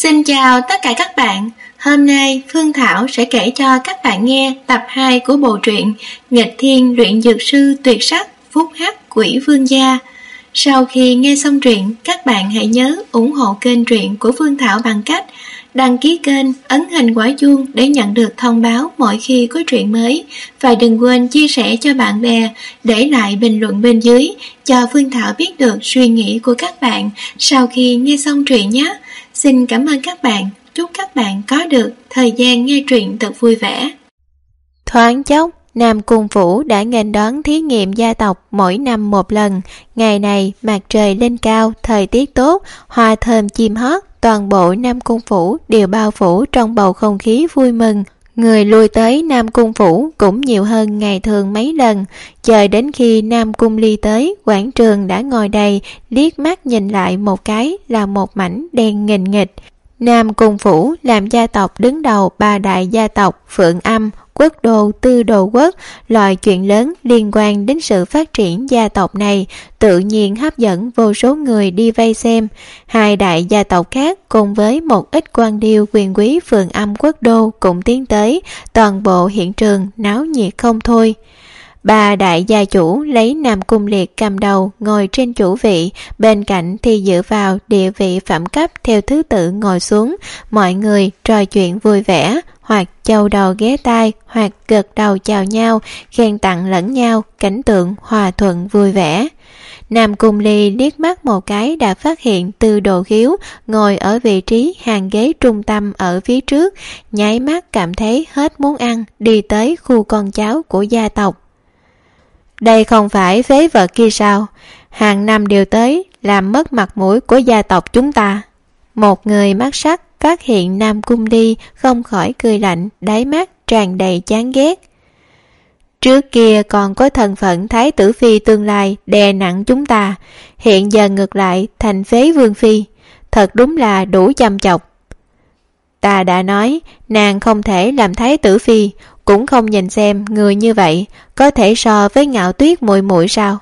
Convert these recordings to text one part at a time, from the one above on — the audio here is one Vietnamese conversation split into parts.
Xin chào tất cả các bạn. Hôm nay Phương Thảo sẽ kể cho các bạn nghe tập 2 của bộ truyện Nghịch Thiên Luyện Dược Sư Tuyệt Sắc Phúc Hắc Quỷ Vương Gia. Sau khi nghe xong truyện, các bạn hãy nhớ ủng hộ kênh truyện của Phương Thảo bằng cách đăng ký kênh, ấn hình quả chuông để nhận được thông báo mỗi khi có truyện mới. Và đừng quên chia sẻ cho bạn bè, để lại bình luận bên dưới cho Phương Thảo biết được suy nghĩ của các bạn sau khi nghe xong truyện nhé. Xin cảm ơn các bạn, chúc các bạn có được thời gian nghe truyện thật vui vẻ. Thoáng chốc, Nam Cung Phủ đã nghênh đón thí nghiệm gia tộc mỗi năm một lần. Ngày này, mặt trời lên cao, thời tiết tốt, hoa thơm chim hót, toàn bộ Nam Cung Phủ đều bao phủ trong bầu không khí vui mừng. Người lui tới Nam Cung Phủ cũng nhiều hơn ngày thường mấy lần. Chờ đến khi Nam Cung Ly tới, quảng trường đã ngồi đầy, liếc mắt nhìn lại một cái là một mảnh đen nghìn nghịch. Nam Cung Phủ làm gia tộc đứng đầu 3 đại gia tộc Phượng Âm, Quốc Đô, Tư Đồ Quốc. Loại chuyện lớn liên quan đến sự phát triển gia tộc này tự nhiên hấp dẫn vô số người đi vây xem. 2 đại gia tộc khác cùng với một ít quan điêu quyền quý Phượng Âm Quốc Đô cũng tiến tới, toàn bộ hiện trường náo nhiệt không thôi. 3 đại gia chủ lấy Nam Cung Liệt cầm đầu ngồi trên chủ vị, bên cạnh thì dựa vào địa vị phẩm cấp theo thứ tự ngồi xuống. Mọi người trò chuyện vui vẻ, hoặc chầu đầu ghé tai, hoặc gật đầu chào nhau, khen tặng lẫn nhau, cảnh tượng hòa thuận vui vẻ. Nam Cung Ly liếc mắt một cái đã phát hiện Tư Đồ Khiếu ngồi ở vị trí hàng ghế trung tâm ở phía trước, nháy mắt cảm thấy hết muốn ăn, đi tới khu con cháu của gia tộc. Đây không phải phế vật kia sao? Hàng năm đều tới, làm mất mặt mũi của gia tộc chúng ta. Một người mắt sắc phát hiện Nam Cung Ly không khỏi cười lạnh, đáy mắt tràn đầy chán ghét. Trước kia còn có thân phận Thái tử Phi tương lai đè nặng chúng ta, hiện giờ ngược lại thành phế vương phi, thật đúng là đủ chăm chọc. Ta đã nói nàng không thể làm Thái tử Phi, cũng không nhìn xem người như vậy có thể so với Ngạo Tuyết muội muội sao?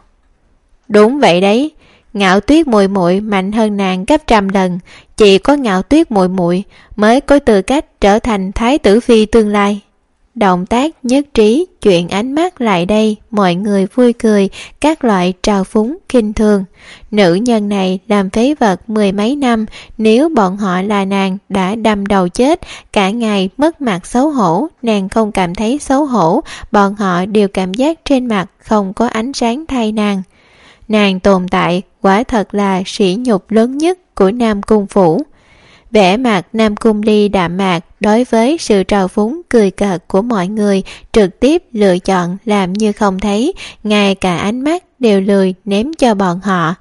Đúng vậy đấy, Ngạo Tuyết muội muội mạnh hơn nàng gấp trăm lần, chỉ có Ngạo Tuyết muội muội mới có tư cách trở thành Thái tử Phi tương lai. Động tác nhất trí, chuyện ánh mắt lại đây, mọi người vui cười, các loại trào phúng khinh thường. Nữ nhân này làm phế vật 10 mấy năm, nếu bọn họ là nàng đã đâm đầu chết, cả ngày mất mặt xấu hổ, nàng không cảm thấy xấu hổ, bọn họ đều cảm giác trên mặt không có ánh sáng thay nàng. Nàng tồn tại quả thật là sỉ nhục lớn nhất của Nam Cung Phủ. Vẻ mặt Nam Cung Ly đạm mạc đối với sự trào phúng cười cợt của mọi người, trực tiếp lựa chọn làm như không thấy, ngay cả ánh mắt đều lười ném cho bọn họ.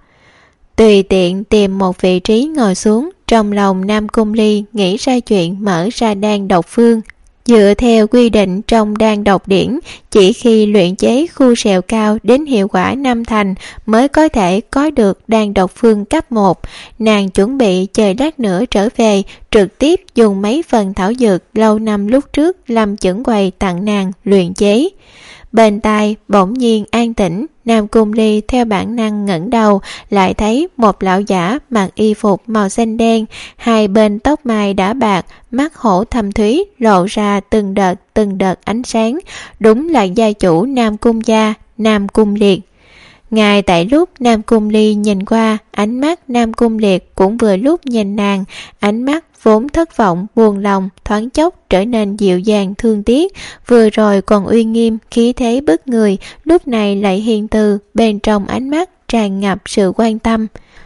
Tùy tiện tìm một vị trí ngồi xuống, trong lòng Nam Cung Ly nghĩ ra chuyện mở ra đan độc phương. Dựa theo quy định trong đan độc điển, chỉ khi luyện chế khu sẹo cao đến hiệu quả 5 thành mới có thể có được đan độc phương cấp 1. Nàng chuẩn bị chờ lát nữa trở về, trực tiếp dùng mấy phần thảo dược lâu năm lúc trước Lâm Chưởng Quầy tặng nàng luyện chế. Bên tai bỗng nhiên an tĩnh, Nam Cung Ly theo bản năng ngẩng đầu, lại thấy một lão giả mặc y phục màu xanh đen, hai bên tóc mai đã bạc, mắt hổ thâm thúy lộ ra từng đợt ánh sáng, đúng là gia chủ Nam Cung gia, Nam Cung Liệt. Ngay tại lúc Nam Cung Ly nhìn qua, ánh mắt Nam Cung Liệt cũng vừa lúc nhìn nàng, ánh mắt vốn thất vọng buồn lòng thoáng chốc trở nên dịu dàng thương tiếc, vừa rồi còn uy nghiêm khí thế bức người, lúc này lại hiền từ, bên trong ánh mắt tràn ngập sự quan tâm.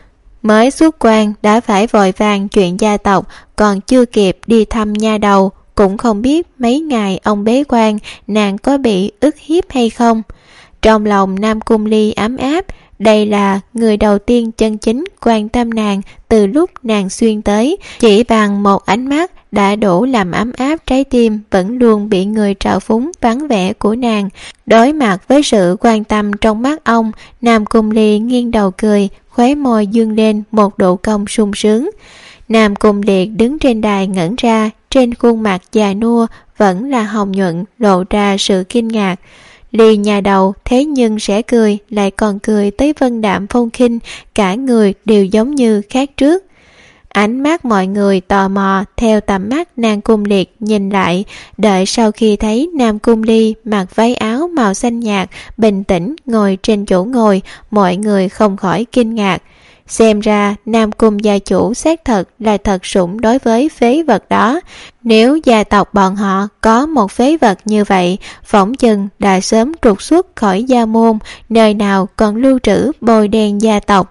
Mới xuất quan đã phải vội vàng chuyện gia tộc, còn chưa kịp đi thăm nha đầu, cũng không biết mấy ngày ông bế quan nàng có bị ức hiếp hay không. Trong lòng Nam Cung Ly ấm áp, đây là người đầu tiên chân chính quan tâm nàng từ lúc nàng xuyên tới, chỉ bằng một ánh mắt đã đủ làm ấm áp trái tim vẫn luôn bị người trào phúng vắng vẻ của nàng. Đối mặt với sự quan tâm trong mắt ông, Nam Cung Ly nghiêng đầu cười, khóe môi dương lên một độ cong sung sướng. Nam Cung Liệt đứng trên đài ngẩn ra, trên khuôn mặt già nua vẫn là hồng nhuận, lộ ra sự kinh ngạc. Ly nhà đầu thế nhưng sẽ cười, lại còn cười tới vân đạm phong khinh, cả người đều giống như khác trước. Ánh mắt mọi người tò mò theo tầm mắt Nam Cung Liệt nhìn lại, đợi sau khi thấy Nam Cung Ly mặc váy áo màu xanh nhạt, bình tĩnh ngồi trên chỗ ngồi, mọi người không khỏi kinh ngạc. Xem ra Nam Cung gia chủ xác thật là thật sủng đối với phế vật đó. Nếu gia tộc bọn họ có một phế vật như vậy, phỏng chừng đã sớm trục xuất khỏi gia môn, nơi nào còn lưu trữ bôi đen gia tộc.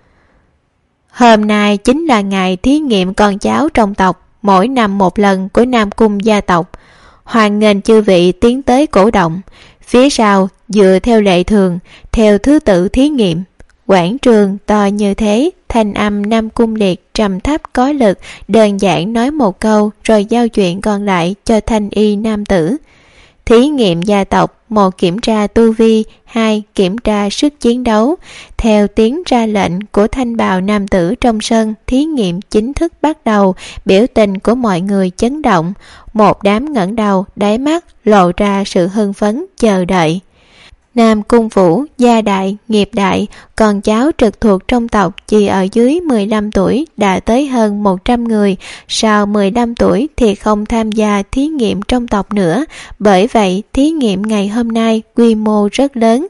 Hôm nay chính là ngày thí nghiệm con cháu trong tộc, mỗi năm một lần của Nam Cung gia tộc. Hoan nghênh chư vị tiến tới cổ động. Phía sau dựa theo lệ thường, theo thứ tự thí nghiệm. Quảng trường to như thế, thanh âm Nam Cung Liệt trầm thấp có lực, đơn giản nói một câu rồi giao chuyện còn lại cho thanh y nam tử. Thí nghiệm gia tộc, 1 kiểm tra tu vi, 2 kiểm tra sức chiến đấu. Theo tiếng ra lệnh của thanh bào nam tử trong sân, thí nghiệm chính thức bắt đầu. Biểu tình của mọi người chấn động, một đám ngẩng đầu, đáy mắt lộ ra sự hưng phấn chờ đợi. Nam Cung Phủ, gia đại, nghiệp đại, con cháu trực thuộc trong tộc chỉ ở dưới 15 tuổi đã tới hơn 100 người, sau 15 tuổi thì không tham gia thí nghiệm trong tộc nữa, bởi vậy thí nghiệm ngày hôm nay quy mô rất lớn.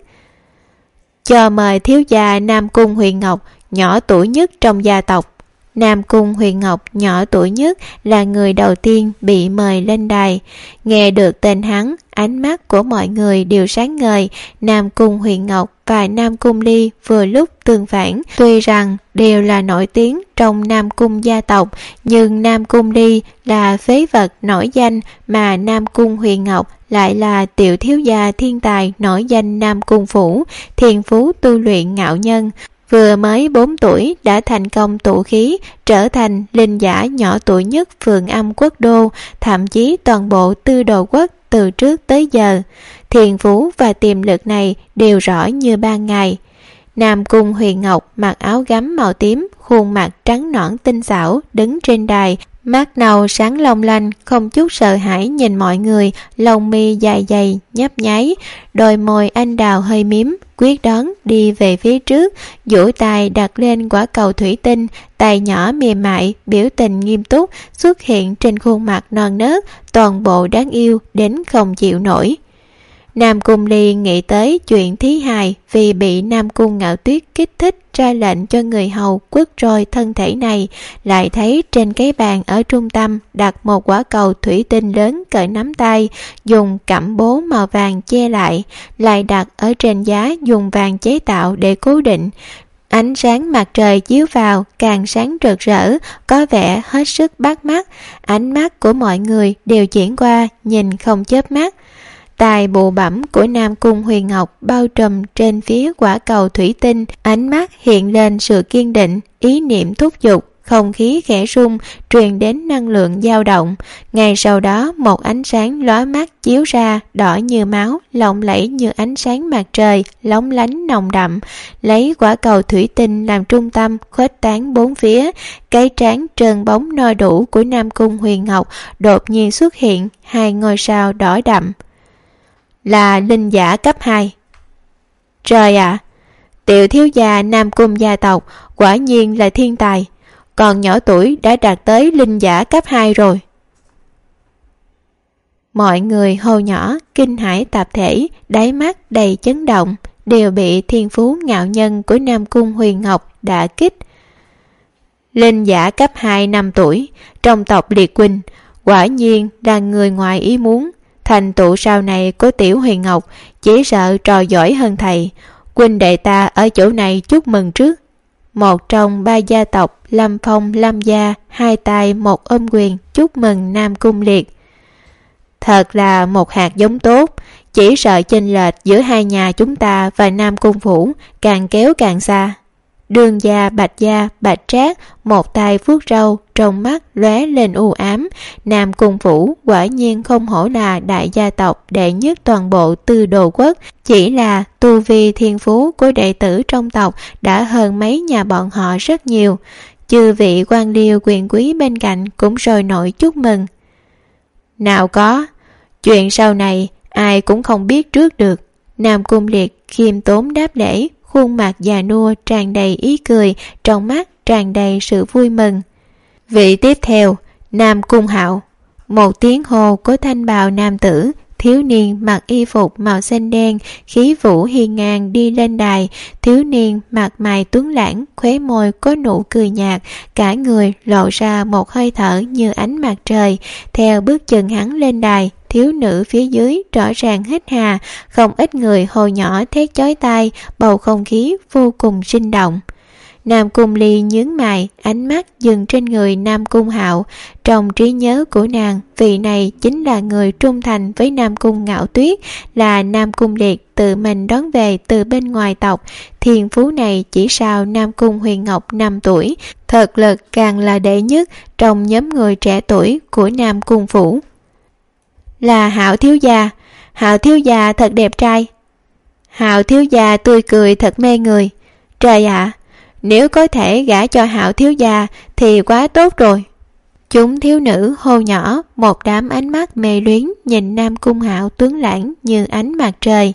Cho mời thiếu gia Nam Cung Huyền Ngọc, nhỏ tuổi nhất trong gia tộc. Nam Cung Huyền Ngọc nhỏ tuổi nhất là người đầu tiên bị mời lên đài. Nghe được tên hắn, ánh mắt của mọi người đều sáng ngời. Nam Cung Huyền Ngọc và Nam Cung Ly vừa lúc tương phản. Tuy rằng đều là nổi tiếng trong Nam Cung gia tộc, nhưng Nam Cung Ly là phế vật nổi danh, mà Nam Cung Huyền Ngọc lại là tiểu thiếu gia thiên tài nổi danh Nam Cung Phủ, thiên phú tu luyện ngạo nhân. Vừa mới 4 tuổi đã thành công tụ khí, trở thành linh giả nhỏ tuổi nhất Phượng Âm Quốc đô, thậm chí toàn bộ Tư Đồ quốc từ trước tới giờ. Thiên phú và tiềm lực này đều rõ như ban ngày. Nam Cung Huyền Ngọc mặc áo gấm màu tím, khuôn mặt trắng nõn tinh xảo, đứng trên đài, mắt nâu sáng long lanh, không chút sợ hãi nhìn mọi người, lông mi dài dày nhấp nháy, đôi môi anh đào hơi mím, quyết đoán đi về phía trước, duỗi tay đặt lên quả cầu thủy tinh, tay nhỏ mềm mại, biểu tình nghiêm túc xuất hiện trên khuôn mặt non nớt, toàn bộ đáng yêu đến không chịu nổi. Nam Cung Ly nghĩ tới chuyện thí hài, vì bị Nam Cung Ngạo Tuyết kích thích ra lệnh cho người hầu quất roi thân thể này, lại thấy trên cái bàn ở trung tâm đặt một quả cầu thủy tinh lớn cỡ nắm tay, dùng cẩm bố màu vàng che lại, lại đặt ở trên giá dùng vàng chế tạo để cố định. Ánh sáng mặt trời chiếu vào càng sáng rực rỡ, có vẻ hết sức bắt mắt. Ánh mắt của mọi người đều chuyển qua, nhìn không chớp mắt. Tài bụ bẩm của Nam Cung Huyền Ngọc bao trùm trên phía quả cầu thủy tinh, ánh mắt hiện lên sự kiên định, ý niệm thúc giục, không khí khẽ rung, truyền đến năng lượng dao động. Ngay sau đó một ánh sáng lóa mắt chiếu ra, đỏ như máu, lộng lẫy như ánh sáng mặt trời, lóng lánh nồng đậm, lấy quả cầu thủy tinh làm trung tâm, khuếch tán bốn phía. Cái trán trơn bóng no đủ của Nam Cung Huyền Ngọc đột nhiên xuất hiện 2 ngôi sao đỏ đậm. Là linh giả cấp 2. Trời ạ! Tiểu thiếu gia Nam Cung gia tộc quả nhiên là thiên tài, còn nhỏ tuổi đã đạt tới linh giả cấp 2 rồi. Mọi người hô nhỏ, kinh hãi tập thể, đáy mắt đầy chấn động, đều bị thiên phú ngạo nhân của Nam Cung Huyền Ngọc đả kích. Linh giả cấp 2 năm tuổi, trong tộc Liệt Huynh, quả nhiên là người ngoài ý muốn. Thành tựu sau này của Tiểu Huyền Ngọc chỉ sợ trò giỏi hơn thầy. Huynh đệ ta ở chỗ này chúc mừng trước. Một trong 3 gia tộc Lâm Phong Lâm gia 2 tay một ôm quyền chúc mừng Nam Cung Liệt. Thật là một hạt giống tốt, chỉ sợ chênh lệch giữa hai nhà chúng ta và Nam Cung Phủ càng kéo càng xa. Đường gia Bạch Trác một tay vuốt râu, trong mắt lóe lên u ám. Nam Cung Phủ quả nhiên không hổ là đại gia tộc đệ nhất toàn bộ Tư Đồ quốc, chỉ là tu vi thiên phú của đệ tử trong tộc đã hơn mấy nhà bọn họ rất nhiều. Chư vị quan liêu quyền quý bên cạnh cũng sôi nổi chúc mừng. Nào có, chuyện sau này ai cũng không biết trước được. Nam Cung Liệt khiêm tốn đáp lễ, khuôn mặt già nua tràn đầy ý cười, trong mắt tràn đầy sự vui mừng. Vị tiếp theo, Nam Cung Hạo. Một tiếng hô của thanh bào nam tử, thiếu niên mặc y phục màu xanh đen, khí vũ hiên ngang đi lên đài. Thiếu niên mặt mày tuấn lãng, khóe môi có nụ cười nhạt, cả người lộ ra một hơi thở như ánh mặt trời. Theo bước chân hắn lên đài, thiếu nữ phía dưới rõ ràng hít hà, không ít người hô nhỏ thét chói tai, bầu không khí vô cùng sinh động. Nam Cung Ly nhướng mày, ánh mắt dừng trên người Nam Cung Hạo. Trong trí nhớ của nàng, vị này chính là người trung thành với Nam Cung Ngạo Tuyết, là Nam Cung Liệt tự mình đón về từ bên ngoài tộc. Thiên phú này chỉ sau Nam Cung Huyền Ngọc 5 tuổi, thực lực càng là đệ nhất trong nhóm người trẻ tuổi của Nam Cung phủ. Là Hạo thiếu gia. Hạo thiếu gia thật đẹp trai. Hạo thiếu gia tươi cười thật mê người. Trời ạ, nếu có thể gả cho Hạo thiếu gia thì quá tốt rồi. Chúng thiếu nữ hô nhỏ, một đám ánh mắt mê luyến nhìn Nam Cung Hạo tuấn lãng như ánh mặt trời.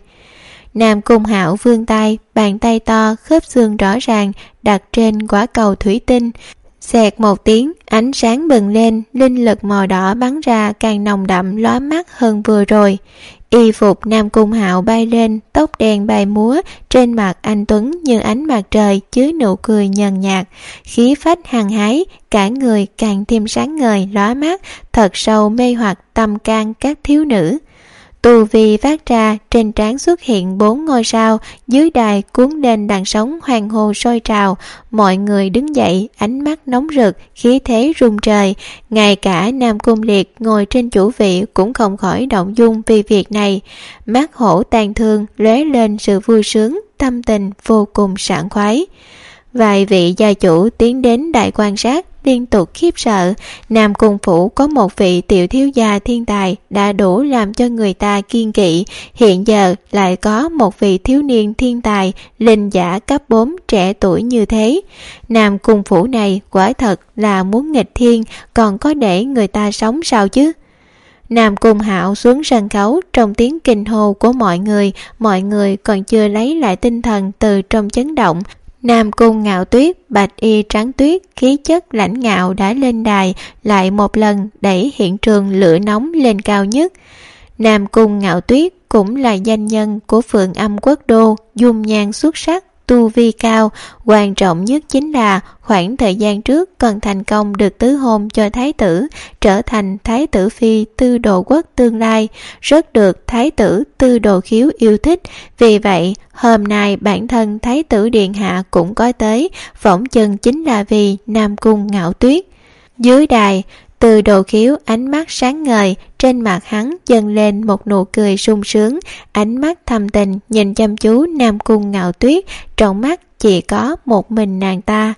Nam Cung Hạo vươn tay, bàn tay to khớp xương rõ ràng đặt trên quả cầu thủy tinh. Xẹt một tiếng, ánh sáng bừng lên, linh lực màu đỏ bắn ra càng nồng đậm lóa mắt hơn vừa rồi. Y phục Nam Cung Hạo bay lên, tóc đen bay múa, trên mặt anh tuấn như ánh mặt trời chứa nụ cười nhàn nhạt, khí phách hăng hái, cả người càng thêm sáng ngời lóa mắt, thật sâu mê hoặc tâm can các thiếu nữ. Tu vi phát ra, trên trán xuất hiện 4 ngôi sao, dưới đài cuốn lên đàn sóng hoàng hồ sôi trào. Mọi người đứng dậy, ánh mắt nóng rực, khí thế rung trời. Ngay cả Nam Cung Liệt ngồi trên chủ vị cũng không khỏi động dung vì việc này. Mắt hổ tàn thương lóe lên sự vui sướng, tâm tình vô cùng sảng khoái. Vài vị gia chủ tiến đến đại quan sát, liên tục khiếp sợ. Nam Cung phủ có một vị tiểu thiếu gia thiên tài đã đủ làm cho người ta kiêng kỵ, hiện giờ lại có một vị thiếu niên thiên tài linh giả cấp 4 trẻ tuổi như thế. Nam Cung phủ này quả thật là muốn nghịch thiên, còn có để người ta sống sao chứ? Nam Cung Hạo xuống sân khấu, trong tiếng kinh hô của mọi người còn chưa lấy lại tinh thần từ trong chấn động. Nam Cung Ngạo Tuyết, bạch y trắng tuyết, khí chất lãnh ngạo đã lên đài, lại một lần đẩy hiện trường lửa nóng lên cao nhất. Nam Cung Ngạo Tuyết cũng là danh nhân của Phượng Âm Quốc đô, dung nhan xuất sắc, tu vi cao, quan trọng nhất chính là khoảng thời gian trước còn thành công được tứ hôn cho thái tử, trở thành thái tử phi Tư Đồ Quốc tương lai, rất được thái tử Tư Đồ Khiếu yêu thích. Vì vậy hôm nay bản thân thái tử điện hạ cũng có tới, phỏng chừng chính là vì Nam Cung Ngạo Tuyết. Dưới đài, Tư Đồ Khiếu ánh mắt sáng ngời, trên mặt hắn dâng lên một nụ cười sung sướng, ánh mắt thầm tình nhìn chăm chú Nam Cung Ngạo Tuyết, trong mắt chỉ có một mình nàng ta.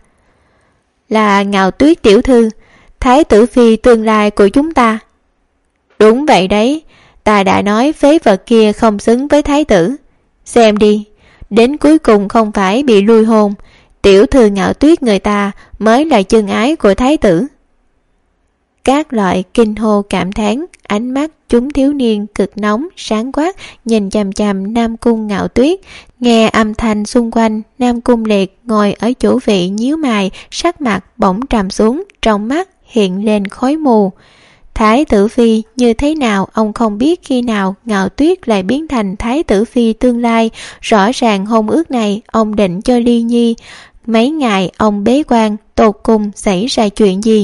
Là Ngạo Tuyết tiểu thư, thái tử phi tương lai của chúng ta. Đúng vậy đấy, ta đã nói phế vật kia không xứng với thái tử. Xem đi, đến cuối cùng không phải bị lui hôn, tiểu thư Ngạo Tuyết người ta mới là chân ái của thái tử. Các loại kinh hô cảm thán, ánh mắt chúng thiếu niên cực nóng sáng quát nhìn chằm chằm Nam Cung Ngạo Tuyết. Nghe âm thanh xung quanh, Nam Cung Liệt ngồi ở chủ vị nhíu mày, sắc mặt bỗng trầm xuống, trong mắt hiện lên khói mù. Thái tử phi như thế nào ông không biết, khi nào Ngạo Tuyết lại biến thành thái tử phi tương lai. Rõ ràng hôn ước này ông định cho Ly Nhi. Mấy ngày ông bế quan, tột cùng xảy ra chuyện gì?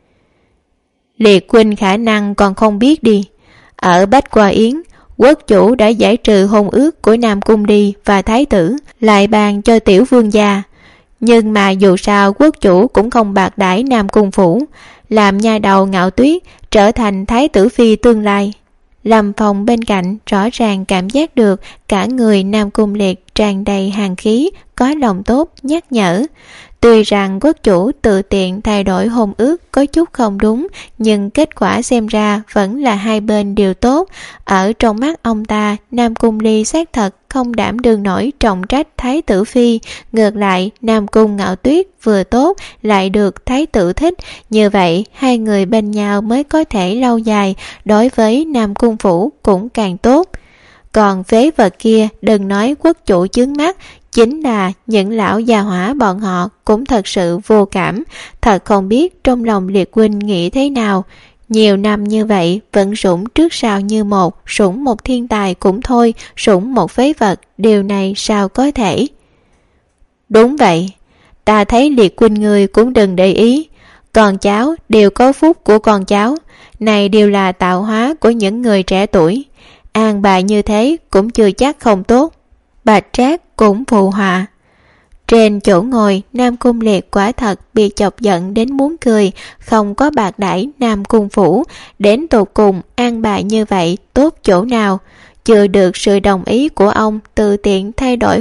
Liệt huynh khả năng còn không biết đi. Ở Bách Qua Yến, quốc chủ đã giải trừ hôn ước của Nam Cung Ly và thái tử, lại bàn cho tiểu vương gia. Nhưng mà dù sao quốc chủ cũng không bạc đãi Nam Cung phủ, làm nha đầu Ngạo Tuyết trở thành thái tử phi tương lai. Lâm Phong bên cạnh rõ ràng cảm giác được cả người Nam Cung Liệt tràn đầy hàn khí, có lòng tốt nhắc nhở. Tuy rằng quốc chủ tự tiện thay đổi hôn ước có chút không đúng, nhưng kết quả xem ra vẫn là hai bên đều tốt. Ở trong mắt ông ta, Nam Cung Ly xác thật không đảm đương nổi trọng trách thái tử phi. Ngược lại, Nam Cung Ngạo Tuyết vừa tốt lại được thái tử thích. Như vậy, hai người bên nhau mới có thể lâu dài, đối với Nam Cung phủ cũng càng tốt. Còn phế vật kia đừng nói quốc chủ chướng mắt, Chính là những lão già hỏa bọn họ cũng thật sự vô cảm, thật không biết trong lòng Liệt huynh nghĩ thế nào. Nhiều năm như vậy vẫn sủng trước sau như một, sủng một thiên tài cũng thôi, sủng một phế vật, điều này sao có thể? Đúng vậy, ta thấy Liệt huynh người cũng đừng để ý, con cháu đều có phúc của con cháu, này đều là tạo hóa của những người trẻ tuổi, an bài như thế cũng chưa chắc không tốt. Bạch Trác cũng phụ họa. Trên chỗ ngồi, Nam Cung Liệt quả thật bị chọc giận đến muốn cười, không có bạc đãi Nam Cung Phủ, đến tột cùng an bài như vậy tốt chỗ nào? Chưa được sự đồng ý của ông tự tiện thay đổi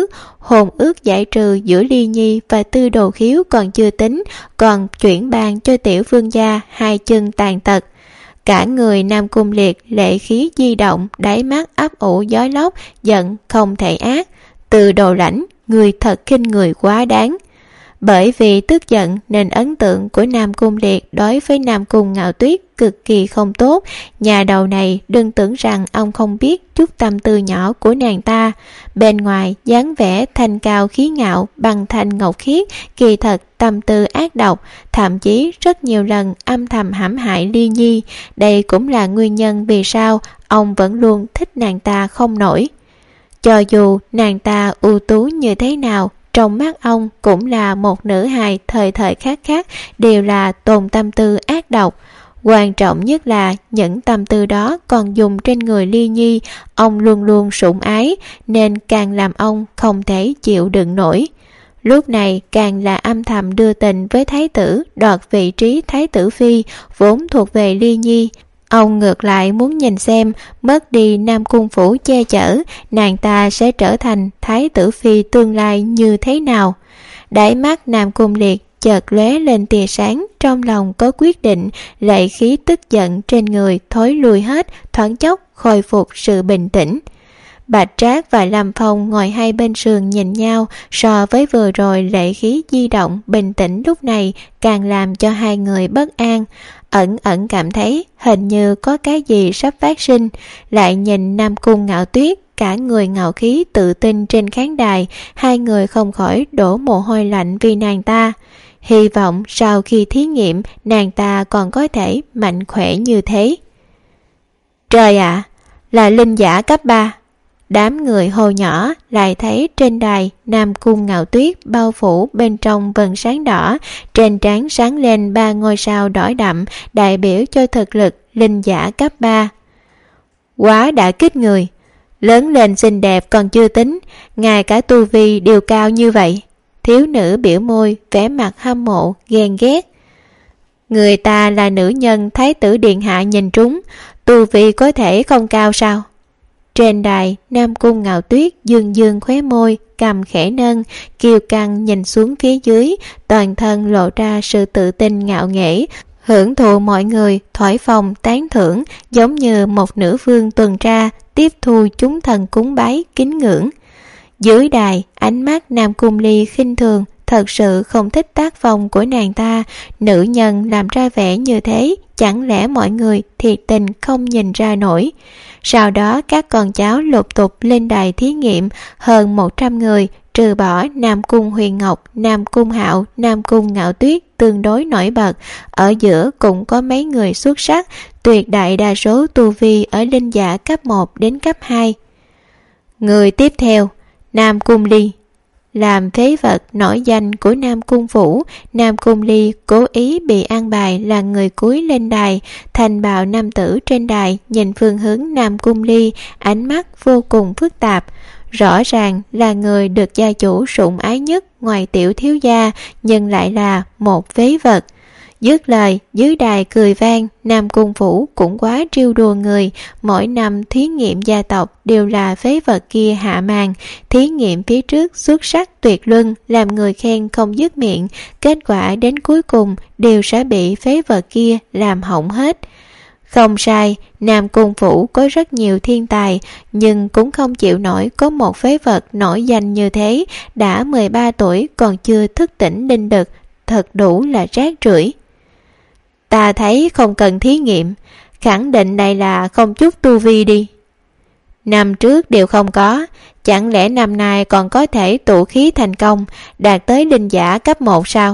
hôn ước giải trừ giữa Ly Nhi và Tư Đồ Khiếu còn chưa tính, còn chuyển bàn cho tiểu vương gia hai chân tàn tật. Cả người Nam Cung Liệt lệ khí di động, đáy mắt ấp ủ gió lốc, giận không thể ác. Từ Đồ Lãnh, người thật khinh người quá đáng. Bởi vì tức giận nên ấn tượng của Nam Cung Liệt đối với Nam Cung Ngạo Tuyết cực kỳ không tốt. Nhà đầu này đừng tưởng rằng ông không biết chút tâm tư nhỏ của nàng ta. Bên ngoài dáng vẻ thanh cao khí ngạo, bằng thanh ngọc khiết, kỳ thật tâm tư ác độc, thậm chí rất nhiều lần âm thầm hãm hại Ly Nhi. Đây cũng là nguyên nhân vì sao ông vẫn luôn thích nàng ta không nổi. Cho dù nàng ta ưu tú như thế nào, trong mắt ông cũng là một nữ hài thời thời khắc khắc đều là tồn tâm tư ác độc. Quan trọng nhất là những tâm tư đó còn dùng trên người Ly Nhi, ông luôn luôn sủng ái nên càng làm ông không thể chịu đựng nổi. Lúc này càng là âm thầm đưa tình với thái tử, đoạt vị trí thái tử phi vốn thuộc về Ly Nhi. Ông ngược lại muốn nhìn xem mất đi Nam Cung Phủ che chở, nàng ta sẽ trở thành thái tử phi tương lai như thế nào. Đáy mắt Nam Cung Liệt chợt lóe lên tia sáng, trong lòng có quyết định, lệ khí tức giận trên người thối lui hết, thoáng chốc khôi phục sự bình tĩnh. Bạch Trác và Lâm Phong ngồi hai bên sườn nhìn nhau, so với vừa rồi lệ khí di động bình tĩnh lúc này càng làm cho hai người bất an. Ẩn ẩn cảm thấy hình như có cái gì sắp phát sinh. Lại nhìn Nam Cung Ngạo Tuyết, cả người ngạo khí tự tin trên khán đài, hai người không khỏi đổ mồ hôi lạnh vì nàng ta. Hy vọng sau khi thí nghiệm nàng ta còn có thể mạnh khỏe như thế. Trời ạ, là linh giả cấp 3. Đám người hô nhỏ lại thấy trên đài Nam Cung Ngạo Tuyết bao phủ bên trong vầng sáng đỏ, trên trán sáng lên 3 ngôi sao đỏ đậm, đại biểu cho thực lực linh giả cấp 3. Quá đã kích người, lớn lên xinh đẹp còn chưa tính, ngay cả tu vi đều cao như vậy. Thiếu nữ biểu môi, vẻ mặt hâm mộ, ghen ghét. Người ta là nữ nhân thái tử điện hạ nhìn trúng, tu vi có thể không cao sao? Trên đài, Nam Cung Ngạo Tuyết dương dương khóe môi, cằm khẽ nâng, kiêu căng nhìn xuống phía dưới, toàn thân lộ ra sự tự tin ngạo nghễ, hưởng thụ mọi người thổi phồng tán thưởng, giống như một nữ vương tuần tra, tiếp thu chúng thần cúng bái kính ngưỡng. Dưới đài, ánh mắt Nam Cung Ly khinh thường, thật sự không thích tác phong của nàng ta. Nữ nhân làm ra vẻ như thế, chẳng lẽ mọi người thiệt tình không nhìn ra nổi? Sau đó các con cháu lục tục lên đài thí nghiệm, hơn 100 người, trừ bỏ Nam Cung Huyền Ngọc, Nam Cung Hạo, Nam Cung Ngạo Tuyết tương đối nổi bật. Ở giữa cũng có mấy người xuất sắc, tuyệt đại đa số tu vi ở linh giả cấp 1 đến cấp 2. Người tiếp theo, Nam Cung Ly. Làm phế vật nổi danh của Nam Cung Phủ, Nam Cung Ly cố ý bị an bài là người cuối lên đài. Thành bào nam tử trên đài nhìn phương hướng Nam Cung Ly, ánh mắt vô cùng phức tạp. Rõ ràng là người được gia chủ sủng ái nhất ngoài tiểu thiếu gia, nhưng lại là một phế vật. Dứt lời, dưới đài cười vang. Nam Cung Phủ cũng quá trêu đùa người, mỗi năm thí nghiệm gia tộc đều là phế vật kia hạ màn. Thí nghiệm phía trước xuất sắc tuyệt luân, làm người khen không dứt miệng, kết quả đến cuối cùng đều sẽ bị phế vật kia làm hỏng hết. Không sai, Nam Cung Phủ có rất nhiều thiên tài, nhưng cũng không chịu nổi có một phế vật nổi danh như thế, đã 13 tuổi còn chưa thức tỉnh linh lực, thật đủ là rác rưởi. Ta thấy không cần thí nghiệm, khẳng định đây là không chút tu vi đi. Năm trước đều không có, Chẳng lẽ năm nay còn có thể tụ khí thành công, đạt tới linh giả cấp 1 sao?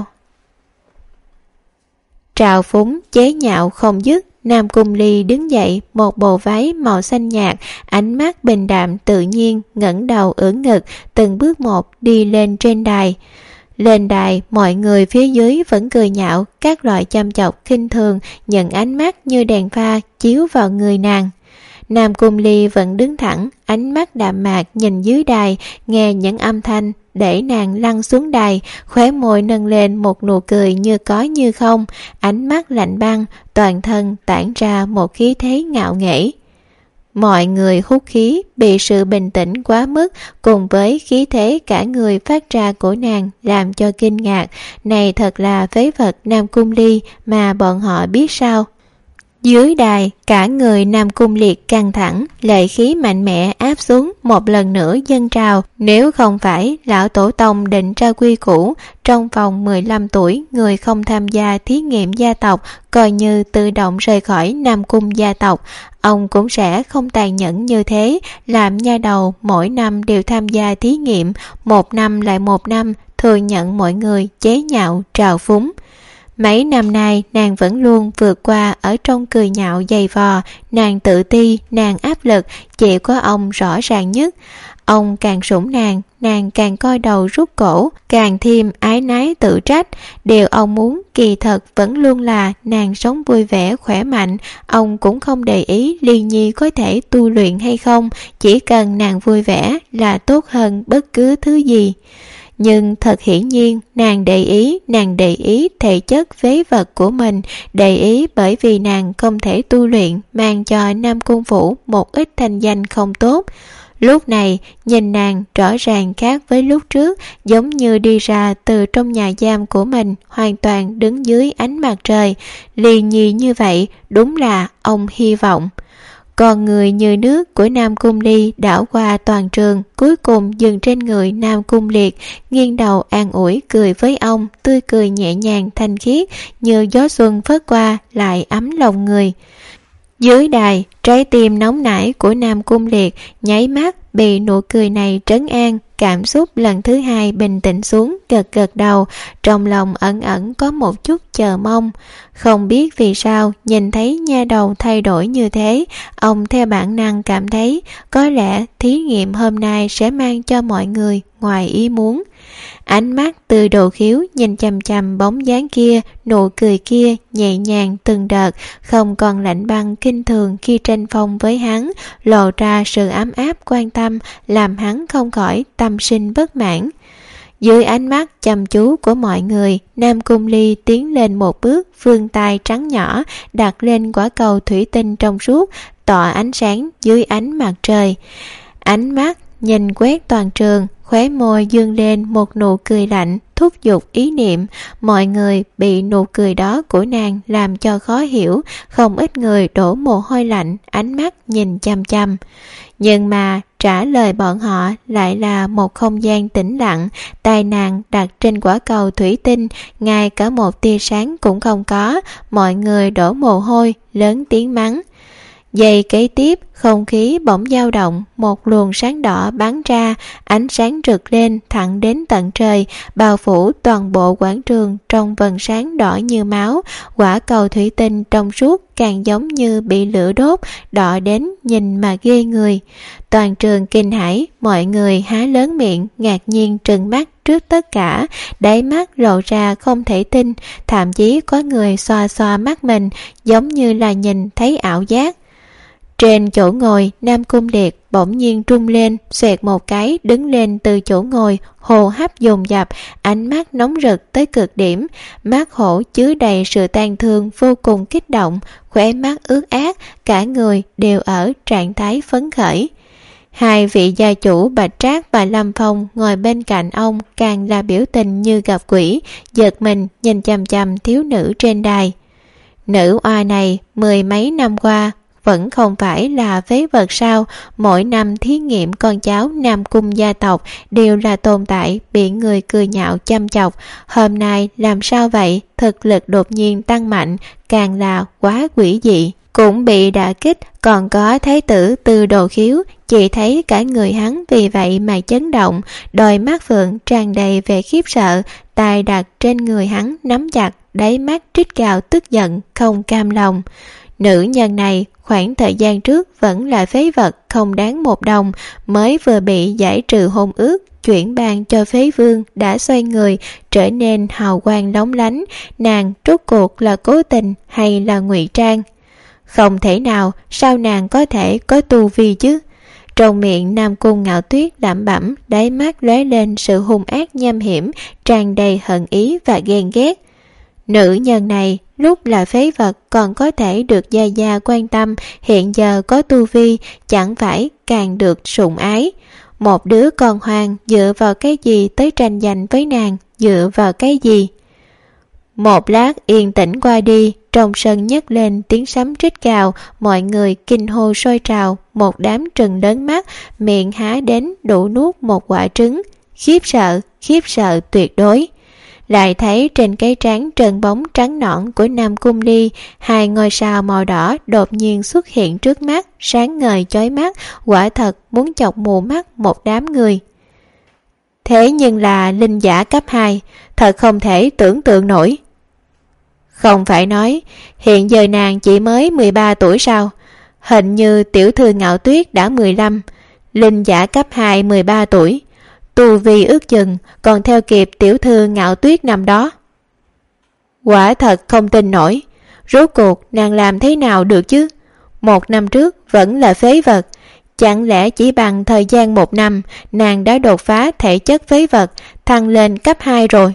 Trào phúng chế nhạo không dứt. Nam Cung Ly đứng dậy, một bộ váy màu xanh nhạt, ánh mắt bình đạm tự nhiên, ngẩng đầu ưỡn ngực, từng bước một đi lên trên đài. Lên đài, mọi người phía dưới vẫn cười nhạo, các loại châm chọc khinh thường, những ánh mắt như đèn pha chiếu vào người nàng. Nam Cung Ly vẫn đứng thẳng, ánh mắt đạm mạc nhìn dưới đài, nghe những âm thanh để nàng lăn xuống đài, khóe môi nâng lên một nụ cười như có như không, ánh mắt lạnh băng, toàn thân tản ra một khí thế ngạo nghễ. Mọi người hút khí, bị sự bình tĩnh quá mức cùng với khí thế cả người phát ra của nàng làm cho kinh ngạc. Này thật là phế vật Nam Cung Ly mà bọn họ biết sao? Dưới đài, cả người Nam Cung Liệt căng thẳng, lệ khí mạnh mẽ áp xuống, một lần nữa dâng trào. Nếu không phải lão tổ tông định ra quy củ, trong vòng 15 tuổi người không tham gia thí nghiệm gia tộc coi như tự động rời khỏi Nam Cung gia tộc, ông cũng sẽ không tàn nhẫn như thế, làm nha đầu mỗi năm đều tham gia thí nghiệm, một năm lại một năm thừa nhận mọi người chế nhạo trào phúng. Mấy năm nay nàng vẫn luôn vượt qua ở trong cười nhạo dày vò, nàng tự ti, nàng áp lực, chỉ có ông rõ ràng nhất. Ông càng sủng nàng càng coi đầu rút cổ, càng thêm ái nái tự trách. Điều ông muốn kỳ thật vẫn luôn là nàng sống vui vẻ khỏe mạnh. Ông cũng không để ý Ly Nhi có thể tu luyện hay không, chỉ cần nàng vui vẻ là tốt hơn bất cứ thứ gì. Nhưng thật hiển nhiên nàng để ý thể chất phế vật của mình, để ý bởi vì nàng không thể tu luyện, mang cho Nam Cung Phủ một ít thanh danh không tốt. Lúc này nhìn nàng rõ ràng khác với lúc trước, giống như đi ra từ trong nhà giam của mình, hoàn toàn đứng dưới ánh mặt trời. Ly Nhi như vậy đúng là ông hy vọng. Còn người như nước của Nam Cung Ly đảo qua toàn trường, cuối cùng dừng trên người Nam Cung Liệt, nghiêng đầu an ủi cười với ông, tươi cười nhẹ nhàng thanh khiết như gió xuân phất qua lại ấm lòng người. Dưới đài, trái tim nóng nảy của Nam Cung Liệt nháy mắt bị nụ cười này trấn an, cảm xúc lần thứ hai bình tĩnh xuống, gật gật đầu, trong lòng ẩn ẩn có một chút chờ mong. Không biết vì sao nhìn thấy nha đầu thay đổi như thế, ông theo bản năng cảm thấy có lẽ thí nghiệm hôm nay sẽ mang cho mọi người ngoài ý muốn. Ánh mắt từ Đồ Khiếu nhìn chằm chằm bóng dáng kia, nụ cười kia nhẹ nhàng từng đợt, không còn lạnh băng kinh thường khi tranh phong với hắn, lộ ra sự ấm áp quan tâm, làm hắn không khỏi tâm sinh bất mãn. Dưới ánh mắt chăm chú của mọi người, Nam Cung Ly tiến lên một bước, vươn tay trắng nhỏ đặt lên quả cầu thủy tinh trong suốt, tỏa ánh sáng dưới ánh mặt trời. Ánh mắt nhìn quét toàn trường, khóe môi dương lên một nụ cười lạnh, thúc giục ý niệm. Mọi người bị nụ cười đó của nàng làm cho khó hiểu, không ít người đổ mồ hôi lạnh, ánh mắt nhìn chăm chăm. Nhưng mà trả lời bọn họ lại là một không gian tĩnh lặng, tay nàng đặt trên quả cầu thủy tinh, ngay cả một tia sáng cũng không có. Mọi người đổ mồ hôi, lớn tiếng mắng. Giây kế tiếp, không khí bỗng dao động, một luồng sáng đỏ bắn ra, ánh sáng rực lên thẳng đến tận trời, bao phủ toàn bộ quảng trường trong vầng sáng đỏ như máu. Quả cầu thủy tinh trong suốt càng giống như bị lửa đốt, đỏ đến nhìn mà ghê người. Toàn trường kinh hãi, mọi người há lớn miệng, ngạc nhiên trừng mắt trước tất cả, đáy mắt lộ ra không thể tin, thậm chí có người xoa xoa mắt mình, giống như là nhìn thấy ảo giác. Trên chỗ ngồi, Nam Cung Liệt bỗng nhiên rung lên, xoẹt một cái đứng lên từ chỗ ngồi, hô hấp dồn dập, ánh mắt nóng rực tới cực điểm, mắt hổ chứa đầy sự tang thương vô cùng kích động, khóe mắt ướt át, cả người đều ở trạng thái phấn khởi. Hai vị gia chủ Bạch Trác và Lâm Phong ngồi bên cạnh ông càng là biểu tình như gặp quỷ, giật mình nhìn chằm chằm thiếu nữ trên đài. Nữ oa này 10 mấy năm qua vẫn không phải là phế vật sao? Mỗi năm thí nghiệm con cháu Nam Cung gia tộc đều là tồn tại bị người cười nhạo chăm chọc. Hôm nay làm sao vậy? Thực lực đột nhiên tăng mạnh, càng là quá quỷ dị. cũng bị đả kích. Còn có thái tử Tư Đồ Khiếu, chỉ thấy cả người hắn vì vậy mà chấn động, đôi mắt phượng tràn đầy vẻ khiếp sợ, tay đặt trên người hắn nắm chặt, đáy mắt trích gào tức giận, không cam lòng. Nữ nhân này khoảng thời gian trước vẫn là phế vật không đáng một đồng, mới vừa bị giải trừ hôn ước, chuyển ban cho phế vương đã xoay người trở nên hào quang lóng lánh. Nàng rốt cuộc là cố tình hay là ngụy trang? Không thể nào, sao nàng có thể có tu vi chứ? Trong miệng Nam Cung Ngạo Tuyết lẩm bẩm, đáy mắt lóe lên sự hung ác nham hiểm, tràn đầy hận ý và ghen ghét. Nữ nhân này lúc là phế vật còn có thể được gia gia quan tâm, hiện giờ có tu vi chẳng phải càng được sủng ái. Một đứa con hoang dựa vào cái gì tới tranh giành với nàng, dựa vào cái gì? Một lát yên tĩnh qua đi, trong sân nhấc lên tiếng sấm rít gào, mọi người kinh hô sôi trào, một đám trừng lớn mắt, miệng há đến đủ nuốt một quả trứng. Khiếp sợ tuyệt đối. Lại thấy trên cái trán trơn bóng trắng nõn của Nam Cung Ly, hai ngôi sao màu đỏ đột nhiên xuất hiện trước mắt, sáng ngời chói mắt, quả thật muốn chọc mù mắt một đám người. Thế nhưng là linh giả cấp 2, thật không thể tưởng tượng nổi. Không phải nói, hiện giờ nàng chỉ mới 13 tuổi sao? Hình như tiểu thư Ngạo Tuyết đã 15, linh giả cấp 2 13 tuổi. Tu vi ước chừng còn theo kịp tiểu thư Ngạo Tuyết năm đó. Quả thật không tin nổi, rốt cuộc nàng làm thế nào được chứ? Một năm trước vẫn là phế vật, chẳng lẽ chỉ bằng thời gian một năm nàng đã đột phá thể chất phế vật, thăng lên cấp 2 rồi?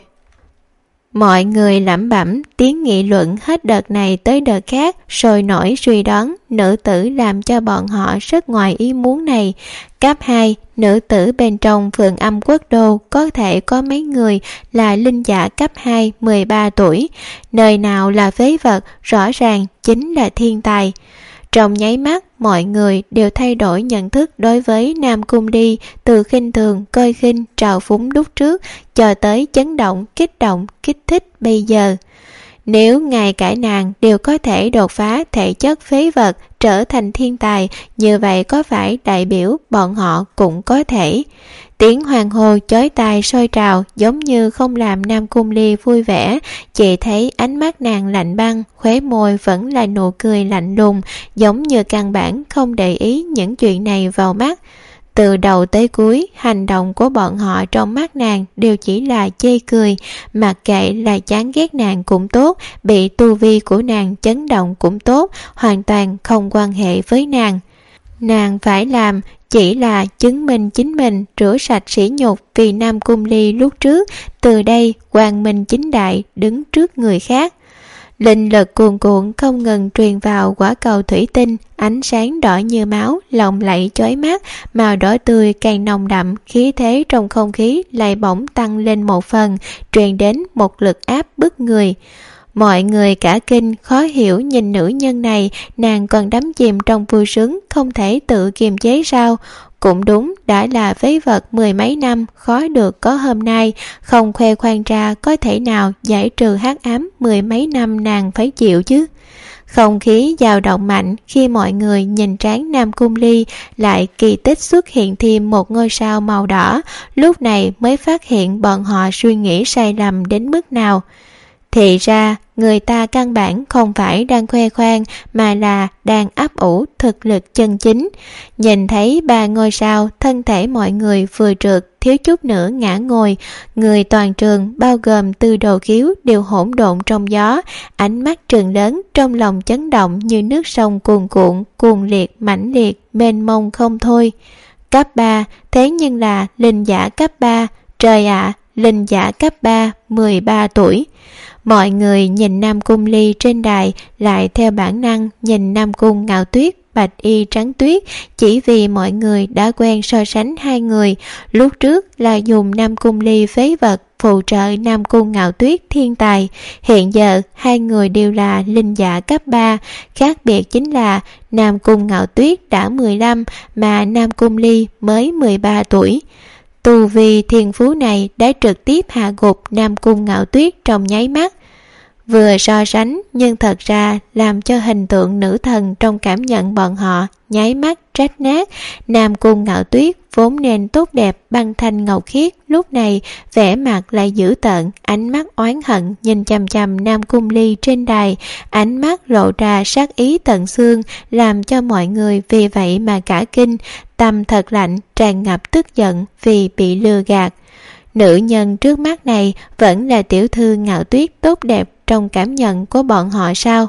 Mọi người lẩm bẩm, tiếng nghị luận hết đợt này tới đợt khác, sôi nổi suy đoán nữ tử làm cho bọn họ rất ngoài ý muốn này. Cấp 2, nữ tử bên trong Phượng Âm Quốc Đô có thể có mấy người là linh giả cấp 2 13 tuổi, nơi nào là phế vật, rõ ràng chính là thiên tài. Trong nháy mắt, mọi người đều thay đổi nhận thức đối với Nam Cung Ly, từ khinh thường, coi khinh, trào phúng lúc trước, cho tới chấn động, kích thích bây giờ. Nếu ngay cả nàng đều có thể đột phá thể chất phế vật, trở thành thiên tài, như vậy có phải đại biểu bọn họ cũng có thể? Tiếng hoàng hô chói tai sôi trào, giống như không làm Nam Cung Ly vui vẻ, chỉ thấy ánh mắt nàng lạnh băng, khóe môi vẫn là nụ cười lạnh lùng, giống như căn bản không để ý những chuyện này vào mắt. Từ đầu tới cuối, hành động của bọn họ trong mắt nàng đều chỉ là chê cười, mặc kệ là chán ghét nàng cũng tốt, bị tu vi của nàng chấn động cũng tốt, hoàn toàn không quan hệ với nàng. Nàng phải làm chỉ là chứng minh chính mình, rửa sạch sỉ nhục vì Nam Cung Ly lúc trước, từ đây quang minh chính đại đứng trước người khác. Linh lực cuồn cuộn không ngừng truyền vào quả cầu thủy tinh, ánh sáng đỏ như máu, lộng lẫy chói mắt, màu đỏ tươi càng nồng đậm, khí thế trong không khí lại bỗng tăng lên một phần, truyền đến một lực áp bức người. Mọi người cả kinh, khó hiểu nhìn nữ nhân này, nàng còn đắm chìm trong vui sướng, không thể tự kiềm chế sao? Cũng đúng, đã là phế vật mười mấy năm, khó được có hôm nay, không khoe khoang ra có thể nào giải trừ hắc ám mười mấy năm nàng phải chịu chứ. Không khí dao động mạnh khi mọi người nhìn trán Nam Cung Ly, lại kỳ tích xuất hiện thêm một ngôi sao màu đỏ, lúc này mới phát hiện bọn họ suy nghĩ sai lầm đến mức nào. Thì ra, người ta căn bản không phải đang khoe khoang mà là đang ấp ủ thực lực chân chính. Nhìn thấy 3 ngôi sao, thân thể mọi người vừa trượt, thiếu chút nữa ngã ngồi. Người toàn trường bao gồm Tư Đồ Khiếu đều hỗn độn trong gió, ánh mắt trừng lớn, trong lòng chấn động như nước sông cuồn cuộn, cuồng liệt, mãnh liệt, mênh mông không thôi. Cấp 3, thế nhưng là linh giả cấp 3, trời ạ, linh giả cấp 3, 13 tuổi. Mọi người nhìn Nam Cung Ly trên đài, lại theo bản năng nhìn Nam Cung Ngạo Tuyết, bạch y trắng tuyết, chỉ vì mọi người đã quen so sánh hai người. Lúc trước là dùng Nam Cung Ly phế vật phụ trợ Nam Cung Ngạo Tuyết thiên tài, hiện giờ hai người đều là linh giả cấp 3, khác biệt chính là Nam Cung Ngạo Tuyết đã 15 mà Nam Cung Ly mới 13 tuổi. Tu vi thiên phú này đã trực tiếp hạ gục Nam Cung Ngạo Tuyết trong nháy mắt. Vừa so sánh nhưng thật ra làm cho hình tượng nữ thần trong cảm nhận bọn họ nháy mắt rách nát. Nam Cung Ngạo Tuyết vốn nên tốt đẹp băng thanh ngọc khiết, lúc này vẻ mặt lại dữ tợn, ánh mắt oán hận nhìn chằm chằm Nam Cung Ly trên đài, ánh mắt lộ ra sát ý tận xương, làm cho mọi người vì vậy mà cả kinh, tâm thật lạnh, tràn ngập tức giận vì bị lừa gạt. Nữ nhân trước mắt này vẫn là tiểu thư Ngạo Tuyết tốt đẹp trong cảm nhận của bọn họ sao?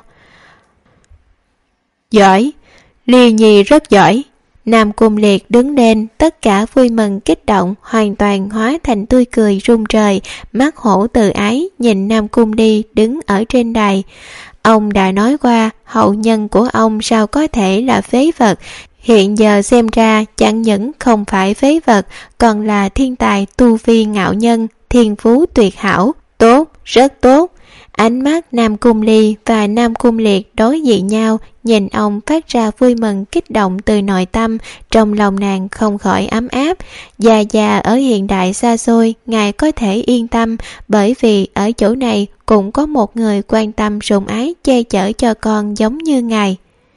Giỏi, Ly Nhi rất giỏi. Nam Cung Liệt đứng lên, tất cả vui mừng kích động hoàn toàn hóa thành tươi cười rung trời, mắt hổ từ ái nhìn Nam Cung Ly đứng ở trên đài. Ông đã nói qua hậu nhân của ông sao có thể là phế vật, hiện giờ xem ra chẳng những không phải phế vật, còn là thiên tài tu vi ngạo nhân, thiên phú tuyệt hảo, tốt, rất tốt. Ánh mắt Nam Cung Ly và Nam Cung Liệt đối diện nhau, nhìn ông phát ra vui mừng kích động từ nội tâm, trong lòng nàng không khỏi ấm áp. Già ở hiện đại xa xôi, ngài có thể yên tâm, bởi vì ở chỗ này cũng có một người quan tâm sủng ái che chở cho con giống như ngài.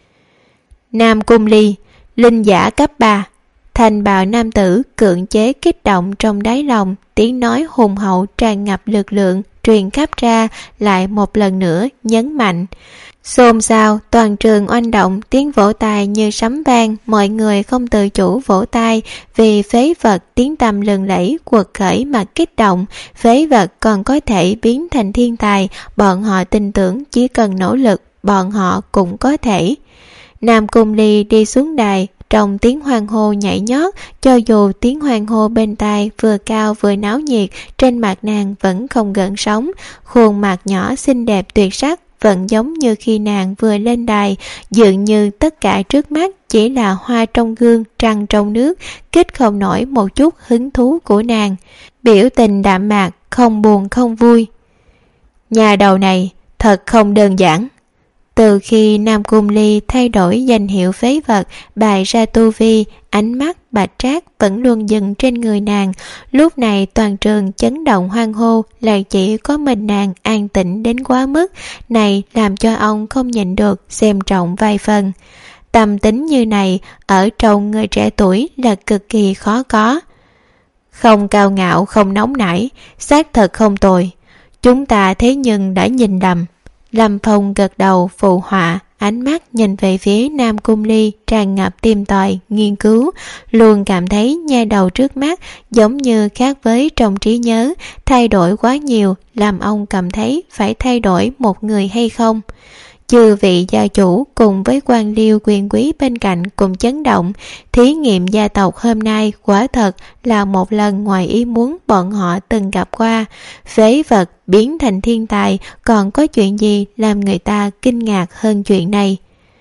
Nam Cung Ly, linh giả cấp 3. Thành bào nam tử cưỡng chế kích động trong đáy lòng, tiếng nói hùng hậu tràn ngập lực lượng truyền khắp ra, lại một lần nữa nhấn mạnh. Xôn xao, toàn trường oanh động, tiếng vỗ tay như sấm vang, mọi người không tự chủ vỗ tay vì phế vật tiếng tăm lừng lẫy quật khởi mà kích động. Phế vật còn có thể biến thành thiên tài, bọn họ tin tưởng chỉ cần nỗ lực, bọn họ cũng có thể. Nam Cung Ly đi xuống đài, trong tiếng hoan hô nhảy nhót, cho dù tiếng hoan hô bên tai vừa cao vừa náo nhiệt, trên mặt nàng vẫn không gợn sóng, khuôn mặt nhỏ xinh đẹp tuyệt sắc vẫn giống như khi nàng vừa lên đài, dường như tất cả trước mắt chỉ là hoa trong gương, trăng trong nước, kích không nổi một chút hứng thú của nàng. Biểu tình đạm mạc, không buồn không vui. Nhà đầu này thật không đơn giản. Từ khi Nam Cung Ly thay đổi danh hiệu phế vật, bày ra tu vi, ánh mắt Bạch Trác vẫn luôn dừng trên người nàng. Lúc này toàn trường chấn động hoan hô, lại chỉ có mình nàng an tĩnh đến quá mức, này làm cho ông không nhịn được xem trọng vài phần. Tâm tính như này ở trong người trẻ tuổi là cực kỳ khó có. Không cao ngạo, không nóng nảy, xác thật không tồi. Chúng ta thế nhưng đã nhìn lầm. Lâm Phong gật đầu phụ họa, ánh mắt nhìn về phía Nam Cung Ly tràn ngập tìm tòi, nghiên cứu, luôn cảm thấy nha đầu trước mắt giống như khác với trong trí nhớ, thay đổi quá nhiều, làm ông cảm thấy phải thay đổi một người hay không. Chư vị gia chủ cùng với quan liêu quyền quý bên cạnh cùng chấn động, thí nghiệm gia tộc hôm nay quả thật là một lần ngoài ý muốn bọn họ từng gặp qua. Phế vật biến thành thiên tài, còn có chuyện gì làm người ta kinh ngạc hơn chuyện này?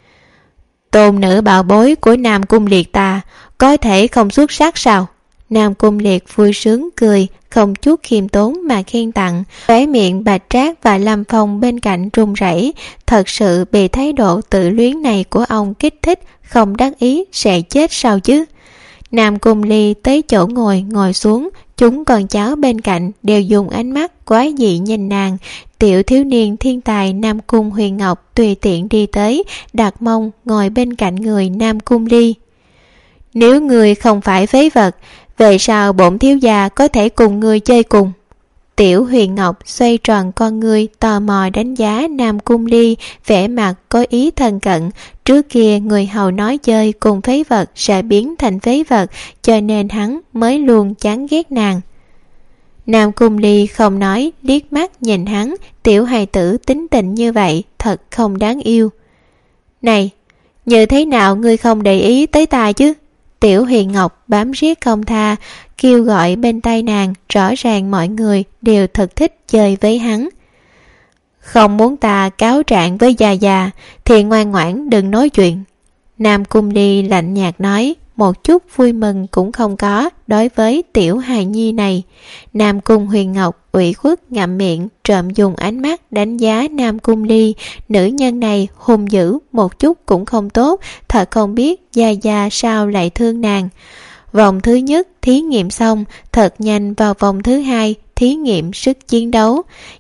Tôn nữ bảo bối của Nam Cung Liệt ta có thể không xuất sắc sao? Nam Cung Liệt vui sướng cười, không chút khiêm tốn mà khen tặng. Khóe miệng Bạch Trác và Lâm Phong bên cạnh run rẩy, thật sự bị thái độ tự luyến này của ông kích thích, không đắc ý sẽ chết sao chứ. Nam Cung Ly tới chỗ ngồi xuống, chúng con cháu bên cạnh đều dùng ánh mắt quái dị nhìn nàng. Tiểu thiếu niên thiên tài Nam Cung Huyền Ngọc tùy tiện đi tới, đặt mông ngồi bên cạnh người Nam Cung Ly. Nếu người không phải phế vật, về sao bổn thiếu gia có thể cùng ngươi chơi cùng? Tiểu Huyền Ngọc xoay tròn con ngươi tò mò đánh giá Nam Cung Ly, vẻ mặt có ý thân cận. Trước kia người hầu nói chơi cùng phế vật sẽ biến thành phế vật, cho nên hắn mới luôn chán ghét nàng. Nam Cung Ly không nói, liếc mắt nhìn hắn, tiểu hài tử tính tình như vậy thật không đáng yêu. Này, như thế nào ngươi không để ý tới ta chứ? Tiểu Huyền Ngọc bám riết không tha, kêu gọi bên tay nàng, rõ ràng mọi người đều thật thích chơi với hắn. Không muốn ta cáo trạng với già thì ngoan ngoãn đừng nói chuyện. Nam Cung Ly lạnh nhạt nói, một chút vui mừng cũng không có đối với tiểu hài nhi này. Nam Cung Huyền Ngọc ủy khuất ngậm miệng, trộm dùng ánh mắt đánh giá Nam Cung Ly. Nữ nhân này hung dữ một chút cũng không tốt, thật không biết già sao lại thương nàng. Vòng thứ nhất thí nghiệm xong, thật nhanh vào vòng thứ hai thí nghiệm sức chiến đấu.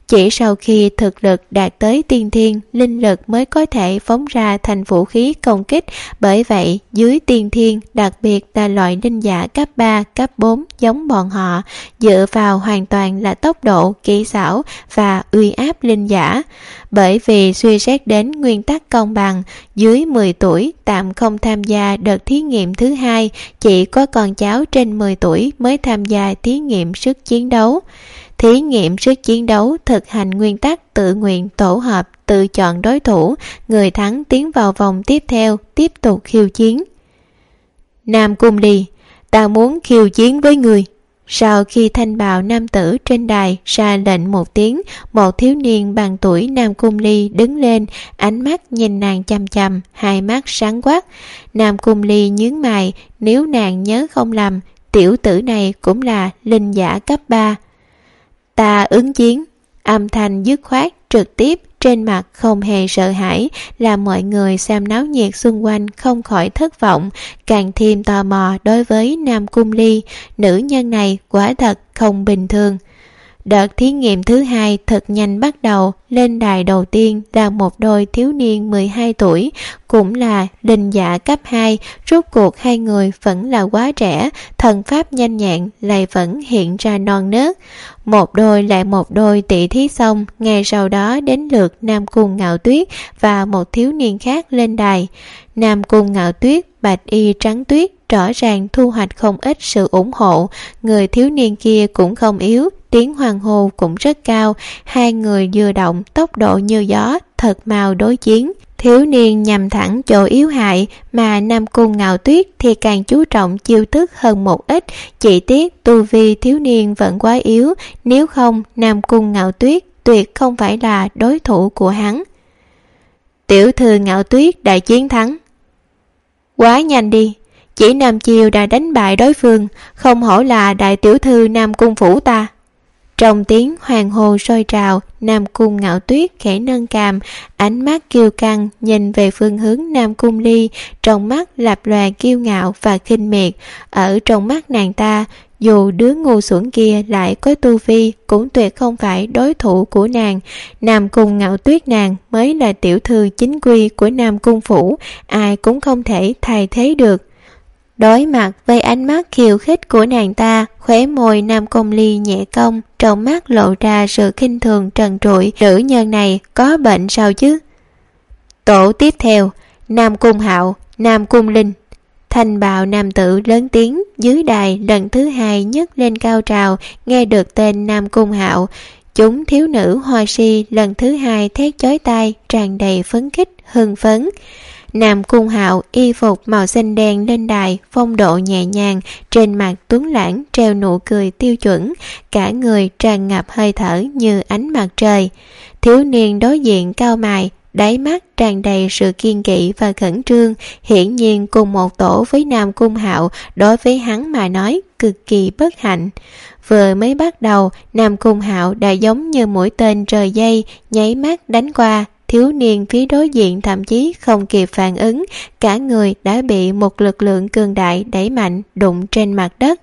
Chỉ sau khi thực lực đạt tới tiên thiên, linh lực mới có thể phóng ra thành vũ khí công kích. Bởi vậy, dưới tiên thiên, đặc biệt là loại linh giả cấp 3, cấp 4 giống bọn họ, dựa vào hoàn toàn là tốc độ, kỹ xảo và uy áp linh giả. Bởi vì suy xét đến nguyên tắc công bằng, dưới 10 tuổi tạm không tham gia đợt thí nghiệm thứ hai, chỉ có con cháu trên 10 tuổi mới tham gia thí nghiệm sức chiến đấu. Thí nghiệm sức chiến đấu thực hành nguyên tắc tự nguyện tổ hợp, tự chọn đối thủ, người thắng tiến vào vòng tiếp theo, tiếp tục khiêu chiến. Nam Cung Ly, ta muốn khiêu chiến với người. Sau khi thanh bào nam tử trên đài ra lệnh một tiếng, một thiếu niên bằng tuổi Nam Cung Ly đứng lên, ánh mắt nhìn nàng chằm chằm, hai mắt sáng quắc. Nam Cung Ly nhướng mày, nếu nàng nhớ không lầm, tiểu tử này cũng là linh giả cấp 3. Ta ứng chiến. Âm thanh dứt khoát, trực tiếp, trên mặt không hề sợ hãi, làm mọi người xem náo nhiệt xung quanh không khỏi thất vọng, càng thêm tò mò đối với Nam Cung Ly. Nữ nhân này quả thật không bình thường. Đợt thí nghiệm thứ hai thật nhanh bắt đầu. Lên đài đầu tiên là một đôi thiếu niên 12 tuổi, cũng là linh giả cấp 2. Rốt cuộc hai người vẫn là quá trẻ, thần pháp nhanh nhẹn lại vẫn hiện ra non nớt. Một đôi lại một đôi tỷ thí xong, ngay sau đó đến lượt Nam Cung Ngạo Tuyết và một thiếu niên khác lên đài. Nam Cung Ngạo Tuyết, bạch y trắng tuyết, rõ ràng thu hoạch không ít sự ủng hộ. Người thiếu niên kia cũng không yếu, tiếng hoan hô cũng rất cao. Hai người vừa động, tốc độ như gió, thật mau đối chiến. Thiếu niên nhằm thẳng chỗ yếu hại, mà Nam Cung Ngạo Tuyết thì càng chú trọng chiêu thức hơn một ít. Chỉ tiếc tu vi thiếu niên vẫn quá yếu, nếu không Nam Cung Ngạo Tuyết tuyệt không phải là đối thủ của hắn. Tiểu thư Ngạo Tuyết đã chiến thắng. Quá nhanh đi, chỉ 5 chiêu đã đánh bại đối phương, không hổ là đại tiểu thư Nam Cung phủ ta. Trong tiếng hoàng hô sôi trào, Nam Cung Ngạo Tuyết khẽ nâng cằm, ánh mắt kiêu căng nhìn về phương hướng Nam Cung Ly, trong mắt lập lòe kiêu ngạo và khinh miệt. Ở trong mắt nàng ta, dù đứa ngu xuẩn kia lại có tu vi, cũng tuyệt không phải đối thủ của nàng. Nam Cung Ngạo Tuyết nàng mới là tiểu thư chính quy của Nam Cung phủ, ai cũng không thể thay thế được. Đối mặt với ánh mắt khiêu khích của nàng ta, khóe môi Nam Cung Ly nhẹ cong, trong mắt lộ ra sự khinh thường trần trụi. Nữ nhân này có bệnh sao chứ? Tổ tiếp theo, Nam Cung Hạo, Nam Cung Linh. Thanh bào nam tử lớn tiếng, dưới đài lần thứ hai nhấc lên cao trào. Nghe được tên Nam Cung Hạo, chúng thiếu nữ hoa si lần thứ hai thét chói tai, tràn đầy phấn khích, hưng phấn. Nam Cung Hạo y phục màu xanh đen lên đài, phong độ nhẹ nhàng, trên mặt tuấn lãng treo nụ cười tiêu chuẩn, cả người tràn ngập hơi thở như ánh mặt trời. Thiếu niên đối diện cao mày, đáy mắt tràn đầy sự kiên kỵ và khẩn trương, hiển nhiên cùng một tổ với Nam Cung Hạo đối với hắn mà nói cực kỳ bất hạnh. Vừa mới bắt đầu, Nam Cung Hạo đã giống như mũi tên rời dây, nháy mắt đánh qua. Thiếu niên phía đối diện thậm chí không kịp phản ứng, cả người đã bị một lực lượng cường đại đẩy mạnh đụng trên mặt đất.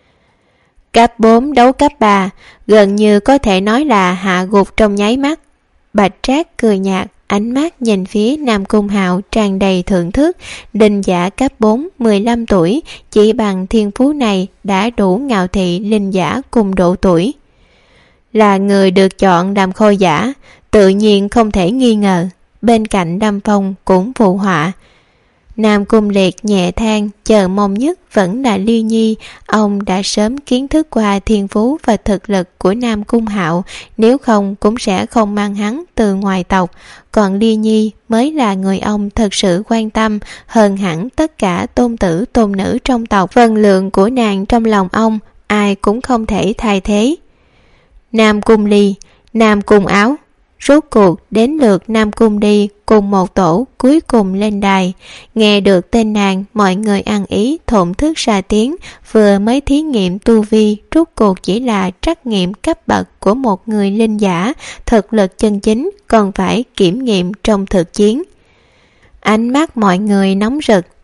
Cấp 4 đấu cấp 3, gần như có thể nói là hạ gục trong nháy mắt. Bạch Trác cười nhạt, ánh mắt nhìn phía Nam Cung Hạo tràn đầy thưởng thức. Linh giả cấp 4, 15 tuổi, chỉ bằng thiên phú này đã đủ ngạo thị linh giả cùng độ tuổi. Là người được chọn làm khôi giả, tự nhiên không thể nghi ngờ. Bên cạnh Đâm Phong cũng phụ họa. Nam Cung Liệt nhẹ than, chờ mong nhất vẫn là Ly Nhi. Ông đã sớm kiến thức qua thiên phú và thực lực của Nam Cung Hạo, nếu không cũng sẽ không mang hắn từ ngoài tộc. Còn Ly Nhi mới là người ông thật sự quan tâm, hơn hẳn tất cả tôn tử tôn nữ trong tộc. Phần lượng của nàng trong lòng ông ai cũng không thể thay thế. Nam Cung Ly, Nam Cung Áo. Rốt cuộc đến lượt Nam Cung đi cùng một tổ cuối cùng lên đài. Nghe được tên nàng, mọi người ăn ý thổn thức ra tiếng. Vừa mới thí nghiệm tu vi, rốt cuộc chỉ là trắc nghiệm cấp bậc của một người linh giả, thực lực chân chính còn phải kiểm nghiệm trong thực chiến. Ánh mắt mọi người nóng rực,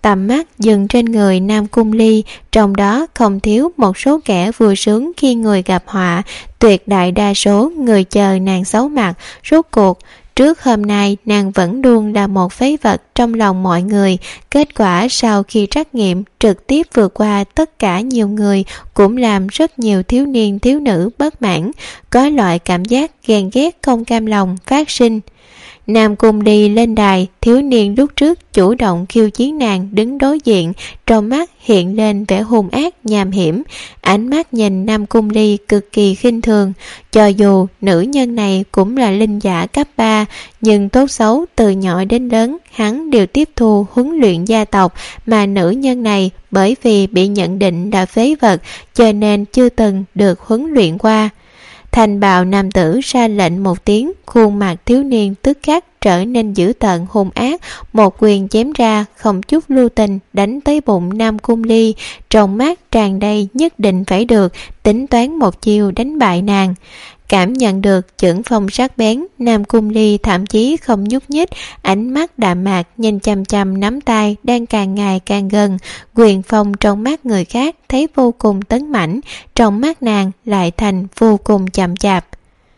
tầm mắt dừng trên người Nam Cung Ly, trong đó không thiếu một số kẻ vui sướng khi người gặp họa. Tuyệt đại đa số người chờ nàng xấu mặt. Rốt cuộc trước hôm nay nàng vẫn luôn là một phế vật trong lòng mọi người. Kết quả sau khi trắc nghiệm trực tiếp vượt qua tất cả nhiều người, cũng làm rất nhiều thiếu niên thiếu nữ bất mãn, có loại cảm giác ghen ghét không cam lòng phát sinh. Nam Cung Ly lên đài, thiếu niên lúc trước chủ động khiêu chiến nàng đứng đối diện, trong mắt hiện lên vẻ hung ác nham hiểm, ánh mắt nhìn Nam Cung Ly cực kỳ khinh thường. Cho dù nữ nhân này cũng là linh giả cấp 3, nhưng tốt xấu từ nhỏ đến lớn hắn đều tiếp thu huấn luyện gia tộc, mà nữ nhân này bởi vì bị nhận định là phế vật cho nên chưa từng được huấn luyện qua. Thành bào nam tử ra lệnh một tiếng, khuôn mặt thiếu niên tức khắc trở nên dữ tợn hung ác, một quyền chém ra không chút lưu tình đánh tới bụng Nam Cung Ly, trong mắt tràn đầy nhất định phải được, tính toán một chiêu đánh bại nàng. Cảm nhận được chưởng phong sắc bén, Nam Cung Ly thậm chí không nhúc nhích, ánh mắt đạm mạc nhìn chằm chằm nắm tay đang càng ngày càng gần. Quyền phong trong mắt người khác thấy vô cùng tấn mãnh, trong mắt nàng lại thành vô cùng chậm chạp.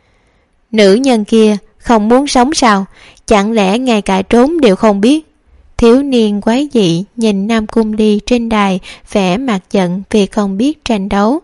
Nữ nhân kia không muốn sống sao? Chẳng lẽ ngay cả trốn đều không biết? Thiếu niên quái dị nhìn Nam Cung Ly trên đài, vẻ mặt giận vì không biết tranh đấu.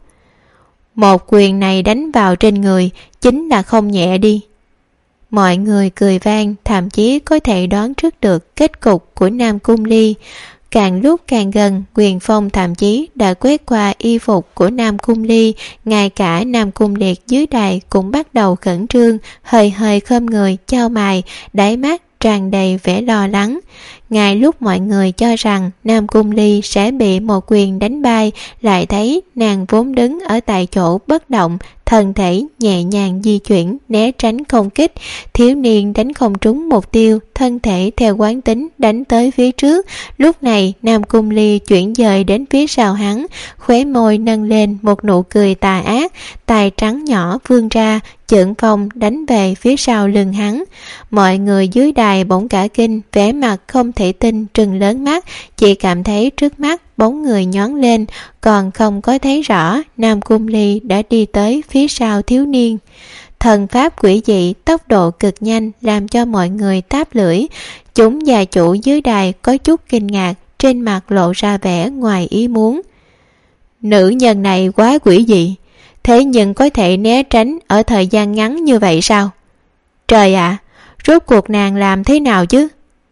Một quyền này đánh vào trên người chính là không nhẹ đi. Mọi người cười vang, thậm chí có thể đoán trước được kết cục của Nam Cung Ly. Càng lúc càng gần, quyền phong thậm chí đã quét qua y phục của Nam Cung Ly, ngay cả Nam Cung Liệt dưới đài cũng bắt đầu khẩn trương, hơi hơi khom người chau mày, đáy mắt tràn đầy vẻ lo lắng. Ngay lúc mọi người cho rằng Nam Cung Ly sẽ bị một quyền đánh bay, lại thấy nàng vốn đứng ở tại chỗ bất động, thân thể nhẹ nhàng di chuyển né tránh công kích. Thiếu niên đánh không trúng mục tiêu, thân thể theo quán tính đánh tới phía trước. Lúc này Nam Cung Ly chuyển dời đến phía sau hắn, khóe môi nâng lên một nụ cười tà ác, tay trắng nhỏ vươn ra, chưởng phong đánh về phía sau lưng hắn. Mọi người dưới đài bỗng cả kinh, vẻ mặt không thể tin trừng lớn mắt, chỉ cảm thấy trước mắt bóng người nhón lên, còn không có thấy rõ Nam Cung Ly đã đi tới phía sau thiếu niên. Thần pháp quỷ dị, tốc độ cực nhanh làm cho mọi người táp lưỡi. Chúng gia chủ dưới đài có chút kinh ngạc, trên mặt lộ ra vẻ ngoài ý muốn. Nữ nhân này quá quỷ dị, thế nhưng có thể né tránh ở thời gian ngắn như vậy sao? Trời ạ, rốt cuộc nàng làm thế nào chứ?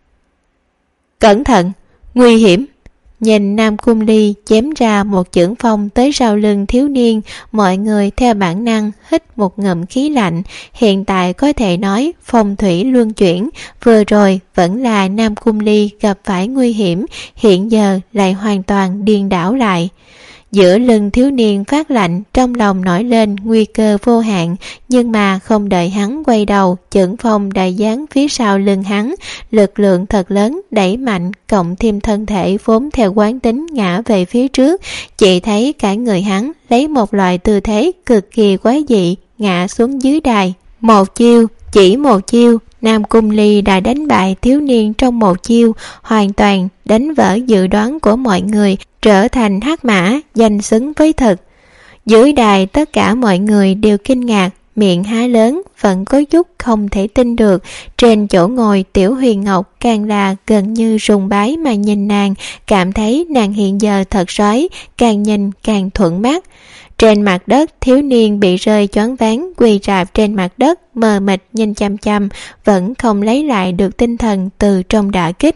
Cẩn thận, nguy hiểm! Nhìn Nam Cung Ly chém ra một chưởng phong tới sau lưng thiếu niên, mọi người theo bản năng hít một ngụm khí lạnh. Hiện tại có thể nói phong thủy luân chuyển, vừa rồi vẫn là Nam Cung Ly gặp phải nguy hiểm, hiện giờ lại hoàn toàn điên đảo lại. Giữa lưng thiếu niên phát lạnh, trong lòng nổi lên nguy cơ vô hạn, nhưng mà không đợi hắn quay đầu, chưởng phong đã giáng phía sau lưng hắn, lực lượng thật lớn đẩy mạnh, cộng thêm thân thể vốn theo quán tính ngã về phía trước, chỉ thấy cả người hắn lấy một loại tư thế cực kỳ quái dị ngã xuống dưới đài. Một chiêu, chỉ một chiêu, Nam Cung Ly đã đánh bại thiếu niên trong một chiêu, hoàn toàn đánh vỡ dự đoán của mọi người, trở thành hắc mã, danh xứng với thực. Dưới đài tất cả mọi người đều kinh ngạc, miệng há lớn, vẫn có chút không thể tin được. Trên chỗ ngồi Tiểu Huyền Ngọc càng là gần như sùng bái mà nhìn nàng, cảm thấy nàng hiện giờ thật soái, càng nhìn càng thuận mắt. Trên mặt đất, thiếu niên bị rơi choáng váng, quỳ rạp trên mặt đất, mờ mịt nhìn chăm chăm, vẫn không lấy lại được tinh thần từ trong đả kích.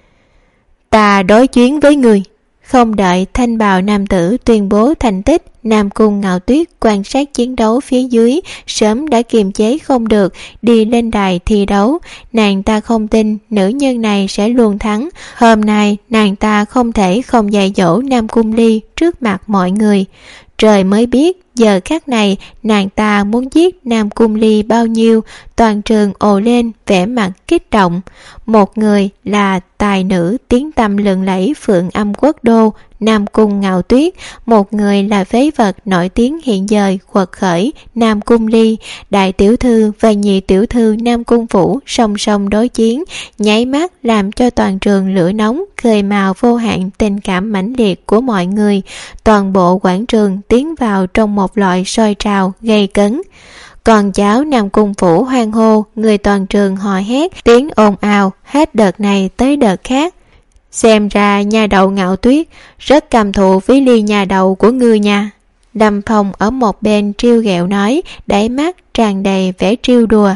Ta đối chiến với người. Không đợi thanh bào nam tử tuyên bố thành tích, Nam Cung Ngạo Tuyết quan sát chiến đấu phía dưới, sớm đã kiềm chế không được, đi lên đài thi đấu. Nàng ta không tin nữ nhân này sẽ luôn thắng. Hôm nay nàng ta không thể không dạy dỗ Nam Cung Ly trước mặt mọi người. Trời mới biết giờ khắc này nàng ta muốn giết Nam Cung Ly bao nhiêu. Toàn trường ồ lên vẻ mặt kích động. Một người là tài nữ tiếng tăm lừng lẫy Phượng Âm Quốc Đô Nam Cung Ngạo Tuyết, một người là phế vật nổi tiếng hiện giờ quật khởi Nam Cung Ly. Đại tiểu thư và nhị tiểu thư Nam Cung Phủ song song đối chiến, nháy mắt làm cho toàn trường lửa nóng, khơi mào vô hạn tình cảm mãnh liệt của mọi người. Toàn bộ quảng trường tiến vào trong một loại sôi trào gay cấn. Còn cháu Nam Cung Phủ hoan hô, người toàn trường hò hét, tiếng ồn ào hết đợt này tới đợt khác. Xem ra nhà đầu Ngạo Tuyết rất căm thù với ly nhà đầu của ngươi nha. Lâm Phong ở một bên trêu ghẹo nói, đáy mắt tràn đầy vẻ trêu đùa.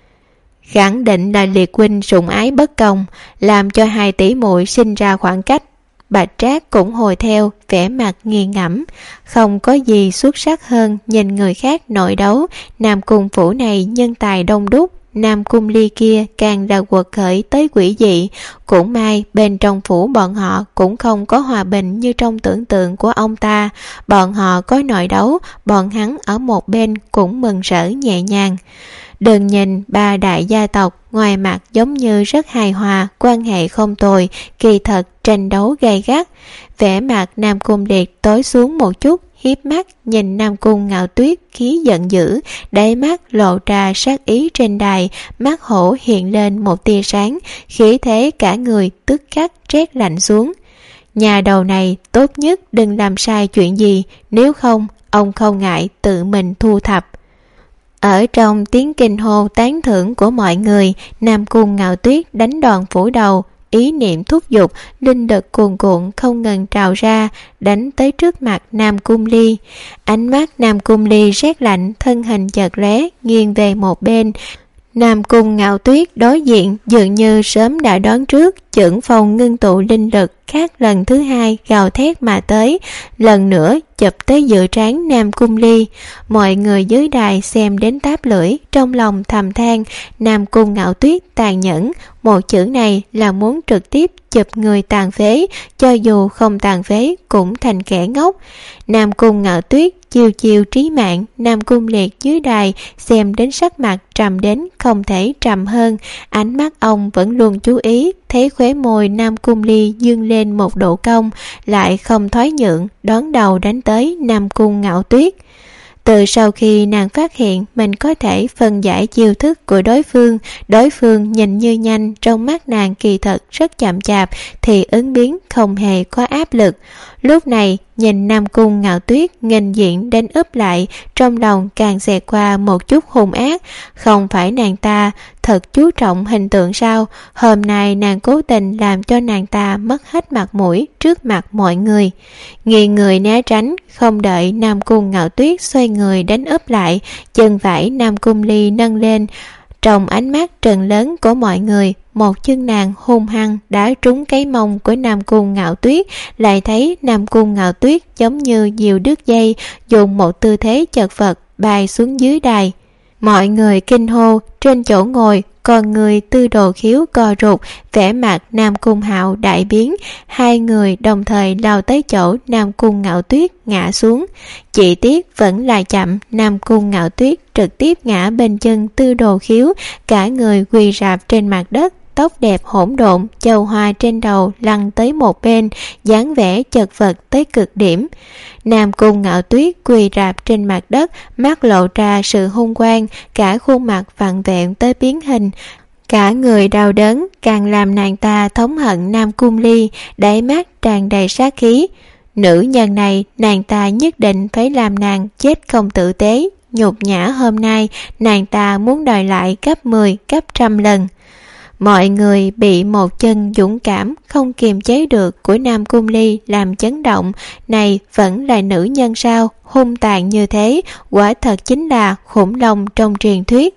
Khẳng định là Liệt huynh sủng ái bất công, làm cho hai tỷ muội sinh ra khoảng cách. Bạch Trác cũng hồi theo, vẻ mặt nghiền ngẫm. Không có gì xuất sắc hơn nhìn người khác nội đấu. Nam Cung Phủ này nhân tài đông đúc, Nam Cung Ly kia càng là quật khởi tới quỷ dị. Cũng may bên trong phủ bọn họ cũng không có hòa bình như trong tưởng tượng của ông ta. Bọn họ có nội đấu, bọn hắn ở một bên cũng mừng rỡ nhẹ nhàng. Đừng nhìn ba đại gia tộc ngoài mặt giống như rất hài hòa, quan hệ không tồi, kỳ thật tranh đấu gay gắt. Vẻ mặt Nam Cung Liệt tối xuống một chút, hiếp mắt nhìn Nam Cung Ngạo Tuyết khí giận dữ, đáy mắt lộ ra sát ý trên đài, mắt hổ hiện lên một tia sáng, khí thế cả người tức khắc rét lạnh xuống. Nhà đầu này tốt nhất đừng làm sai chuyện gì, nếu không ông không ngại tự mình thu thập. Ở trong tiếng kinh hô tán thưởng của mọi người, Nam Cung Ngạo Tuyết đánh đòn phủ đầu, ý niệm thúc giục, linh lực cuồn cuộn không ngừng trào ra, đánh tới trước mặt Nam Cung Ly. Ánh mắt Nam Cung Ly rét lạnh, thân hình chợt lóe, nghiêng về một bên. Nam Cung Ngạo Tuyết đối diện dường như sớm đã đoán trước, chưởng phong ngưng tụ linh lực khác lần thứ hai gào thét mà tới, lần nữa chụp tới giữa trán Nam Cung Ly. Mọi người dưới đài xem đến táp lưỡi, trong lòng thầm than, Nam Cung Ngạo Tuyết tàn nhẫn, một chữ này là muốn trực tiếp chụp người tàn phế, cho dù không tàn phế cũng thành kẻ ngốc. Nam Cung Ngạo Tuyết chiêu chiêu trí mạng, Nam Cung Liệt dưới đài xem đến sắc mặt trầm đến không thể trầm hơn, ánh mắt ông vẫn luôn chú ý, thấy khóe môi Nam Cung Ly dương lên một độ cong, lại không thoái nhượng, đón đầu đánh tới Nam Cung Ngạo Tuyết. Từ sau khi nàng phát hiện mình có thể phân giải chiêu thức của đối phương nhìn như nhanh, trong mắt nàng kỳ thật rất chậm chạp, thì ứng biến không hề có áp lực. Lúc này nhìn Nam Cung Ngạo Tuyết nghênh diện đến úp lại, trong lòng càng xẹt qua một chút hung ác. Không phải nàng ta thật chú trọng hình tượng sao? Hôm nay nàng cố tình làm cho nàng ta mất hết mặt mũi trước mặt mọi người. Nghiêng người né tránh, không đợi Nam Cung Ngạo Tuyết xoay người đánh úp lại, chân phải Nam Cung Ly nâng lên. Trong ánh mắt trừng lớn của mọi người, một chân nàng hung hăng đá trúng cái mông của Nam Cung Ngạo Tuyết, lại thấy Nam Cung Ngạo Tuyết giống như diều đứt dây, dùng một tư thế chật vật bay xuống dưới đài. Mọi người kinh hô, trên chỗ ngồi còn người Tư Đồ Khiếu co rụt, vẻ mặt Nam Cung Hạo đại biến, hai người đồng thời lao tới chỗ Nam Cung Ngạo Tuyết ngã xuống. Chỉ tiếc vẫn là chậm, Nam Cung Ngạo Tuyết trực tiếp ngã bên chân Tư Đồ Khiếu, cả người quỳ rạp trên mặt đất, tóc đẹp hỗn độn, châu hoa trên đầu lăn tới một bên, dáng vẻ chật vật tới cực điểm. Nam Cung Ngạo Tuyết quỳ rạp trên mặt đất, mắt lộ ra sự hung quang, cả khuôn mặt vặn vẹo tới biến hình. Cả người đau đớn càng làm nàng ta thống hận Nam Cung Ly, đáy mắt tràn đầy sát khí. Nữ nhân này nàng ta nhất định phải làm nàng chết không tử tế, nhục nhã hôm nay nàng ta muốn đòi lại gấp 10, gấp 100 lần. Mọi người bị một chân dũng cảm không kiềm chế được của Nam Cung Ly làm chấn động. Này vẫn là nữ nhân sao? Hung tàn như thế, quả thật chính là khủng long trong truyền thuyết.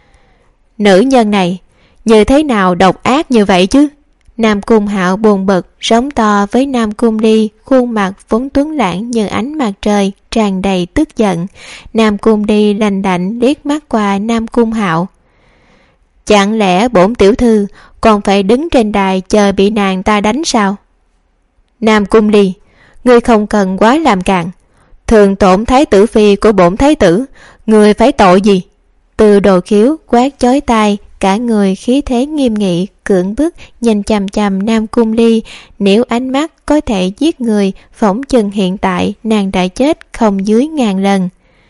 Nữ nhân này như thế nào độc ác như vậy chứ? Nam Cung Hạo buồn bực sống to với Nam Cung Ly, khuôn mặt vốn tuấn lãng như ánh mặt trời, tràn đầy tức giận. Nam Cung Ly lạnh lạnh liếc mắt qua Nam Cung Hạo. Chẳng lẽ bổn tiểu thư còn phải đứng trên đài chờ bị nàng ta đánh sao? Nam Cung Ly, ngươi không cần quá làm càn. thường tổn thái tử phi của bổn thái tử, người phải tội gì? Từ Đồ Khiếu quát chói tai, cả người khí thế nghiêm nghị, cưỡng bức nhìn chằm chằm Nam Cung Ly. Nếu ánh mắt có thể giết người, phỏng chừng hiện tại nàng đã chết không dưới 1000 lần.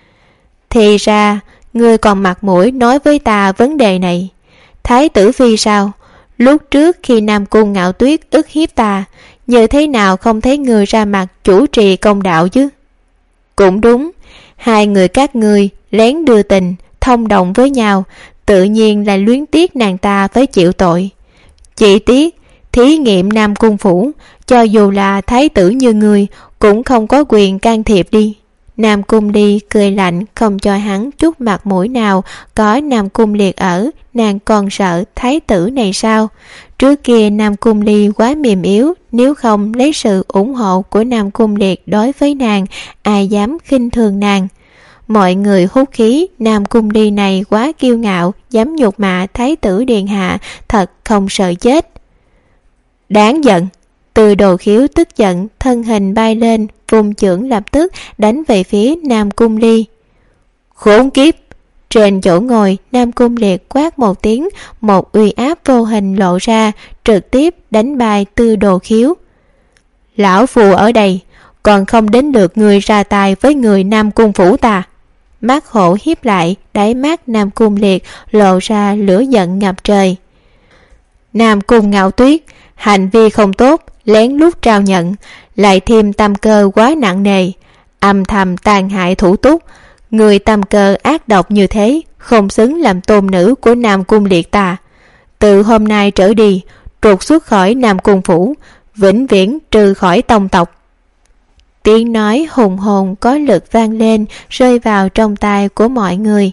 Thì ra ngươi còn mặt mũi nói với ta vấn đề này. Thái tử phi sao? Lúc trước khi Nam Cung Ngạo Tuyết ức hiếp ta, như thế nào không thấy người ra mặt chủ trì công đạo chứ? Cũng đúng, hai người các ngươi lén đưa tình, thông đồng với nhau, tự nhiên là luyến tiếc nàng ta phải chịu tội. Chỉ tiếc thí nghiệm Nam Cung phủ, cho dù là thái tử như ngươi cũng không có quyền can thiệp đi. Nam Cung Ly cười lạnh, không cho hắn chút mặt mũi nào. Có Nam Cung Liệt ở, nàng còn sợ thái tử này sao? Trước kia Nam Cung Ly quá mềm yếu, nếu không lấy sự ủng hộ của Nam Cung Liệt đối với nàng, ai dám khinh thường nàng. Mọi người hút khí, Nam Cung Ly này quá kiêu ngạo, dám nhục mạ thái tử điện hạ, thật không sợ chết. Đáng giận! Từ Đồ Khiếu tức giận, thân hình bay lên, vùng chưởng lập tức đánh về phía Nam Cung Ly. Khốn kiếp! Trên chỗ ngồi, Nam Cung Liệt quát một tiếng, một uy áp vô hình lộ ra, trực tiếp đánh bại Từ Đồ Khiếu. Lão phù ở đây, còn không đến lượt người ra tay với người Nam Cung phủ ta. Mắt hổ hiếp lại, đáy mắt Nam Cung Liệt lộ ra lửa giận ngập trời. Nam Cung Ngạo Tuyết, hành vi không tốt, lén lút trao nhận, lại thêm tâm cơ quá nặng nề, âm thầm tàn hại thủ túc. Người tâm cơ ác độc như thế, không xứng làm tôn nữ của Nam Cung Liệt ta. Từ hôm nay trở đi, trục xuất khỏi Nam Cung phủ, vĩnh viễn trừ khỏi tông tộc. Tiếng nói hùng hồn có lực vang lên, rơi vào trong tai của mọi người.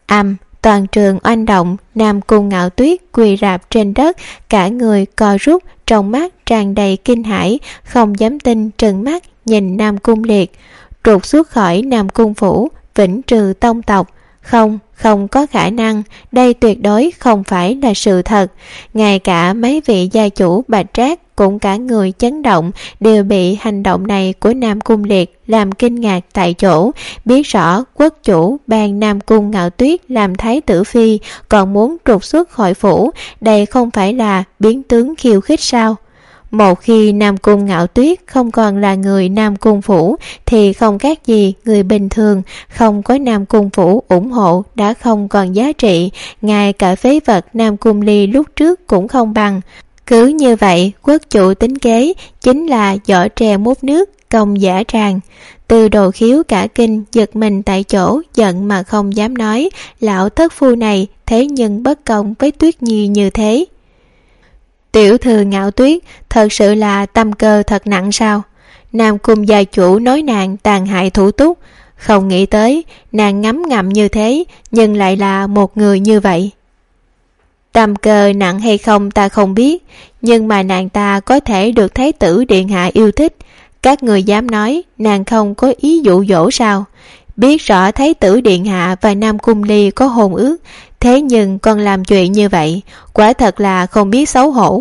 Toàn trường oanh động, Nam Cung Ngạo Tuyết quỳ rạp trên đất, cả người co rút, trong mắt tràn đầy kinh hãi, không dám tin trừng mắt nhìn Nam Cung Liệt. Trục xuất khỏi Nam Cung phủ, vĩnh trừ tông tộc. Không có khả năng, đây tuyệt đối không phải là sự thật. Ngay cả mấy vị gia chủ Bạch Trác cũng cả người chấn động, đều bị hành động này của Nam Cung Liệt làm kinh ngạc tại chỗ. Biết rõ quốc chủ ban Nam Cung Ngạo Tuyết làm thái tử phi, còn muốn trục xuất khỏi phủ, đây không phải là biến tướng khiêu khích sao? Một khi Nam Cung Ngạo Tuyết không còn là người Nam Cung phủ thì không khác gì người bình thường, không có Nam Cung phủ ủng hộ đã không còn giá trị, ngay cả phế vật Nam Cung Ly lúc trước cũng không bằng. Cứ như vậy, quốc chủ tính kế chính là giỏ tre múc nước, công dã tràng. Từ Đồ Khiếu cả kinh, giật mình tại chỗ, giận mà không dám nói. Lão thất phu này thế nhưng bất công với Tuyết Nhi như thế. Tiểu thư Ngạo Tuyết thật sự là tâm cơ thật nặng sao? Nam Cung gia chủ nói nàng tàn hại thủ túc, không nghĩ tới nàng ngấm ngầm như thế, nhưng lại là một người như vậy. Tâm cơ nặng hay không ta không biết, nhưng mà nàng ta có thể được thái tử điện hạ yêu thích. Các người dám nói nàng không có ý dụ dỗ sao? Biết rõ thái tử điện hạ và Nam Cung Ly có hôn ước, thế nhưng còn làm chuyện như vậy, quả thật là không biết xấu hổ.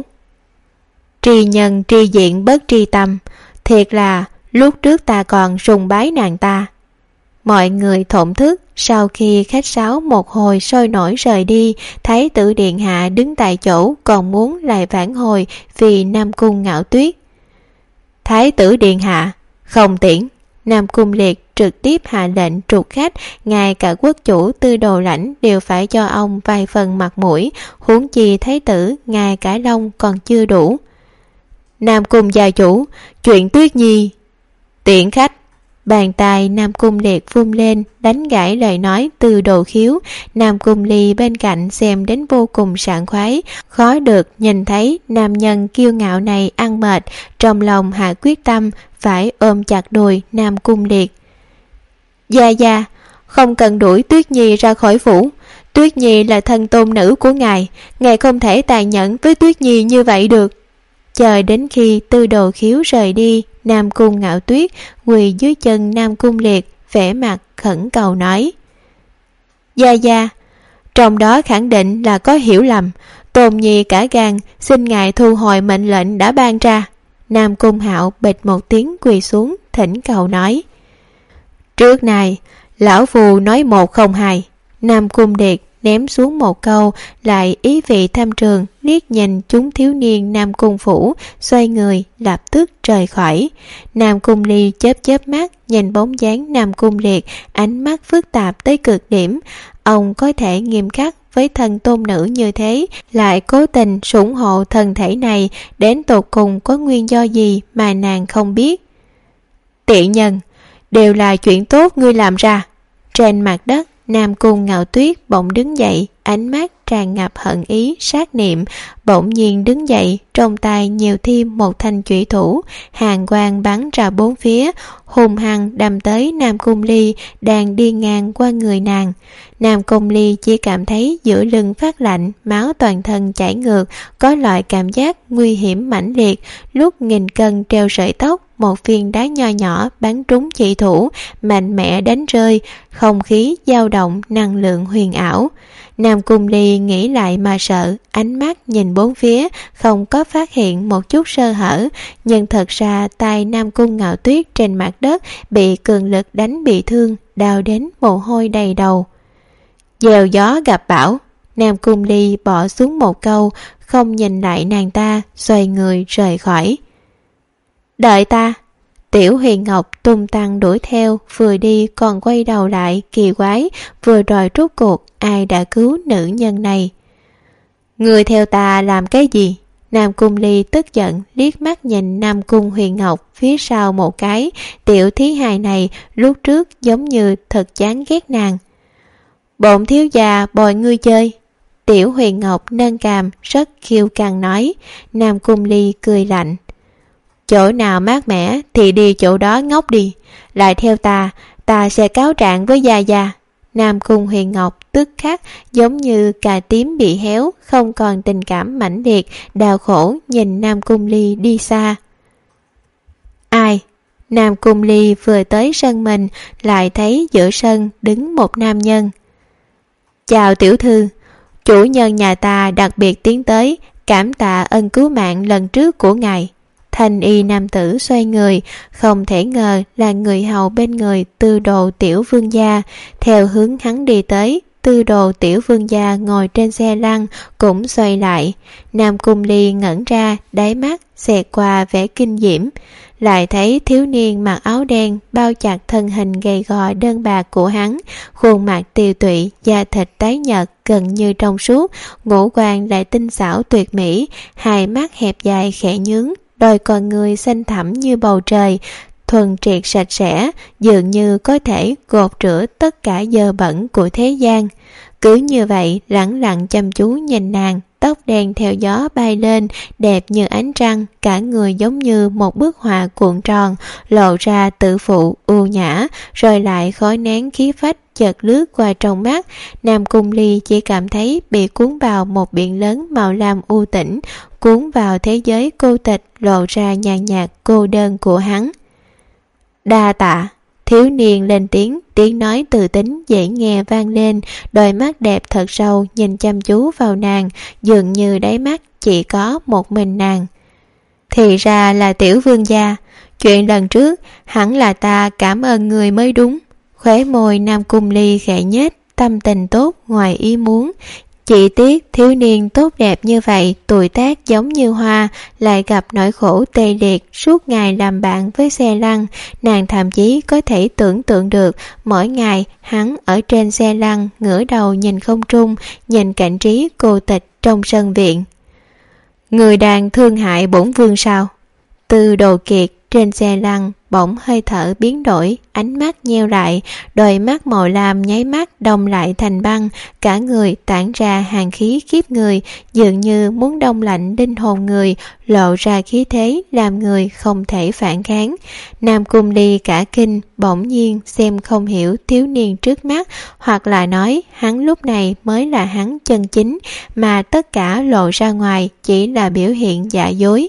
Tri nhân tri diện bất tri tâm, thiệt là lúc trước ta còn sùng bái nàng ta. Mọi người thổn thức. Sau khi khách sáo một hồi sôi nổi rời đi, thái tử điện hạ đứng tại chỗ, còn muốn lại vãn hồi vì Nam Cung Ngạo Tuyết. Thái tử điện hạ không tiễn. Nam Cung Liệt trực tiếp hạ lệnh trục khách, ngay cả quốc chủ Tư Đồ Lãnh đều phải cho ông vài phần mặt mũi, huống chi thái tử ngay cả lông còn chưa đủ. Nam Cung gia chủ, chuyện Tuyết Nhi. Tiễn khách. Bàn tay Nam Cung Liệt vung lên, đánh gãy lời nói Từ Đồ Khiếu. Nam Cung Ly bên cạnh xem đến vô cùng sảng khoái, khó được nhìn thấy nam nhân kiêu ngạo này ăn mệt, trong lòng hạ quyết tâm phải ôm chặt đùi Nam Cung Liệt. Gia, không cần đuổi Tuyết Nhi ra khỏi phủ. Tuyết Nhi là thân tôn nữ của ngài không thể tàn nhẫn với Tuyết Nhi như vậy được. Chờ đến khi Từ Đồ Khiếu rời đi, Nam Cung Ngạo Tuyết quỳ dưới chân Nam Cung Liệt, vẻ mặt khẩn cầu nói: Gia, trong đó khẳng định là có hiểu lầm, Tôn Nhi cả gan xin ngài thu hồi mệnh lệnh đã ban ra. Nam Cung Hạo bịch một tiếng quỳ xuống thỉnh cầu nói: Trước này, lão phù nói 1 không 2. Nam Cung Liệt ném xuống một câu, lại ý vị thâm trường liếc nhìn chúng thiếu niên Nam Cung phủ, xoay người lập tức rời khỏi. Nam Cung Ly chớp mắt nhìn bóng dáng Nam Cung Liệt, ánh mắt phức tạp tới cực điểm. Ông có thể nghiêm khắc với thần tôn nữ như thế, lại cố tình sủng hộ thân thể này, đến tột cùng có nguyên do gì mà nàng không biết. Tiện nhân, đều là chuyện tốt ngươi làm ra. Trên mặt đất, Nam Cung Ngạo Tuyết bỗng đứng dậy, ánh mắt tràn ngập hận ý, sát niệm. Bỗng nhiên đứng dậy, trong tay nhiều thêm một thanh chủy thủ, hàn quang bắn ra bốn phía, hùng hăng đâm tới Nam Cung Ly đang đi ngang qua người nàng. Nam Cung Ly chỉ cảm thấy giữa lưng phát lạnh, máu toàn thân chảy ngược, có loại cảm giác nguy hiểm mãnh liệt. Lúc nghìn cân treo sợi tóc, một viên đá nho nhỏ bắn trúng chỉ thủ, mạnh mẽ đánh rơi, không khí dao động, năng lượng huyền ảo. Nam Cung Ly nghĩ lại mà sợ, ánh mắt nhìn bốn phía, không có phát hiện một chút sơ hở, nhưng thật ra tay Nam Cung Ngạo Tuyết trên mặt đất bị cường lực đánh bị thương, đau đến mồ hôi đầy đầu. Gieo gió gặp bão. Nam Cung Ly bỏ xuống một câu, không nhìn lại nàng ta, xoay người rời khỏi. Đợi ta. Tiểu Huyền Ngọc tung tăng đuổi theo, vừa đi còn quay đầu lại, kỳ quái, vừa rồi rốt cuộc ai đã cứu nữ nhân này. Người theo ta làm cái gì? Nam Cung Ly tức giận liếc mắt nhìn Nam Cung Huyền Ngọc phía sau một cái. Tiểu thí hài này lúc trước giống như thật chán ghét nàng. Bổn thiếu già bồi ngươi chơi. Tiểu Huyền Ngọc nâng cằm rất khiêu căng nói. Nam Cung Ly cười lạnh. Chỗ nào mát mẻ thì đi chỗ đó ngốc đi. Lại theo ta sẽ cáo trạng với gia gia. Nam Cung Huyền Ngọc tức khắc giống như cà tím bị héo, không còn tình cảm mãnh liệt, đau khổ nhìn Nam Cung Ly đi xa. Ai? Nam Cung Ly vừa tới sân mình, lại thấy giữa sân đứng một nam nhân. Chào tiểu thư, chủ nhân nhà ta đặc biệt tiến tới, cảm tạ ân cứu mạng lần trước của ngài. Thanh y nam tử xoay người, không thể ngờ là người hầu bên người Tư Đồ tiểu vương gia. Theo hướng hắn đi tới, Tư Đồ tiểu vương gia ngồi trên xe lăn cũng xoay lại. Nam Cung Ly ngẩn ra, đáy mắt xẹt qua vẻ kinh diễm, lại thấy thiếu niên mặc áo đen bao chặt thân hình gầy gò đơn bạc của hắn, khuôn mặt tiều tụy, da thịt tái nhợt gần như trong suốt, ngũ quan lại tinh xảo tuyệt mỹ, hai mắt hẹp dài khẽ nhướng, đôi con người xanh thẳm như bầu trời, thuần triệt sạch sẽ, dường như có thể gột rửa tất cả dơ bẩn của thế gian. Cứ như vậy lẳng lặng chăm chú nhìn nàng, tóc đen theo gió bay lên, đẹp như ánh trăng, cả người giống như một bức họa cuộn tròn, lộ ra tự phụ ưu nhã, rồi lại khói nén khí phách chợt lướt qua trong mắt. Nam Cung Ly chỉ cảm thấy bị cuốn vào một biển lớn màu lam u tĩnh, cuốn vào thế giới cô tịch, lộ ra nhàn nhạt cô đơn của hắn. Đa tạ. Thiếu niên lên tiếng nói từ tính dễ nghe vang lên, đôi mắt đẹp thật sâu nhìn chăm chú vào nàng, dường như đáy mắt chỉ có một mình nàng. Thì ra là tiểu vương gia, chuyện lần trước hẳn là ta cảm ơn người mới đúng. Khóe môi Nam Cung Ly khẽ nhếch, tâm tình tốt ngoài ý muốn. Chỉ tiếc thiếu niên tốt đẹp như vậy, tuổi tác giống như hoa, lại gặp nỗi khổ tê liệt, suốt ngày làm bạn với xe lăn. Nàng thậm chí có thể tưởng tượng được mỗi ngày hắn ở trên xe lăn, ngửa đầu nhìn không trung, nhìn cảnh trí cô tịch trong sân viện. Người đang thương hại bổn vương sao? Tư Đồ Kiệt trên xe lăn bỗng hơi thở biến đổi, ánh mắt nheo lại, đôi mắt màu lam nháy mắt đông lại thành băng, cả người tản ra hàn khí khiếp người, dường như muốn đông lạnh linh hồn người, lộ ra khí thế làm người không thể phản kháng. Nam Cung Ly cả kinh, bỗng nhiên xem không hiểu thiếu niên trước mắt, hoặc là nói hắn lúc này mới là hắn chân chính, mà tất cả lộ ra ngoài chỉ là biểu hiện giả dối.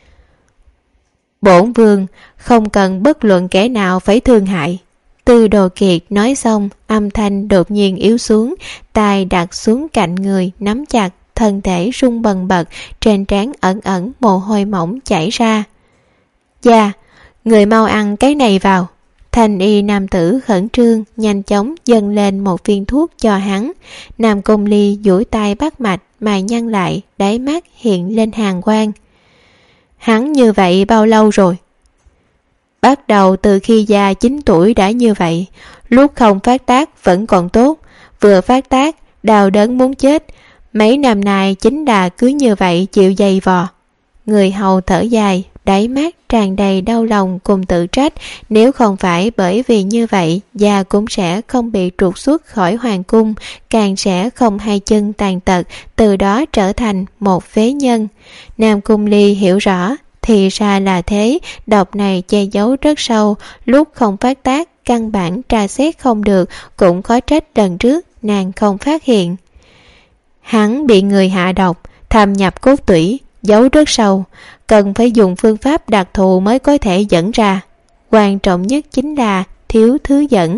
Bổn vương không cần bất luận kẻ nào phải thương hại. Tư Đồ Kiệt nói xong, âm thanh đột nhiên yếu xuống, tay đặt xuống cạnh người, nắm chặt, thân thể rung bần bật, trên trán ẩn ẩn mồ hôi mỏng chảy ra. Dạ, người mau ăn cái này vào. Thanh y nam tử khẩn trương nhanh chóng dâng lên một viên thuốc cho hắn. Nam Cung Ly duỗi tay bắt mạch, mày nhăn lại, đáy mắt hiện lên hàn quang. Hắn như vậy bao lâu rồi? Bắt đầu từ khi già 9 tuổi đã như vậy. Lúc không phát tác vẫn còn tốt, vừa phát tác đau đớn muốn chết. Mấy năm nay chính là cứ như vậy chịu dày vò. Người hầu thở dài, đáy mắt tràn đầy đau lòng cùng tự trách. Nếu không phải bởi vì như vậy, già cũng sẽ không bị trục xuất khỏi hoàng cung, càng sẽ không hai chân tàn tật, từ đó trở thành một phế nhân. Nam Cung Ly hiểu rõ, thì ra là thế. Độc này che giấu rất sâu, lúc không phát tác căn bản tra xét không được, cũng khó trách lần trước nàng không phát hiện. Hắn bị người hạ độc, thâm nhập cốt tủy, giấu rất sâu, cần phải dùng phương pháp đặc thù mới có thể dẫn ra. Quan trọng nhất chính là thiếu thứ dẫn.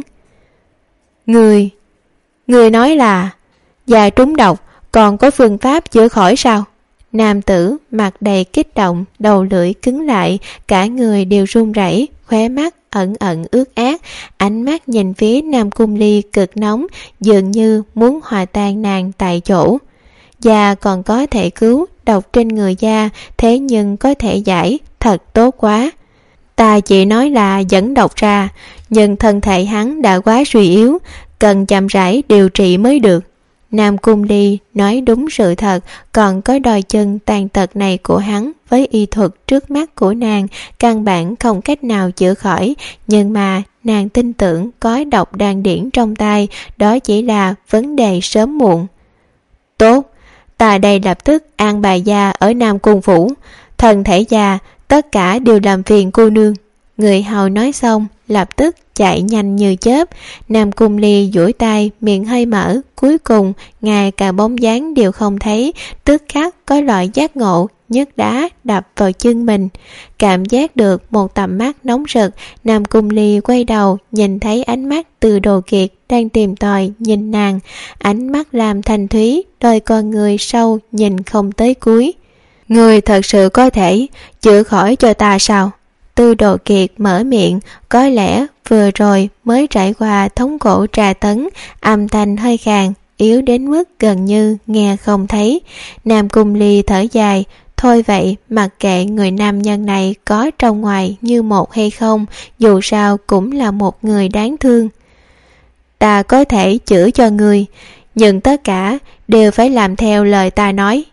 Người nói là già trúng độc còn có phương pháp chữa khỏi sao? Nam tử mặt đầy kích động, đầu lưỡi cứng lại, cả người đều run rẩy, khóe mắt ẩn ẩn ướt át, ánh mắt nhìn phía Nam Cung Ly cực nóng, dường như muốn hòa tan nàng tại chỗ. Già còn có thể cứu, độc trên người già, thế nhưng có thể giải, thật tốt quá. Ta chỉ nói là dẫn độc ra, nhưng thân thể hắn đã quá suy yếu, cần chậm rãi điều trị mới được. Nam Cung Ly nói đúng sự thật, còn có đôi chân tàn tật này của hắn với y thuật trước mắt của nàng căn bản không cách nào chữa khỏi, nhưng mà nàng tin tưởng có độc đan điển trong tay, đó chỉ là vấn đề sớm muộn. Tốt, ta đây lập tức an bài gia ở Nam Cung phủ, thân thể gia tất cả đều làm phiền cô nương. Người hầu nói xong lập tức chạy nhanh như chớp. Nam Cung Ly duỗi tay, miệng hơi mở, cuối cùng ngay cả bóng dáng đều không thấy, tức khắc có loại giác ngộ, nhấc đá đập vào chân mình. Cảm giác được một tầm mắt nóng rực, Nam Cung Ly quay đầu nhìn thấy ánh mắt Từ Đồ Kiệt đang tìm tòi nhìn nàng, ánh mắt làm thanh thúy, đôi con người sâu nhìn không tới cuối. Người thật sự có thể chữa khỏi cho ta sao? Từ Đồ Kiệt mở miệng, có lẽ vừa rồi mới trải qua thống khổ tra tấn, âm thanh hơi khàn, yếu đến mức gần như nghe không thấy. Nam Cung Ly thở dài, thôi vậy, mặc kệ người nam nhân này có trong ngoài như một hay không, dù sao cũng là một người đáng thương. Ta có thể chữa cho người, nhưng tất cả đều phải làm theo lời ta nói.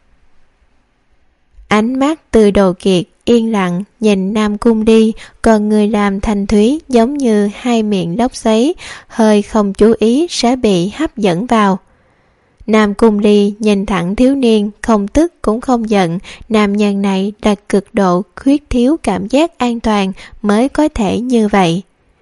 Ánh mắt Từ Đồ Kiệt yên lặng nhìn Nam Cung Ly, còn người làm thanh thúy giống như hai miệng lốc xoáy, hơi không chú ý sẽ bị hấp dẫn vào. Nam Cung Ly nhìn thẳng thiếu niên, không tức cũng không giận, nam nhân này là cực độ khuyết thiếu cảm giác an toàn mới có thể như vậy.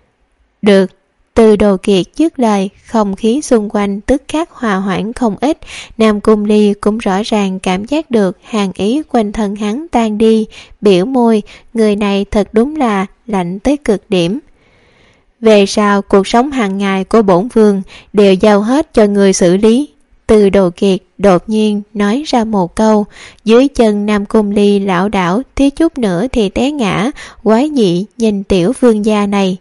Được. Từ Đồ Kiệt dứt lời, không khí xung quanh tức khắc hòa hoãn không ít. Nam Cung Ly cũng rõ ràng cảm giác được hàn ý quanh thân hắn tan đi, biểu môi, người này thật đúng là lạnh tới cực điểm. Về sau cuộc sống hàng ngày của bổn vương đều giao hết cho người xử lý. Từ Đồ Kiệt đột nhiên nói ra một câu, dưới chân Nam Cung Ly lảo đảo, thiếu chút nữa thì té ngã, quái dị nhìn tiểu vương gia này.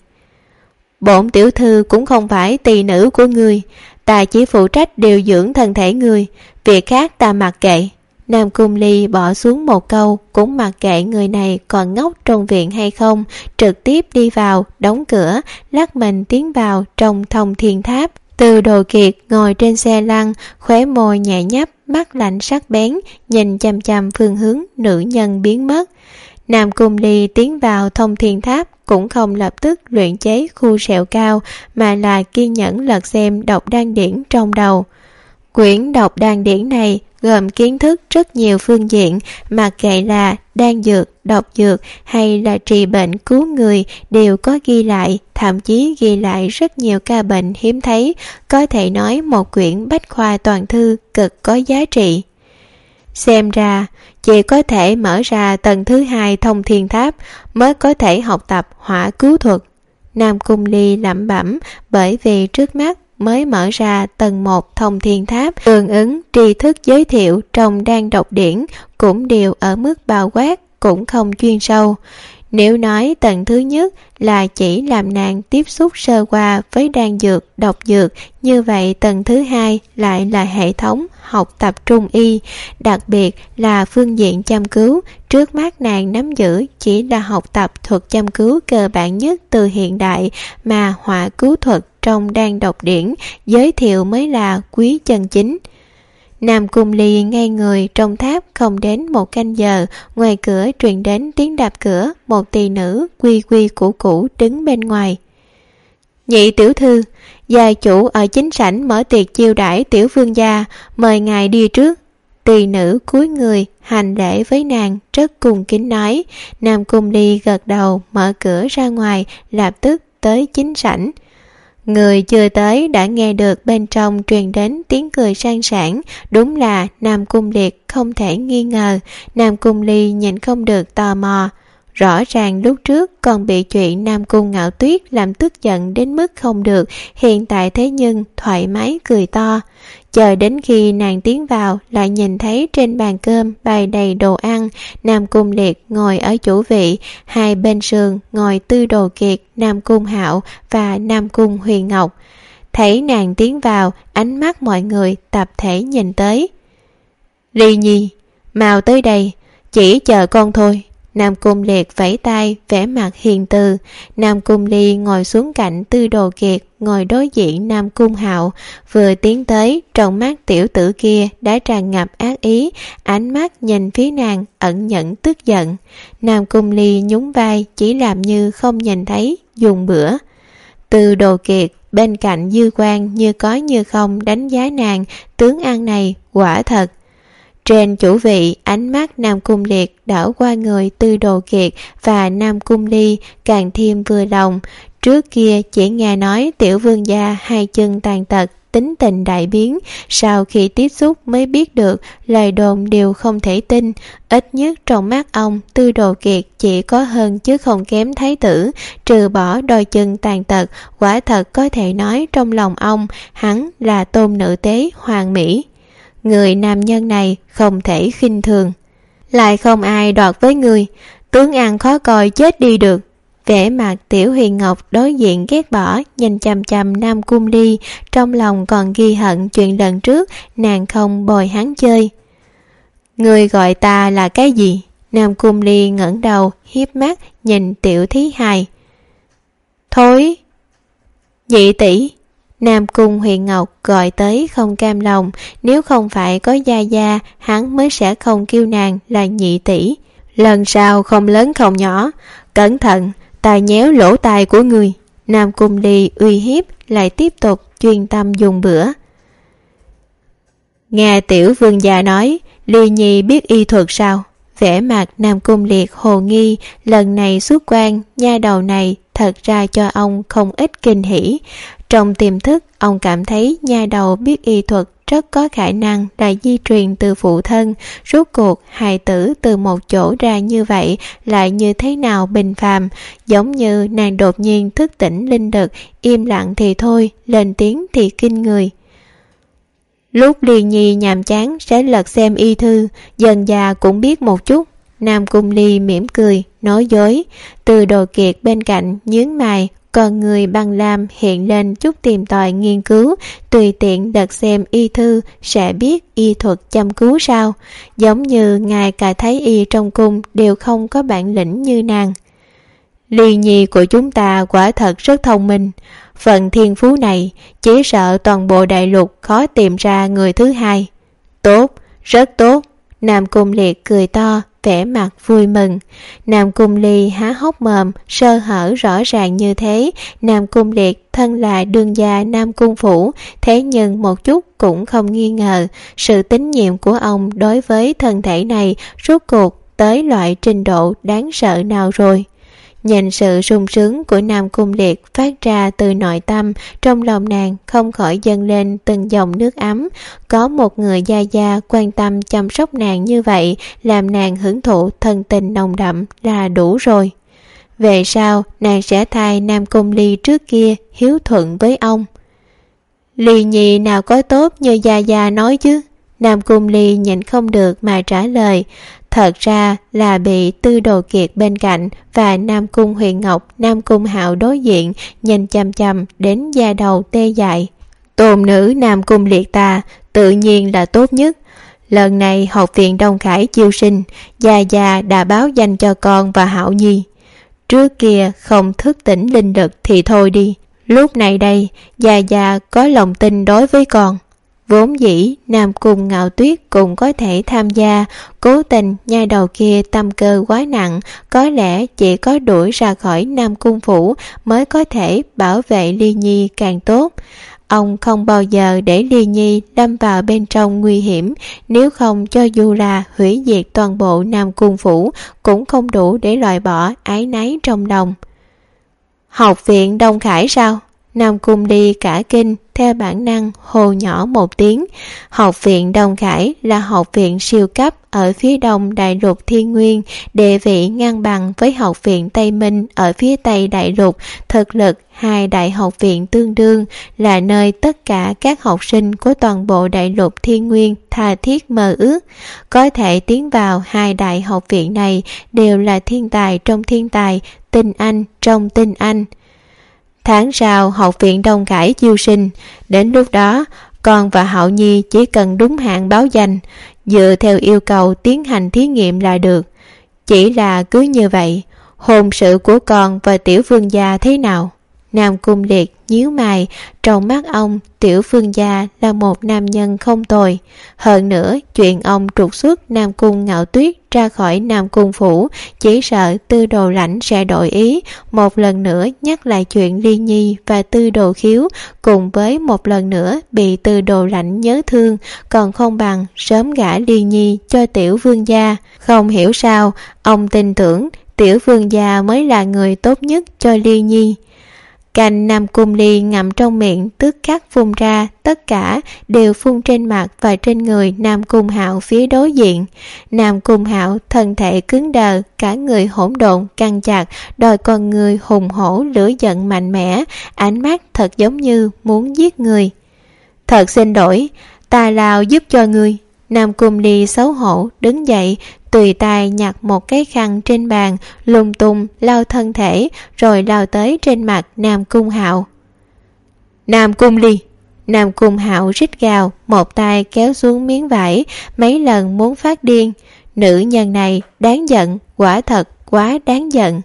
Bổn tiểu thư cũng không phải tỳ nữ của ngươi, ta chỉ phụ trách điều dưỡng thân thể ngươi, việc khác ta mặc kệ. Nam Cung Ly bỏ xuống một câu, cũng mặc kệ người này còn ngốc trong viện hay không, trực tiếp đi vào, đóng cửa, lắc mình tiến vào trong Thông Thiên Tháp. Từ Đồ Kiệt ngồi trên xe lăn, khóe môi nhẹ nhấp, mắt lạnh sắc bén, nhìn chằm chằm phương hướng nữ nhân biến mất. Nam Cung Ly tiến vào Thông Thiên Tháp cũng không lập tức luyện chế khu sẹo cao, mà là kiên nhẫn lật xem độc đan điển trong đầu. Quyển độc đan điển này gồm kiến thức rất nhiều phương diện, mặc kệ là đan dược, độc dược hay là trị bệnh cứu người đều có ghi lại, thậm chí ghi lại rất nhiều ca bệnh hiếm thấy, có thể nói một quyển bách khoa toàn thư cực có giá trị. Xem ra chỉ có thể mở ra tầng thứ 2 Thông Thiên Tháp mới có thể học tập hỏa cứu thuật. Nam Cung Ly lẩm bẩm, bởi vì trước mắt mới mở ra tầng 1 Thông Thiên Tháp, tương ứng tri thức giới thiệu trong đan độc điển cũng đều ở mức bao quát, cũng không chuyên sâu. Nếu nói tầng thứ nhất là chỉ làm nàng tiếp xúc sơ qua với đan dược, độc dược, như vậy tầng thứ hai lại là hệ thống học tập trung y, đặc biệt là phương diện châm cứu. Trước mắt nàng nắm giữ chỉ là học tập thuật châm cứu cơ bản nhất từ hiện đại, mà họa cứu thuật trong đan độc điển giới thiệu mới là quý chân chính. Nam Cung Ly ngay người trong tháp không đến một canh giờ, ngoài cửa truyền đến tiếng đạp cửa, một tỳ nữ quy quy củ củ đứng bên ngoài. Nhị tiểu thư, gia chủ ở chính sảnh mở tiệc chiêu đãi tiểu vương gia, mời ngài đi trước. Tỳ nữ cúi người hành lễ với nàng, rất cung kính nói. Nam Cung Ly gật đầu mở cửa ra ngoài, lập tức tới chính sảnh. Người chưa tới đã nghe được bên trong truyền đến tiếng cười sang sảng, đúng là Nam Cung Liệt không thể nghi ngờ. Nam Cung Ly nhìn không được tò mò. Rõ ràng lúc trước còn bị chuyện Nam Cung Ngạo Tuyết làm tức giận đến mức không được, hiện tại thế nhưng thoải mái cười to. Chờ đến khi nàng tiến vào lại nhìn thấy trên bàn cơm bày đầy đồ ăn. Nam Cung Liệt ngồi ở chủ vị, hai bên sườn ngồi Tư Đồ Kiệt, Nam Cung Hạo và Nam Cung Huyền Ngọc. Thấy nàng tiến vào, ánh mắt mọi người tập thể nhìn tới. Ly Nhi, mau tới đây, chỉ chờ con thôi. Nam Cung Liệt vẫy tay, vẻ mặt hiền từ. Nam Cung Ly ngồi xuống cạnh Tư Đồ Kiệt, ngồi đối diện Nam Cung Hạo. Vừa tiến tới, trong mắt tiểu tử kia đã tràn ngập ác ý, ánh mắt nhìn phía nàng ẩn nhẫn tức giận. Nam Cung Ly nhún vai, chỉ làm như không nhìn thấy, dùng bữa. Tư Đồ Kiệt bên cạnh dư quan như có như không đánh giá nàng, tướng ăn này quả thật. Trên chủ vị, ánh mắt Nam Cung Liệt đảo qua người Tư Đồ Kiệt và Nam Cung Ly càng thêm vừa lòng. Trước kia chỉ nghe nói tiểu vương gia hai chân tàn tật, tính tình đại biến, sau khi tiếp xúc mới biết được lời đồn đều không thể tin. Ít nhất trong mắt ông, Tư Đồ Kiệt chỉ có hơn chứ không kém thái tử, trừ bỏ đôi chân tàn tật, quả thật có thể nói trong lòng ông, hắn là tôn nữ tế hoàng mỹ. Người nam nhân này không thể khinh thường. Lại không ai đoạt với người, tướng ăn khó coi chết đi được. Vẻ mặt Tiểu Huyền Ngọc đối diện ghét bỏ, nhìn chằm chằm Nam Cung Ly, trong lòng còn ghi hận chuyện lần trước nàng không bồi hắn chơi. Người gọi ta là cái gì? Nam Cung Ly ngẩng đầu hiếp mắt nhìn Tiểu Thí Hài. Thối. Nhị tỷ. Nam Cung Huyền Ngọc gọi tới không cam lòng, nếu không phải có gia gia, hắn mới sẽ không kêu nàng là nhị tỷ. Lần sau không lớn không nhỏ, cẩn thận, ta nhéo lỗ tai của người. Nam Cung Ly uy hiếp, lại tiếp tục chuyên tâm dùng bữa. Nghe tiểu vương gia nói, Ly Nhi biết y thuật sao? Vẻ mặt Nam Cung Liệt hồ nghi, lần này xuất quan, nha đầu này thật ra cho ông không ít kinh hỉ. Trong tiềm thức, ông cảm thấy nha đầu biết y thuật rất có khả năng là di truyền từ phụ thân. Rốt cuộc hài tử từ một chỗ ra như vậy lại như thế nào bình phàm, giống như nàng đột nhiên thức tỉnh linh lực, im lặng thì thôi, lên tiếng thì kinh người. Lúc Ly Nhi nhàm chán sẽ lật xem y thư, dần già cũng biết một chút. Nam Cung Ly mỉm cười, nói dối. Từ Đồ Kiệt bên cạnh nhướng mày, còn người băng lam hiện lên chút tìm tòi nghiên cứu, tùy tiện lật xem y thư sẽ biết y thuật chăm cứu sao, giống như ngài cả thấy y trong cung đều không có bản lĩnh như nàng. Ly Nhi của chúng ta quả thật rất thông minh, phần thiên phú này chỉ sợ toàn bộ đại lục khó tìm ra người thứ hai. Tốt, rất tốt. Nam Cung Liệt cười to, vẻ mặt vui mừng. Nam Cung Ly há hốc mồm, sơ hở rõ ràng như thế. Nam Cung Liệt thân là đương gia Nam Cung Phủ, thế nhưng một chút cũng không nghi ngờ sự tín nhiệm của ông đối với thân thể này rốt cuộc tới loại trình độ đáng sợ nào rồi. Nhìn sự sung sướng của Nam Cung Liệt phát ra từ nội tâm, trong lòng nàng không khỏi dâng lên từng dòng nước ấm. Có một người gia gia quan tâm chăm sóc nàng như vậy, làm nàng hưởng thụ thân tình nồng đậm là đủ rồi. Về sau, nàng sẽ thay Nam Cung Ly trước kia hiếu thuận với ông. Ly Nhi nào có tốt như gia gia nói chứ? Nam Cung Ly nhịn không được mà trả lời. Thật ra là bị Tư Đồ Kiệt bên cạnh và Nam Cung Huyền Ngọc, Nam Cung Hạo đối diện, nhìn chằm chằm đến da đầu tê dại. Tôn nữ Nam Cung Liệt ta tự nhiên là tốt nhất. Lần này học viện Đông Khải chiêu sinh, Gia đã báo danh cho con và Hạo Nhi. Trước kia không thức tỉnh linh lực thì thôi đi, lúc này đây Gia có lòng tin đối với con. Vốn dĩ Nam Cung Ngạo Tuyết cũng có thể tham gia, cố tình nhai đầu kia tâm cơ quá nặng, có lẽ chỉ có đuổi ra khỏi Nam Cung phủ mới có thể bảo vệ Ly Nhi càng tốt. Ông không bao giờ để Ly Nhi đâm vào bên trong nguy hiểm, nếu không cho dù là hủy diệt toàn bộ Nam Cung phủ cũng không đủ để loại bỏ áy náy trong lòng. Học viện Đông Khải sao? Nam Cung Ly cả kinh, theo bản năng hô nhỏ một tiếng. Học viện Đông Khải là học viện siêu cấp ở phía đông đại lục Thiên Nguyên, địa vị ngang bằng với học viện Tây Minh ở phía tây đại lục, thực lực hai đại học viện tương đương, là nơi tất cả các học sinh của toàn bộ đại lục Thiên Nguyên tha thiết mơ ước. Có thể tiến vào hai đại học viện này đều là thiên tài trong thiên tài, tinh anh trong tinh anh. Tháng sau học viện Đông Khải chiêu sinh, đến lúc đó con và Hạo Nhi chỉ cần đúng hạn báo danh, dựa theo yêu cầu tiến hành thí nghiệm là được. Chỉ là cứ như vậy, hôn sự của con và Tiểu Vương gia thế nào? Nam Cung Liệt nhíu mày, trong mắt ông Tiểu Vương gia là một nam nhân không tồi. Hơn nữa chuyện ông trục xuất Nam Cung Ngạo Tuyết ra khỏi Nam Cung phủ, chỉ sợ Tư Đồ Lãnh sẽ đổi ý, một lần nữa nhắc lại chuyện Ly Nhi và Tư Đồ Khiếu, cùng với một lần nữa bị Tư Đồ Lãnh nhớ thương, còn không bằng sớm gả Ly Nhi cho Tiểu Vương gia. Không hiểu sao ông tin tưởng Tiểu Vương gia mới là người tốt nhất cho Ly Nhi. Cành Nam Cung Ly ngậm trong miệng tức khắc phun ra, tất cả đều phun trên mặt và trên người Nam Cung Hạo phía đối diện. Nam Cung Hạo thân thể cứng đờ, cả người hỗn độn căng chặt, đôi con người hùng hổ lửa giận mạnh mẽ, ánh mắt thật giống như muốn giết người. Thật xin lỗi, ta lao giúp cho ngươi. Nam Cung Ly xấu hổ đứng dậy, tùy tay nhặt một cái khăn trên bàn, lung tung lau thân thể, rồi lao tới trên mặt Nam Cung Hạo. Nam Cung Ly! Nam Cung Hạo rít gào, một tay kéo xuống miếng vải, mấy lần muốn phát điên. Nữ nhân này đáng giận, quả thật quá đáng giận.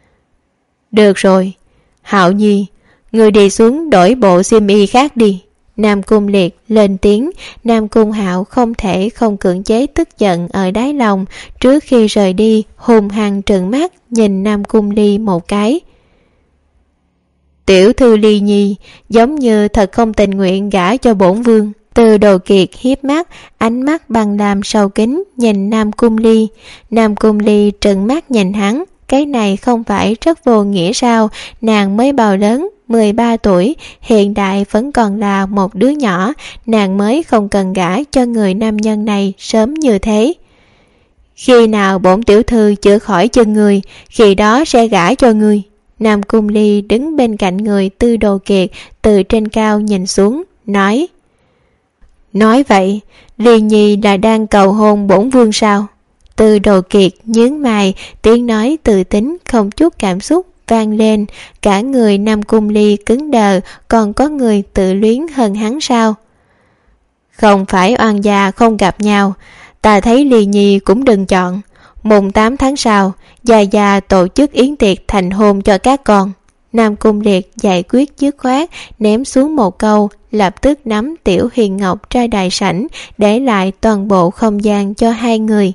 Được rồi, Hạo Nhi, người đi xuống đổi bộ xiêm y khác đi. Nam Cung Liệt lên tiếng. Nam Cung Hạo không thể không cưỡng chế tức giận ở đáy lòng, trước khi rời đi hùng hăng trừng mắt nhìn Nam Cung Ly một cái. Tiểu thư Ly Nhi giống như thật không tình nguyện gả cho bổn vương. Tư Đồ Kiệt hiếp mắt, ánh mắt bằng đàm sâu kín nhìn Nam Cung Ly. Nam Cung Ly trừng mắt nhìn hắn, cái này không phải rất vô nghĩa sao? Nàng mới bao lớn, 13 tuổi, hiện tại vẫn còn là một đứa nhỏ, nàng mới không cần gả cho người nam nhân này sớm như thế. Khi nào bổn tiểu thư chữa khỏi chân người, khi đó sẽ gả cho người. Nam Cung Ly đứng bên cạnh người Tư Đồ Kiệt, từ trên cao nhìn xuống, nói. Nói vậy, Ly Nhi là đang cầu hôn bổn vương sao? Tư Đồ Kiệt nhướng mày, tiếng nói tự tính không chút cảm xúc vang lên. Cả người Nam Cung Ly cứng đờ, còn có người tự luyến hơn hắn sao? Không phải oan gia không gặp nhau, ta thấy Ly Nhi cũng đừng chọn. Mùng 8 tháng sau, Gia tổ chức yến tiệc thành hôn cho các con. Nam Cung Liệt giải quyết dứt khoát, ném xuống một câu, lập tức nắm Tiểu Huyền Ngọc ra đại sảnh, để lại toàn bộ không gian cho hai người.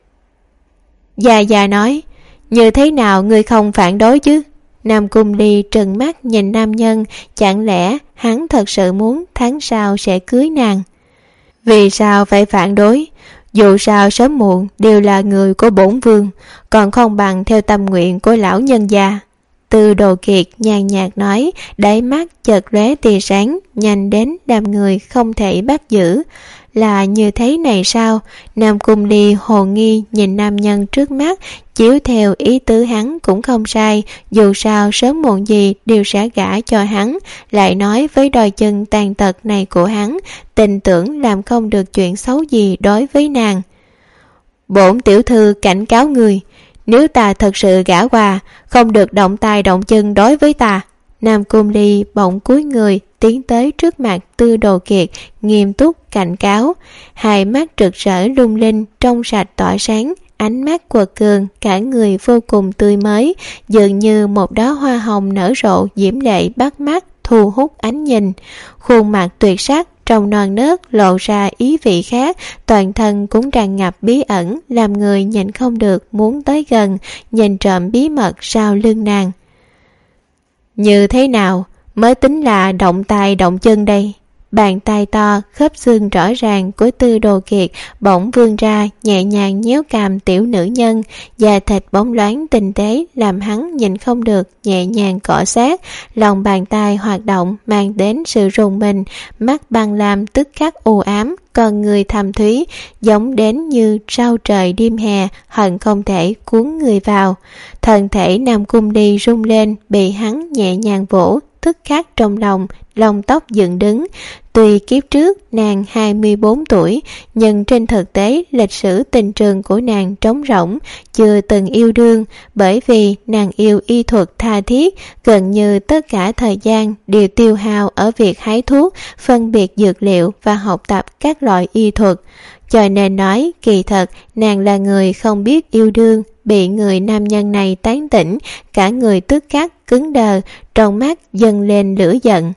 Gia nói, như thế nào ngươi không phản đối chứ? Nam Cung Ly trừng mắt nhìn nam nhân, chẳng lẽ hắn thật sự muốn tháng sau sẽ cưới nàng? Vì sao phải phản đối? Dù sao sớm muộn đều là người của bổn vương, còn không bằng theo tâm nguyện của lão nhân gia. Tư Đồ Kiệt nhàn nhạt nói, đáy mắt chợt lóe tia sáng, nhanh đến làm người không thể bắt giữ. là như thế này sao? Nam Cung Ly hồ nghi nhìn nam nhân trước mắt, chiếu theo ý tứ hắn cũng không sai, dù sao sớm muộn gì đều sẽ gả cho hắn, lại nói với đôi chân tàn tật này của hắn, tin tưởng làm không được chuyện xấu gì đối với nàng. Bổn tiểu thư cảnh cáo người, nếu ta thật sự gả qua, không được động tay động chân đối với ta. Nam Cung Ly bỗng cúi người tiến tới trước mặt Tư Đồ Kiệt, nghiêm túc cảnh cáo, hai mắt rực rỡ lung linh, trong sạch tỏa sáng, ánh mắt quật cường, cả người vô cùng tươi mới, dường như một đóa hoa hồng nở rộ diễm lệ bắt mắt, thu hút ánh nhìn. Khuôn mặt tuyệt sắc trong non nớt lộ ra ý vị khác, toàn thân cũng tràn ngập bí ẩn, làm người nhìn không được muốn tới gần, nhìn trộm bí mật sau lưng nàng. Như thế nào mới tính là động tay động chân đây? Bàn tay to, khớp xương rõ ràng của Tư Đồ Kiệt bỗng vươn ra, nhẹ nhàng nhéo cằm tiểu nữ nhân, da thịt bóng loáng tinh tế làm hắn nhìn không được, nhẹ nhàng cọ sát. Lòng bàn tay hoạt động mang đến sự rùng mình, mắt băng lam tức khắc u ám, con người thầm thúy, giống đến như sao trời đêm hè, hận không thể cuốn người vào. Thân thể Nam Cung Ly rung lên, bị hắn nhẹ nhàng vỗ, tức khắc trong lòng lông tóc dựng đứng. Tuy kiếp trước nàng 24 tuổi, nhưng trên thực tế lịch sử tình trường của nàng trống rỗng, chưa từng yêu đương, bởi vì nàng yêu y thuật tha thiết, gần như tất cả thời gian đều tiêu hao ở việc hái thuốc, phân biệt dược liệu và học tập các loại y thuật. Cho nên nói, kỳ thật nàng là người không biết yêu đương, bị người nam nhân này tán tỉnh, cả người tức khắc cứng đờ, trong mắt dâng lên lửa giận.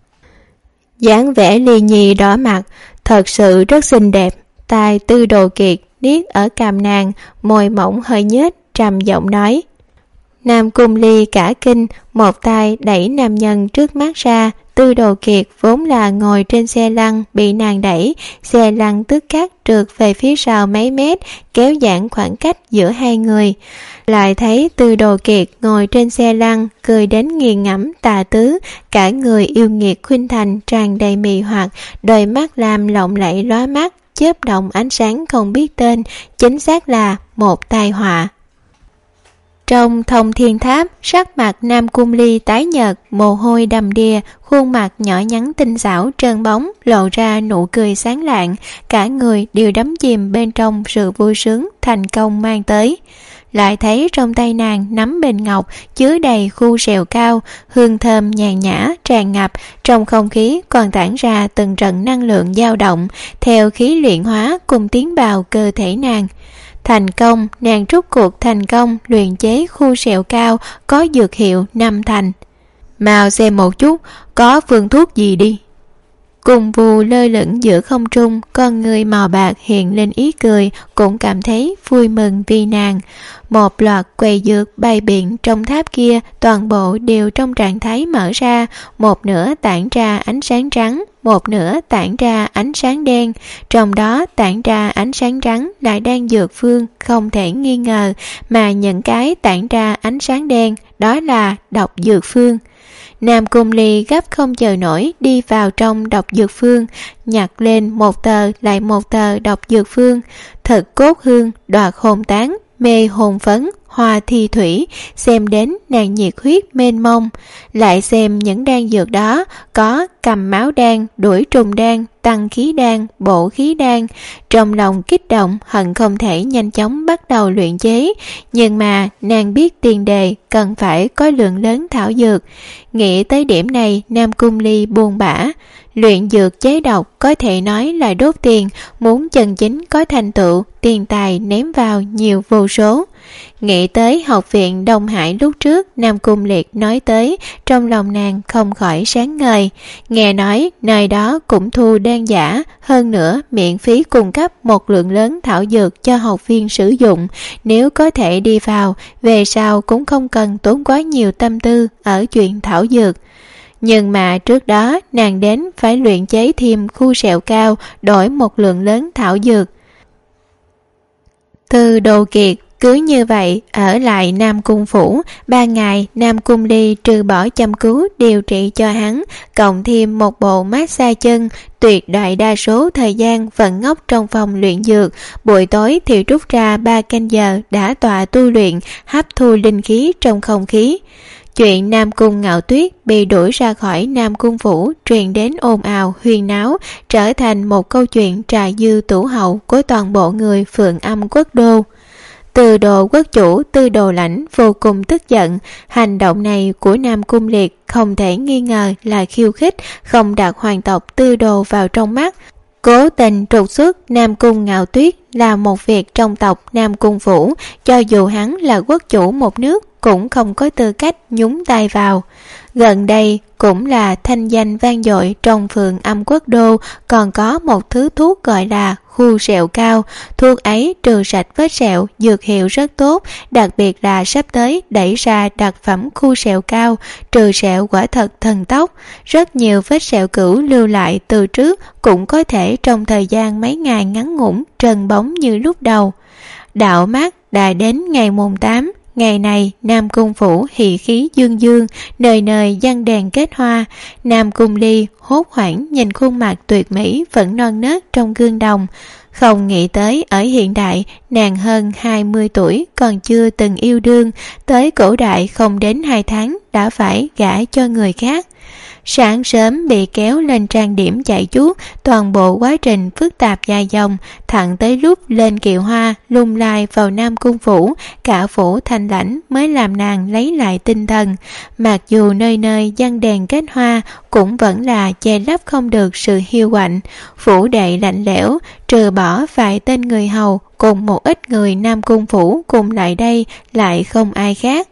Dáng vẻ ly nhi đỏ mặt, thật sự rất xinh đẹp. Tai Tư Đồ Kiệt niết ở cằm nàng, môi mỏng hơi nhếch, trầm giọng nói. Nam Cung Ly cả kinh, một tay đẩy nam nhân trước mắt ra. Tư Đồ Kiệt vốn là ngồi trên xe lăn, bị nàng đẩy, xe lăn tức khắc trượt về phía sau mấy mét, kéo giãn khoảng cách giữa hai người. Lại thấy Tư Đồ Kiệt ngồi trên xe lăn, cười đến nghiền ngẫm tà tứ, cả người yêu nghiệt khuynh thành tràn đầy mị hoặc, đôi mắt lam lộng lẫy lóa mắt, chớp động ánh sáng không biết tên, chính xác là một tai họa. Trong Thông Thiên Tháp, sắc mặt Nam Cung Ly tái nhợt, mồ hôi đầm đìa, khuôn mặt nhỏ nhắn tinh xảo trơn bóng, lộ ra nụ cười sáng lạng, cả người đều đắm chìm bên trong sự vui sướng thành công mang tới. Lại thấy trong tay nàng nắm bình ngọc chứa đầy khu sẹo cao, hương thơm nhàn nhã tràn ngập, trong không khí còn tản ra từng trận năng lượng dao động, theo khí luyện hóa cùng tiến vào cơ thể nàng. Thành công, nàng rút cuộc thành công luyện chế khu sẹo cao có dược hiệu 5 thành. Mau xem một chút, có phương thuốc gì đi. Cùng vù lơ lửng giữa không trung, con người màu bạc hiện lên ý cười, cũng cảm thấy vui mừng vì nàng. Một loạt quầy dược bày biện trong tháp kia, toàn bộ đều trong trạng thái mở ra, một nửa tản ra ánh sáng trắng, một nửa tản ra ánh sáng đen. Trong đó tản ra ánh sáng trắng lại đang dược phương không thể nghi ngờ, mà những cái tản ra ánh sáng đen đó là độc dược phương. Nam Cung Ly gấp không chờ nổi đi vào trong độc dược phương, nhặt lên một tờ lại một tờ độc dược phương. Thực cốt hương, đoạt hồn tán, mê hồn phấn, hoa thi thủy, xem đến nàng nhiệt huyết mênh mông. Lại xem những đan dược đó, có cầm máu đan, đuổi trùng đan, tăng khí đan, bổ khí đan. Trong lòng kích động, hận không thể nhanh chóng bắt đầu luyện chế, nhưng mà nàng biết tiền đề cần phải có lượng lớn thảo dược. Nghĩ tới điểm này, Nam Cung Ly buồn bã. Luyện dược chế độc có thể nói là đốt tiền, muốn chân chính có thành tựu, tiền tài ném vào nhiều vô số. Nghĩ tới học viện Đông Hải lúc trước Nam Cung Liệt nói tới, trong lòng nàng không khỏi sáng ngời. Nghe nói nơi đó cũng thu đan giả, hơn nữa miễn phí cung cấp một lượng lớn thảo dược cho học viên sử dụng. Nếu có thể đi vào, về sau cũng không cần tốn quá nhiều tâm tư ở chuyện thảo dược. Nhưng mà trước đó nàng đến phải luyện chế thêm khu sẹo cao, đổi một lượng lớn thảo dược. Tư Đồ Kiệt Cứ như vậy ở lại Nam Cung phủ 3 ngày. Nam Cung Ly trừ bỏ chăm cứu điều trị cho hắn, cộng thêm một bộ massage chân, tuyệt đại đa số thời gian vẫn ngốc trong phòng luyện dược. Buổi tối thì rút ra 3 canh giờ đã tọa tu luyện, hấp thu linh khí trong không khí. Chuyện Nam Cung Ngạo Tuyết bị đuổi ra khỏi Nam Cung phủ truyền đến ồn ào huyên náo, trở thành một câu chuyện trà dư tủ hậu của toàn bộ người Phượng Âm Quốc đô. Tư Đồ quốc chủ Tư Đồ Lãnh vô cùng tức giận. Hành động này của Nam Cung Liệt không thể nghi ngờ là khiêu khích, không đặt hoàng tộc Tư Đồ vào trong mắt. Cố tình trục xuất Nam Cung Ngạo Tuyết là một việc trong tộc Nam Cung phủ, cho dù hắn là quốc chủ một nước cũng không có tư cách nhúng tay vào. Gần đây cũng là thanh danh vang dội trong Phượng Âm Quốc đô, còn có một thứ thuốc gọi là khu sẹo cao. Thuốc ấy trừ sạch vết sẹo, dược hiệu rất tốt, đặc biệt là sắp tới đẩy ra đặc phẩm khu sẹo cao, trừ sẹo quả thật thần tốc. Rất nhiều vết sẹo cũ lưu lại từ trước cũng có thể trong thời gian mấy ngày ngắn ngủn trần bóng như lúc đầu. Đạo mát đã đến ngày mùng 8. Ngày này Nam Cung phủ hỉ khí dương dương, nơi nơi giăng đèn kết hoa. Nam Cung Ly hốt hoảng nhìn khuôn mặt tuyệt mỹ vẫn non nớt trong gương đồng. Không nghĩ tới ở hiện đại nàng hơn 20 tuổi còn chưa từng yêu đương, tới cổ đại không đến 2 tháng đã phải gả cho người khác. Sáng sớm bị kéo lên trang điểm chạy chuốt, toàn bộ quá trình phức tạp dài dòng, thẳng tới lúc lên kiệu hoa lung lai vào Nam Cung phủ, cả phủ thanh lãnh mới làm nàng lấy lại tinh thần. Mặc dù nơi nơi giăng đèn kết hoa cũng vẫn là che lấp không được sự hiu quạnh. Phủ đệ lạnh lẽo, trừ bỏ vài tên người hầu cùng một ít người Nam Cung phủ cùng lại đây lại không ai khác.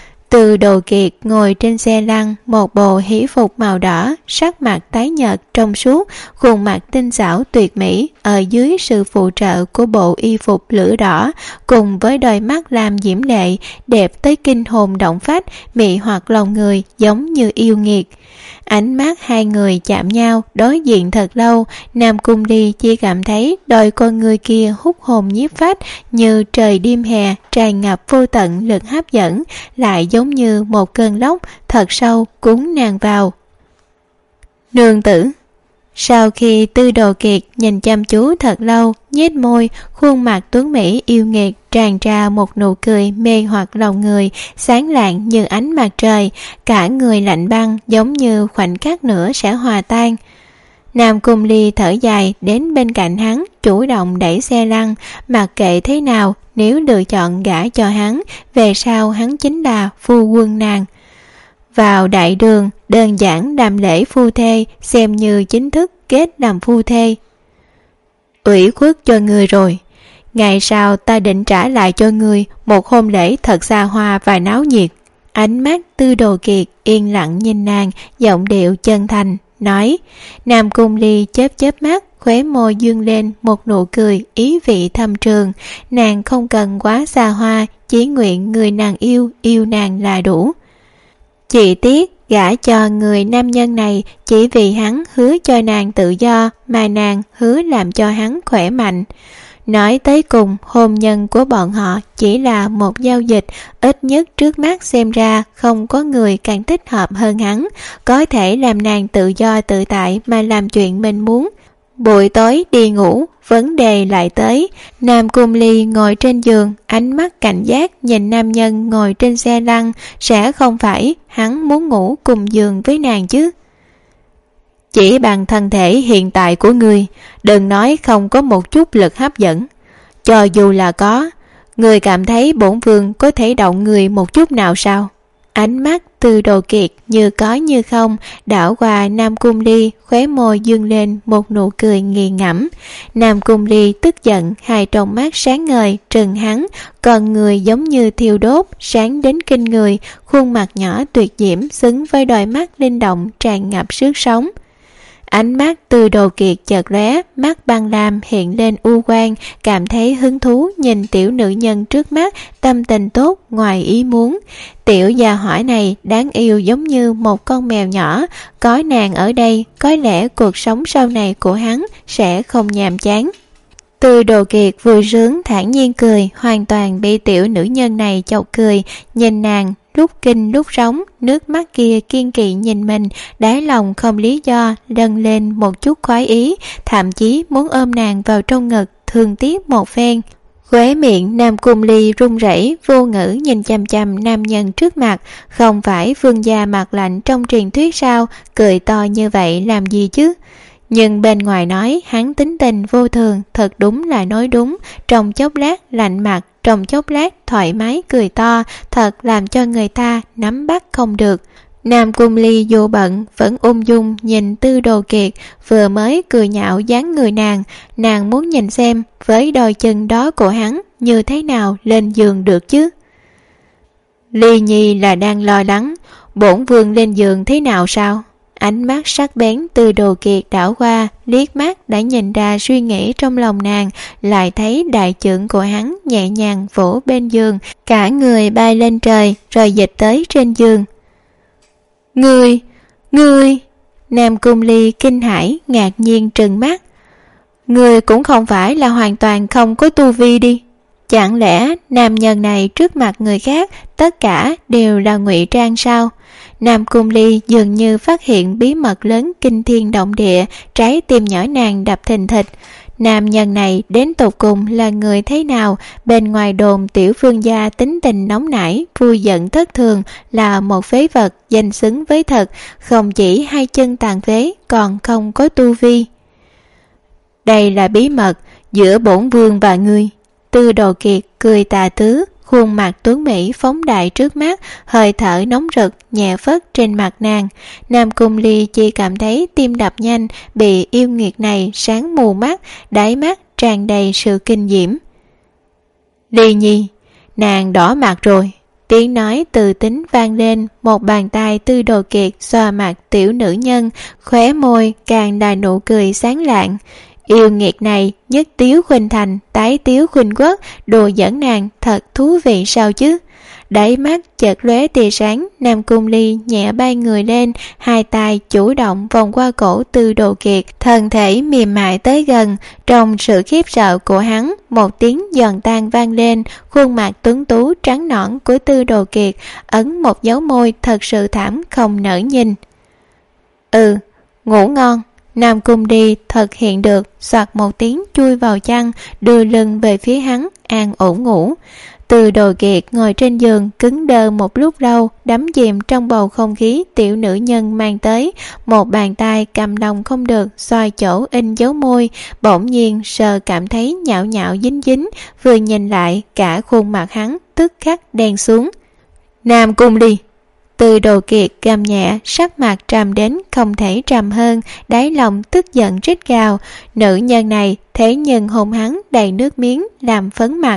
Từ Đồ Kiệt ngồi trên xe lăn, một bộ hỷ phục màu đỏ, sắc mặt tái nhợt trong suốt, khuôn mặt tinh xảo tuyệt mỹ ở dưới sự phụ trợ của bộ y phục lửa đỏ, cùng với đôi mắt làm diễm lệ, đẹp tới kinh hồn động phách, mị hoặc lòng người giống như yêu nghiệt. Ánh mắt hai người chạm nhau, đối diện thật lâu. Nam Cung Ly chỉ cảm thấy đôi con người kia hút hồn nhiếp phách, như trời đêm hè tràn ngập vô tận lực hấp dẫn, lại giống như một cơn lốc thật sâu cuốn nàng vào. Nương tử. Sau khi Tư Đồ Kiệt nhìn chăm chú thật lâu, nhếch môi, khuôn mặt tuấn mỹ yêu nghiệt tràn ra một nụ cười mê hoặc lòng người, sáng lạng như ánh mặt trời, cả người lạnh băng giống như khoảnh khắc nữa sẽ hòa tan. Nam Cung Ly thở dài đến bên cạnh hắn, chủ động đẩy xe lăn, mặc kệ thế nào, nếu lựa chọn gả cho hắn, về sau hắn chính là phu quân nàng. Vào đại đường, đơn giản làm lễ phu thê, xem như chính thức kết làm phu thê. Ủy khuất cho người rồi, ngày sau ta định trả lại cho người một hôn lễ thật xa hoa và náo nhiệt. Ánh mắt Tư Đồ Kiệt yên lặng nhìn nàng, giọng điệu chân thành, nói. Nam Cung Ly chớp chớp mắt, khóe môi dương lên một nụ cười ý vị thâm trường. Nàng không cần quá xa hoa, chỉ nguyện người nàng yêu nàng là đủ. Chỉ tiếc gả cho người nam nhân này chỉ vì hắn hứa cho nàng tự do, mà nàng hứa làm cho hắn khỏe mạnh. Nói tới cùng, hôn nhân của bọn họ chỉ là một giao dịch, ít nhất trước mắt xem ra không có người càng thích hợp hơn hắn, có thể làm nàng tự do tự tại mà làm chuyện mình muốn. Buổi tối đi ngủ, vấn đề lại tới. Nam Cung Ly ngồi trên giường, ánh mắt cảnh giác nhìn nam nhân ngồi trên xe lăn, sẽ không phải hắn muốn ngủ cùng giường với nàng chứ? Chỉ bằng thân thể hiện tại của ngươi, đừng nói không có một chút lực hấp dẫn. Cho dù là có, ngươi cảm thấy bổn vương có thể động người một chút nào sao? Ánh mắt Tư Đồ Kiệt như có như không đảo qua Nam Cung Ly, khóe môi dương lên một nụ cười nghiền ngẫm. Nam Cung Ly tức giận, hai tròng mắt sáng ngời trừng hắn, còn người giống như thiêu đốt, sáng đến kinh người, khuôn mặt nhỏ tuyệt diễm xứng với đôi mắt linh động tràn ngập sức sống. Ánh mắt Tư Đồ Kiệt chợt lóe, mắt băng lam hiện lên u quang, cảm thấy hứng thú nhìn tiểu nữ nhân trước mắt, tâm tình tốt ngoài ý muốn. Tiểu gia hỏa này đáng yêu giống như một con mèo nhỏ, có nàng ở đây, có lẽ cuộc sống sau này của hắn sẽ không nhàm chán. Từ Đồ Kiệt vui sướng thản nhiên cười, hoàn toàn bị tiểu nữ nhân này chọc cười, nhìn nàng lúc kinh lúc sống, nước mắt kia kiên kỵ nhìn mình, đáy lòng không lý do dâng lên một chút khoái ý, thậm chí muốn ôm nàng vào trong ngực thương tiếc một phen. Khóe miệng Nam Cung Ly run rẩy, vô ngữ nhìn chằm chằm nam nhân trước mặt. Không phải vương gia mặt lạnh trong truyền thuyết sao, cười to như vậy làm gì chứ? Nhưng bên ngoài nói hắn tính tình vô thường, thật đúng là nói đúng. Trong chốc lát lạnh mặt, trong chốc lát thoải mái cười to, thật làm cho người ta nắm bắt không được. Nam Cung Ly vô bận vẫn ung dung nhìn Tư Đồ Kiệt, vừa mới cười nhạo dáng người nàng muốn nhìn xem với đôi chân đó của hắn như thế nào lên giường được chứ. Ly Nhi là đang lo lắng bổn vương lên giường thế nào sao? Ánh mắt sắc bén Tư Đồ Kiệt đảo qua, liếc mắt đã nhìn ra suy nghĩ trong lòng nàng, lại thấy đại trượng của hắn nhẹ nhàng vỗ bên giường, cả người bay lên trời rồi dịch tới trên giường. Ngươi! Nam Cung Ly kinh hãi ngạc nhiên trừng mắt. Ngươi cũng không phải là hoàn toàn không có tu vi đi. Chẳng lẽ nam nhân này trước mặt người khác tất cả đều là ngụy trang sao? Nam Cung Ly dường như phát hiện bí mật lớn kinh thiên động địa, trái tim nhỏ nàng đập thình thịch. Nam nhân này đến tột cùng là người thế nào? Bên ngoài đồn tiểu vương gia tính tình nóng nảy, vui giận thất thường, là một phế vật danh xứng với thật, không chỉ hai chân tàn phế còn không có tu vi. Đây là bí mật giữa bổn vương và ngươi. Tư Đồ Kiệt cười tà tứ, khuôn mặt tuấn mỹ phóng đại trước mắt, hơi thở nóng rực nhẹ phất trên mặt nàng. Nam Cung Ly chỉ cảm thấy tim đập nhanh, bị yêu nghiệt này sáng mù mắt, đáy mắt tràn đầy sự kinh diễm. Ly Nhi, nàng đỏ mặt rồi. Tiếng nói từ tính vang lên, một bàn tay Tư Đồ Kiệt xoa mặt tiểu nữ nhân, khóe môi càng là nụ cười sáng lạng. Yêu nghiệt này nhất tiếu khuynh thành, tái tiếu khuynh quốc, đùa dẫn nàng thật thú vị sao chứ? Đáy mắt chợt lóe tia sáng, Nam Cung Ly nhẹ bay người lên, hai tay chủ động vòng qua cổ Tư Đồ Kiệt, thân thể mềm mại tới gần. Trong sự khiếp sợ của hắn, một tiếng giòn tan vang lên, khuôn mặt tuấn tú trắng nõn của Tư Đồ Kiệt ấn một dấu môi thật sự thảm không nỡ nhìn. Ngủ ngon. Nam Cung Ly thực hiện được, soạt một tiếng chui vào chăn, đưa lưng về phía hắn, an ổn ngủ. Từ Đồ Kiệt ngồi trên giường cứng đơ một lúc lâu, đắm chìm trong bầu không khí tiểu nữ nhân mang tới, một bàn tay cầm lòng không được xoay chỗ in dấu môi, bỗng nhiên sờ cảm thấy nhão nhão dính dính, vừa nhìn lại cả khuôn mặt hắn tức khắc đen xuống. Nam Cung Ly! Từ Đồ Kiệt gầm nhẹ, sắc mặt trầm đến không thể trầm hơn, đáy lòng tức giận rít gào. Nữ nhân này thế nhưng hôn hắn đầy nước miếng, làm phấn mặt.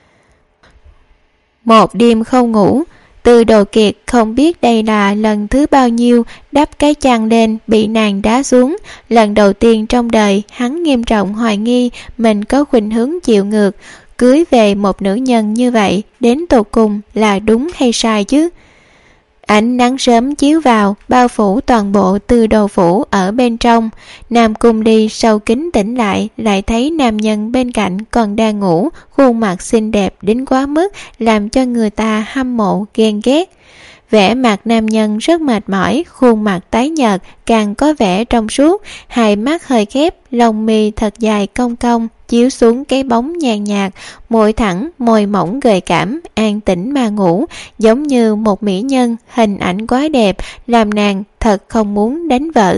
Một đêm không ngủ, Từ Đồ Kiệt không biết đây là lần thứ bao nhiêu đắp cái chăn lên bị nàng đá xuống. Lần đầu tiên trong đời hắn nghiêm trọng hoài nghi mình có khuynh hướng chịu ngược, cưới về một nữ nhân như vậy đến tột cùng là đúng hay sai chứ? Ánh nắng sớm chiếu vào, bao phủ toàn bộ Tư Đồ phủ ở bên trong. Nam Cung Ly sau kính tỉnh lại thấy nam nhân bên cạnh còn đang ngủ, khuôn mặt xinh đẹp đến quá mức làm cho người ta hâm mộ ghen ghét. Vẻ mặt nam nhân rất mệt mỏi, khuôn mặt tái nhợt càng có vẻ trong suốt, hai mắt hơi khép, lông mi thật dài cong cong chiếu xuống cái bóng nhàn nhạt, môi thẳng, môi mỏng gợi cảm, an tĩnh mà ngủ, giống như một mỹ nhân, hình ảnh quá đẹp, làm nàng thật không muốn đánh vỡ.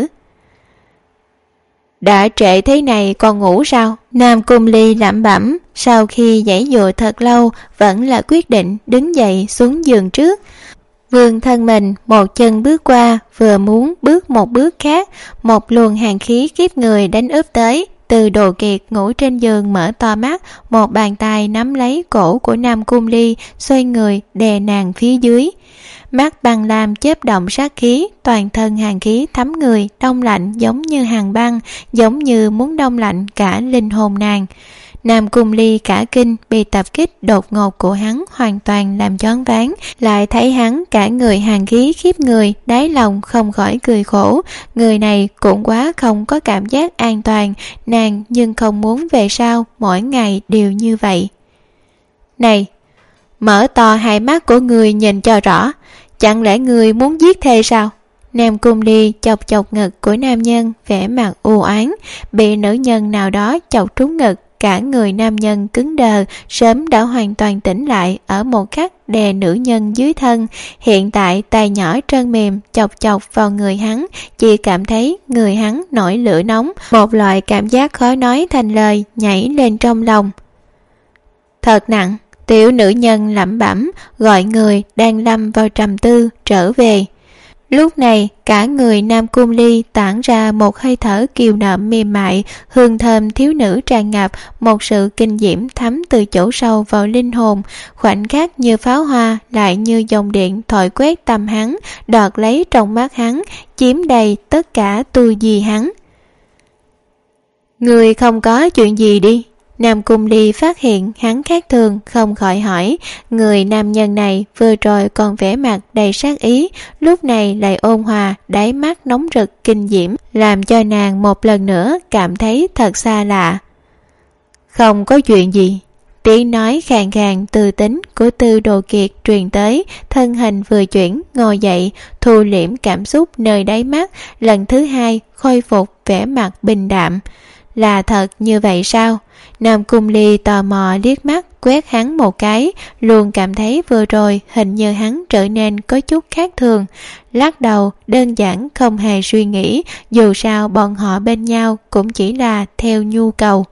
Đã trễ thế này còn ngủ sao? Nam Cung Ly lẩm bẩm, sau khi giãy dụa thật lâu, vẫn là quyết định đứng dậy xuống giường trước. Vương thân mình một chân bước qua, vừa muốn bước một bước khác, một luồng hàn khí khiếp người đánh úp tới. Từ Đồ Kiệt ngủ trên giường mở to mắt, một bàn tay nắm lấy cổ của Nam Cung Ly, xoay người đè nàng phía dưới. Mắt băng lam chớp động sát khí, toàn thân hàn khí thấm người, đông lạnh giống như hàn băng, giống như muốn đông lạnh cả linh hồn nàng. Nam Cung Ly cả kinh, bị tập kích đột ngột của hắn hoàn toàn làm choáng váng, lại thấy hắn cả người hàn khí khiếp người, đáy lòng không khỏi cười khổ. Người này cũng quá không có cảm giác an toàn, nàng nhưng không muốn về sau mỗi ngày đều như vậy. Này, mở to hai mắt của người nhìn cho rõ, chẳng lẽ người muốn giết thê sao? Nam Cung Ly chọc chọc ngực của nam nhân, vẻ mặt u oán. Bị nữ nhân nào đó chọc trúng ngực, cả người nam nhân cứng đờ, sớm đã hoàn toàn tỉnh lại, ở một khắc đè nữ nhân dưới thân. Hiện tại tay nhỏ trơn mềm chọc chọc vào người hắn, chỉ cảm thấy người hắn nổi lửa nóng, một loại cảm giác khó nói thành lời nhảy lên trong lòng. Thật nặng. Tiểu nữ nhân lẩm bẩm, gọi người đang lâm vào trầm tư trở về. Lúc này cả người Nam Cung Ly tản ra một hơi thở kiều nộm mềm mại, hương thơm thiếu nữ tràn ngập, một sự kinh diễm thấm từ chỗ sâu vào linh hồn, khoảnh khắc như pháo hoa, lại như dòng điện thổi quét tâm hắn, đoạt lấy trong mắt hắn, chiếm đầy tất cả tu gì hắn. Người không có chuyện gì đi? Nam Cung Ly phát hiện hắn khác thường, không khỏi hỏi. Người nam nhân này vừa rồi còn vẻ mặt đầy sát ý, lúc này lại ôn hòa, đáy mắt nóng rực kinh diễm, làm cho nàng một lần nữa cảm thấy thật xa lạ. Không có chuyện gì. Tiếng nói khàn khàn từ tính của Tư Đồ Kiệt truyền tới, thân hình vừa chuyển, ngồi dậy, thu liễm cảm xúc nơi đáy mắt, lần thứ hai khôi phục vẻ mặt bình đạm. Là thật như vậy sao? Nam Cung Ly tò mò liếc mắt quét hắn một cái, luôn cảm thấy vừa rồi hình như hắn trở nên có chút khác thường. Lắc đầu, đơn giản không hề suy nghĩ, dù sao bọn họ bên nhau cũng chỉ là theo nhu cầu.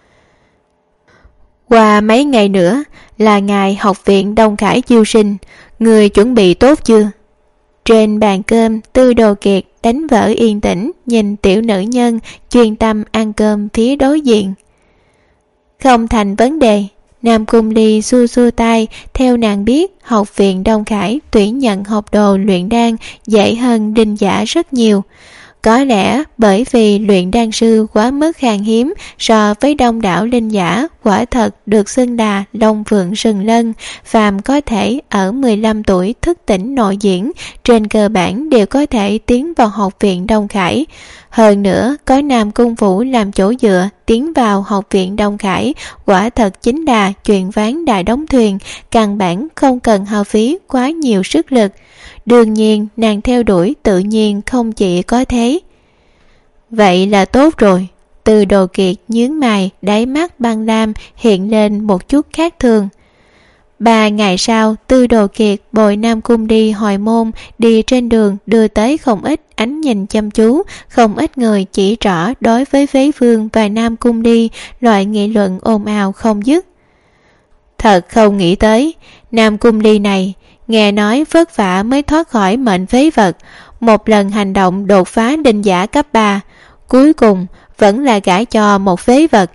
Qua mấy ngày nữa là ngày học viện Đông Khải chiêu sinh, người chuẩn bị tốt chưa? Trên bàn cơm, Tư Đồ Kiệt đánh vỡ yên tĩnh, nhìn tiểu nữ nhân chuyên tâm ăn cơm phía đối diện. Không thành vấn đề. Nam Cung Ly xua xua tay, theo nàng biết học viện Đông Khải tuyển nhận học đồ luyện đan dễ hơn đinh giả rất nhiều. Có lẽ bởi vì luyện đan sư quá mức khan hiếm, so với đông đảo linh giả quả thật được xưng là long phượng sừng lân, phàm có thể ở 15 tuổi thức tỉnh nội diễn, trên cơ bản đều có thể tiến vào học viện Đông Khải. Hơn nữa có Nam Cung Vũ làm chỗ dựa, tiến vào học viện Đông Khải quả thật chính là chuyện ván đã đóng thuyền, căn bản không cần hao phí quá nhiều sức lực. Đương nhiên nàng theo đuổi tự nhiên không chỉ có thế. Vậy là tốt rồi. Từ Đồ Kiệt nhướng mày, đáy mắt băng lam hiện lên một chút khác thường. 3 ngày sau, Tư Đồ Kiệt bồi Nam Cung đi hồi môn, đi trên đường đưa tới không ít ánh nhìn chăm chú, không ít người chỉ rõ đối với Vế Vương và Nam Cung đi, loại nghị luận ồn ào không dứt. Thật không nghĩ tới, Nam Cung đi này nghe nói vất vả mới thoát khỏi mệnh phế vật, một lần hành động đột phá đinh giả cấp 3, cuối cùng vẫn là gả cho một phế vật.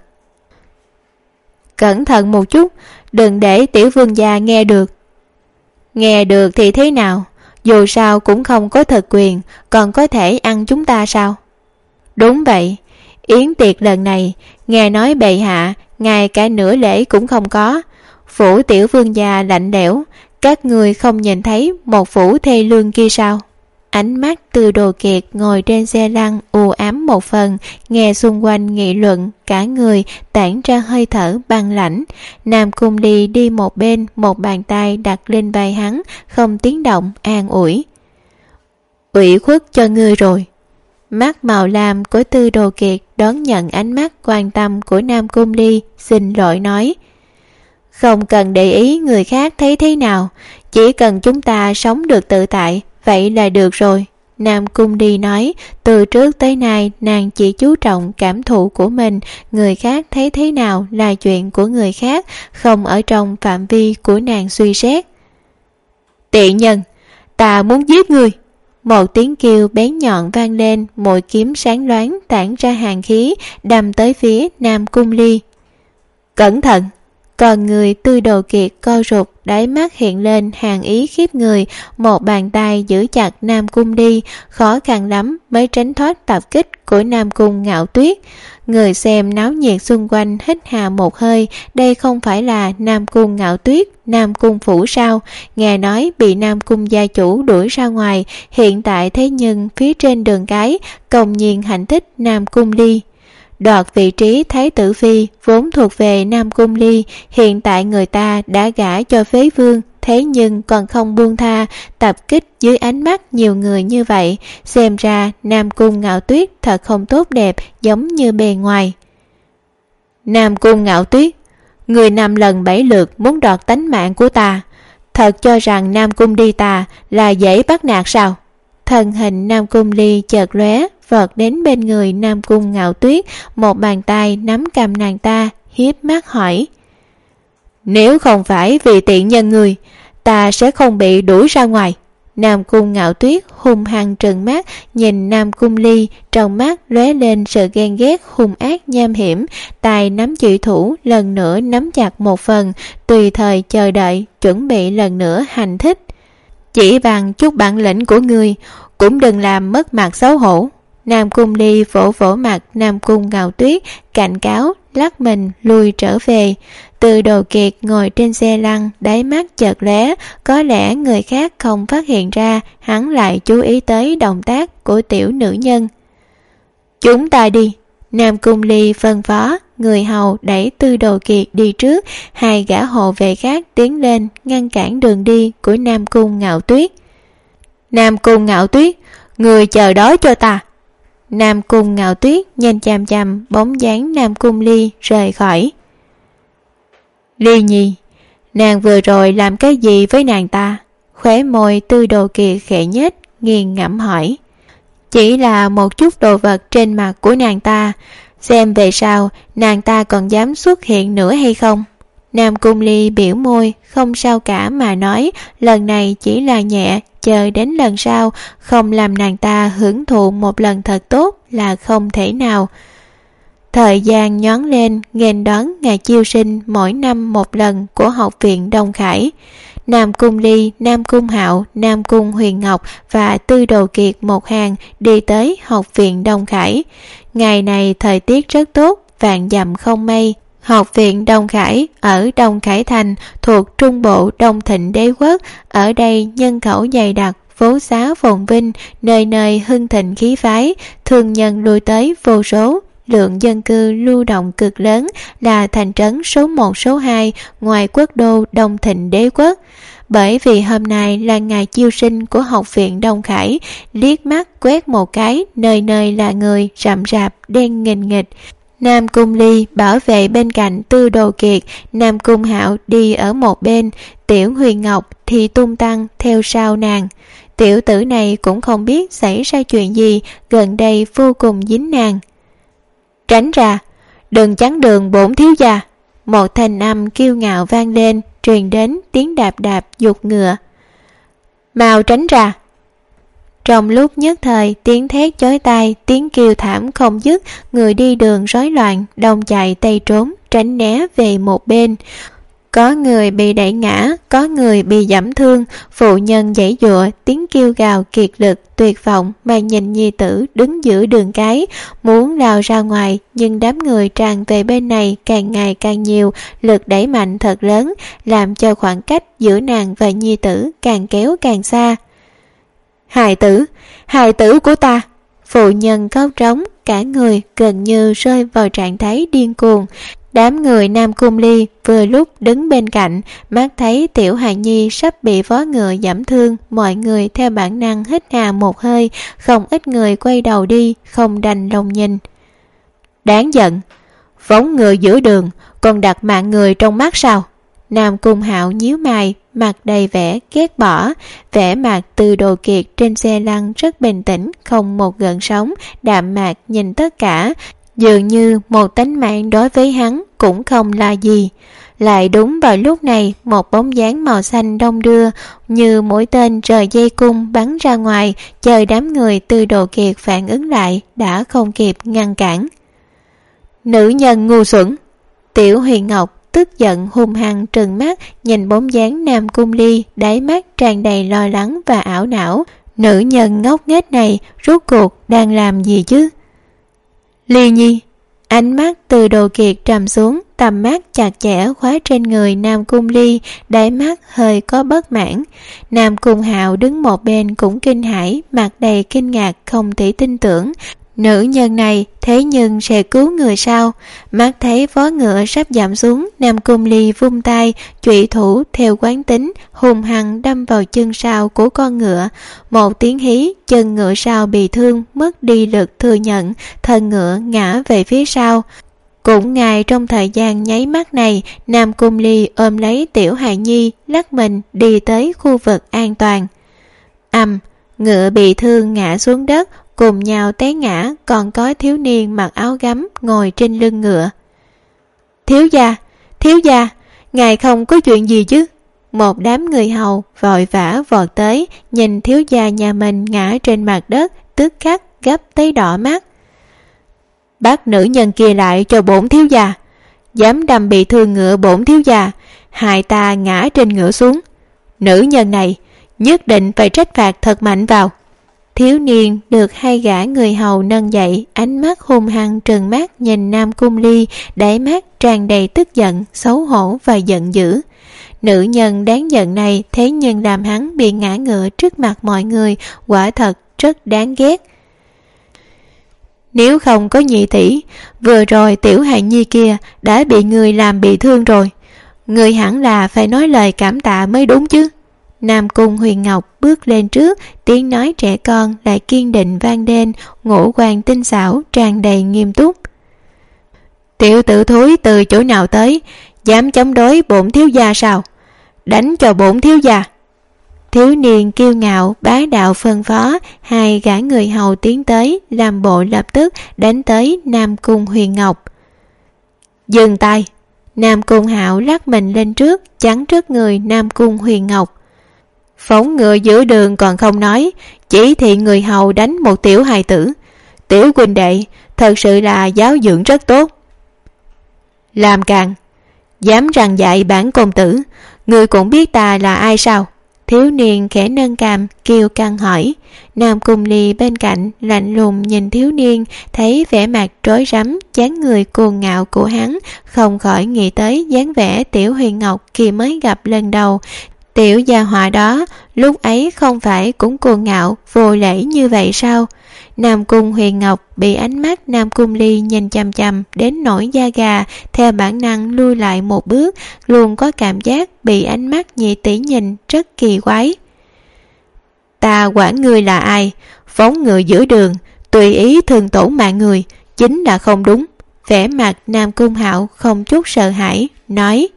Cẩn thận một chút, đừng để tiểu vương gia nghe được. Nghe được thì thế nào, dù sao cũng không có thực quyền, còn có thể ăn chúng ta sao? Đúng vậy, yến tiệc lần này nghe nói bệ hạ ngay cả nửa lễ cũng không có. Phủ tiểu vương gia lạnh lẽo, các người không nhìn thấy một phủ thê lương kia sao? Ánh mắt Từ Đồ Kiệt ngồi trên xe lăn u ám một phần, nghe xung quanh nghị luận, cả người tản ra hơi thở băng lãnh. Nam Cung đi một bên, một bàn tay đặt lên vai hắn, không tiếng động an ủi. Ủy khuất cho ngươi rồi. Mắt màu lam của Tư Đồ Kiệt đón nhận ánh mắt quan tâm của Nam Cung Ly, xin lỗi nói. Không cần để ý người khác thấy thế nào, chỉ cần chúng ta sống được tự tại, vậy là được rồi. Nam Cung đi nói, từ trước tới nay nàng chỉ chú trọng cảm thụ của mình, người khác thấy thế nào là chuyện của người khác, không ở trong phạm vi của nàng suy xét. Tiện nhân, ta muốn giết ngươi. Một tiếng kêu bén nhọn vang lên, mũi kiếm sáng loáng tản ra hàn khí, đâm tới phía Nam Cung Ly. Cẩn thận! Còn người Tư Đồ Kiệt co rụt, đáy mắt hiện lên hàn ý khiếp người, một bàn tay giữ chặt Nam Cung đi, khó khăn lắm mới tránh thoát tập kích của Nam Cung Ngạo Tuyết. Người xem náo nhiệt xung quanh hít hà một hơi, đây không phải là Nam Cung Ngạo Tuyết, Nam Cung phủ sao? Nghe nói bị Nam Cung gia chủ đuổi ra ngoài, hiện tại thế nhưng phía trên đường cái công nhiên hạnh thích Nam Cung Ly. Đoạt vị trí Thái tử Phi vốn thuộc về Nam Cung Ly, hiện tại người ta đã gả cho phế vương, thế nhưng còn không buông tha, tập kích dưới ánh mắt nhiều người như vậy, xem ra Nam Cung Ngạo Tuyết thật không tốt đẹp giống như bề ngoài. Nam Cung Ngạo Tuyết, người 5 lần 7 lượt muốn đoạt tánh mạng của ta, thật cho rằng Nam Cung Ly ta là dễ bắt nạt sao? Thân hình Nam Cung Ly chợt lóe, vọt đến bên người Nam Cung Ngạo Tuyết, một bàn tay nắm cầm nàng ta, hiếp mắt hỏi: Nếu không phải vì tiện nhân người, ta sẽ không bị đuổi ra ngoài. Nam Cung Ngạo Tuyết hung hăng trừng mắt nhìn Nam Cung Ly, trong mắt lóe lên sự ghen ghét hung ác nham hiểm, tay nắm chủy thủ lần nữa nắm chặt một phần, tùy thời chờ đợi chuẩn bị lần nữa hành thích. Chỉ bằng chút bản lĩnh của ngươi cũng đừng làm mất mặt xấu hổ. Nam Cung Ly vỗ vỗ mặt Nam Cung Ngạo Tuyết, cảnh cáo, lắc mình lui trở về. Từ Đồ Kiệt ngồi trên xe lăn, đáy mắt chợt lóe, có lẽ người khác không phát hiện ra, hắn lại chú ý tới động tác của tiểu nữ nhân. Chúng ta đi. Nam Cung Ly phân phó, người hầu đẩy Tư Đồ Kiệt đi trước, hai gã hộ vệ khác tiến lên ngăn cản đường đi của Nam Cung Ngạo Tuyết. Nam Cung Ngạo Tuyết, người chờ đó cho ta. Nam Cung Ngạo Tuyết nhìn chằm chằm bóng dáng Nam Cung Ly rời khỏi. Ly Nhi, nàng vừa rồi làm cái gì với nàng ta? Khóe môi Tư Đồ Kiệt khẽ nhếch, nghiền ngẫm hỏi. Chỉ là một chút đồ vật trên mặt của nàng ta, xem về sau nàng ta còn dám xuất hiện nữa hay không. Nam Cung Ly biểu môi, không sao cả mà nói, lần này chỉ là nhẹ, chờ đến lần sau không làm nàng ta hưởng thụ một lần thật tốt là không thể nào. Thời gian nhón lên nghênh đón ngày chiêu sinh mỗi năm một lần của học viện Đông Khải. Nam Cung Ly, Nam Cung Hạo, Nam Cung Huyền Ngọc và Tư Đồ Kiệt một hàng đi tới học viện Đông Khải. Ngày này thời tiết rất tốt, vạn dặm không mây. Học viện Đông Khải ở Đông Khải Thành thuộc trung bộ Đông Thịnh Đế quốc, ở đây nhân khẩu dày đặc, phố xá phồn vinh, nơi nơi hưng thịnh khí phái, thương nhân lui tới vô số, lượng dân cư lưu động cực lớn, là thành trấn số 1 số 2 ngoài quốc đô Đông Thịnh Đế quốc. Bởi vì hôm nay là ngày chiêu sinh của học viện Đông Khải, liếc mắt quét một cái, nơi nơi là người rậm rạp đen nghìn nghịch. Nam Cung Ly bảo vệ bên cạnh Tư Đồ Kiệt, Nam Cung Hạo đi ở một bên, Tiểu Huyền Ngọc thì tung tăng theo sau nàng. Tiểu tử này cũng không biết xảy ra chuyện gì, gần đây vô cùng dính nàng. Tránh ra, đừng chắn đường bổn thiếu gia. Một thanh âm kiêu ngạo vang lên, truyền đến tiếng đạp đạp giục ngựa. Mau tránh ra. Trong lúc nhất thời, tiếng thét chói tai, tiếng kêu thảm không dứt, người đi đường rối loạn, đông chạy tây trốn, tránh né về một bên. Có người bị đẩy ngã, có người bị giẫm thương, phụ nhân giãy giụa, tiếng kêu gào kiệt lực, tuyệt vọng mà nhìn nhi tử đứng giữa đường cái, muốn lao ra ngoài, nhưng đám người tràn về bên này càng ngày càng nhiều, lực đẩy mạnh thật lớn, làm cho khoảng cách giữa nàng và nhi tử càng kéo càng xa. Hài tử của ta! Phụ nhân khóc trống, cả người gần như rơi vào trạng thái điên cuồng. Đám người Nam Cung Ly vừa lúc đứng bên cạnh, mắt thấy tiểu hài nhi sắp bị vó ngựa giẫm thương, mọi người theo bản năng hít hà một hơi, không ít người quay đầu đi, không đành lòng nhìn. Đáng giận! Phóng ngựa giữa đường, còn đặt mạng người trong mắt sao? Nam Cung Hạo nhíu mày, mặt đầy vẻ ghét bỏ, vẻ mặt Từ Đồ Kiệt trên xe lăn rất bình tĩnh, không một gợn sóng, đạm mạc nhìn tất cả, dường như một tánh mạng đối với hắn cũng không là gì. Lại đúng vào lúc này, một bóng dáng màu xanh đông đưa như mũi tên rời dây cung bắn ra ngoài, chờ đám người Từ Đồ Kiệt phản ứng lại đã không kịp ngăn cản. Nữ nhân ngu xuẩn! Tiểu Huyền Ngọc tức giận hung hăng trừng mắt nhìn bóng dáng Nam Cung Ly, đáy mắt tràn đầy lo lắng và ảo não. Nữ nhân ngốc nghếch này rốt cuộc đang làm gì chứ? Ly Nhi. Ánh mắt Từ Đồ Kiệt trầm xuống, tầm mắt chặt chẽ khóa trên người Nam Cung Ly, đáy mắt hơi có bất mãn. Nam Cung Hạo đứng một bên cũng kinh hãi, mặt đầy kinh ngạc không thể tin tưởng. Nữ nhân này thế nhưng sẽ cứu người sao? Mắt thấy vó ngựa sắp giảm xuống, Nam Cung Ly vung tay, chủy thủ theo quán tính hùng hăng đâm vào chân sau của con ngựa. Một tiếng hí, chân ngựa sau bị thương, mất đi lực thừa nhận, thân ngựa ngã về phía sau. Cũng ngay trong thời gian nháy mắt này, Nam Cung Ly ôm lấy Tiểu Hài Nhi, lắc mình đi tới khu vực an toàn. Ngựa bị thương ngã xuống đất, cùng nhau té ngã, còn có thiếu niên mặc áo gấm ngồi trên lưng ngựa. Thiếu gia, ngài không có chuyện gì chứ? Một đám người hầu vội vã vọt tới, nhìn thiếu gia nhà mình ngã trên mặt đất, tức khắc gấp tới đỏ mắt. Bắt nữ nhân kia lại cho bổn thiếu gia, dám đâm bị thương ngựa bổn thiếu gia, hại ta ngã trên ngựa xuống. Nữ nhân này nhất định phải trách phạt thật mạnh vào. Thiếu niên được hai gã người hầu nâng dậy, ánh mắt hung hăng trừng mắt nhìn Nam Cung Ly, đáy mắt tràn đầy tức giận, xấu hổ và giận dữ. Nữ nhân đáng giận này thế nhưng làm hắn bị ngã ngựa trước mặt mọi người, quả thật rất đáng ghét. Nếu không có nhị tỷ, vừa rồi Tiểu Hài Nhi kia đã bị người làm bị thương rồi. Người hẳn là phải nói lời cảm tạ mới đúng chứ. Nam Cung Huyền Ngọc bước lên trước, tiếng nói trẻ con lại kiên định vang lên, ngũ quan tinh xảo tràn đầy nghiêm túc. Tiểu tử thối từ chỗ nào tới, dám chống đối bổn thiếu gia sao? Đánh cho bổn thiếu gia. Thiếu niên kiêu ngạo bá đạo phân phó, hai gã người hầu tiến tới, làm bộ lập tức đánh tới Nam Cung Huyền Ngọc. Dừng tay. Nam Cung Hạo lắc mình lên trước, chắn trước người Nam Cung Huyền Ngọc. Phóng ngựa giữa đường còn không nói, chỉ thị người hầu đánh một tiểu hài tử. Tiểu huynh đệ thật sự là giáo dưỡng rất tốt. Làm càn, dám răn dạy bản công tử, người cũng biết ta là ai sao? Thiếu niên khẽ nâng cằm kiêu căng hỏi. Nam Cung Ly bên cạnh lạnh lùng nhìn thiếu niên, thấy vẻ mặt rối rắm dáng người cuồng ngạo của hắn, không khỏi nghĩ tới dáng vẻ Tiểu Huyền Ngọc khi mới gặp lần đầu. Tiểu gia họa đó lúc ấy không phải cũng cuồng ngạo vô lễ như vậy sao? Nam Cung Huyền Ngọc bị ánh mắt Nam Cung Ly nhìn chằm chằm đến nổi da gà, theo bản năng lui lại một bước, luôn có cảm giác bị ánh mắt nhị tỷ nhìn rất kỳ quái. Ta quản ngươi là ai? Phóng ngựa giữa đường, tùy ý thương tổn mạng người, chính là không đúng. Vẻ mặt Nam Cung Hạo không chút sợ hãi, nói: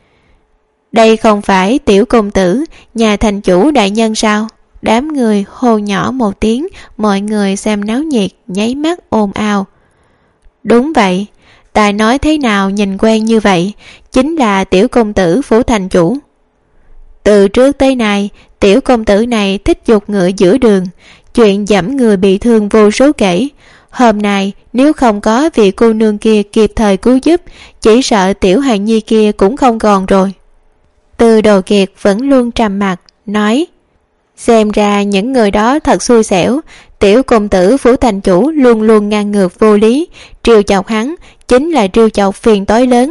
Đây không phải tiểu công tử, nhà thành chủ đại nhân sao? Đám người hô nhỏ một tiếng, mọi người xem náo nhiệt, nháy mắt ồn ào. Đúng vậy, ta nói thế nào nhìn quen như vậy, chính là tiểu công tử phủ thành chủ. Từ trước tới nay, tiểu công tử này thích giục ngựa giữa đường, chuyện dẫm người bị thương vô số kể. Hôm nay nếu không có vị cô nương kia kịp thời cứu giúp, chỉ sợ Tiểu Hài Nhi kia cũng không còn rồi. Từ Đồ Kiệt vẫn luôn trầm mặc, nói: Xem ra những người đó thật xui xẻo. Tiểu công tử phủ thành chủ luôn luôn ngang ngược vô lý, trêu chọc hắn chính là trêu chọc phiền toái lớn.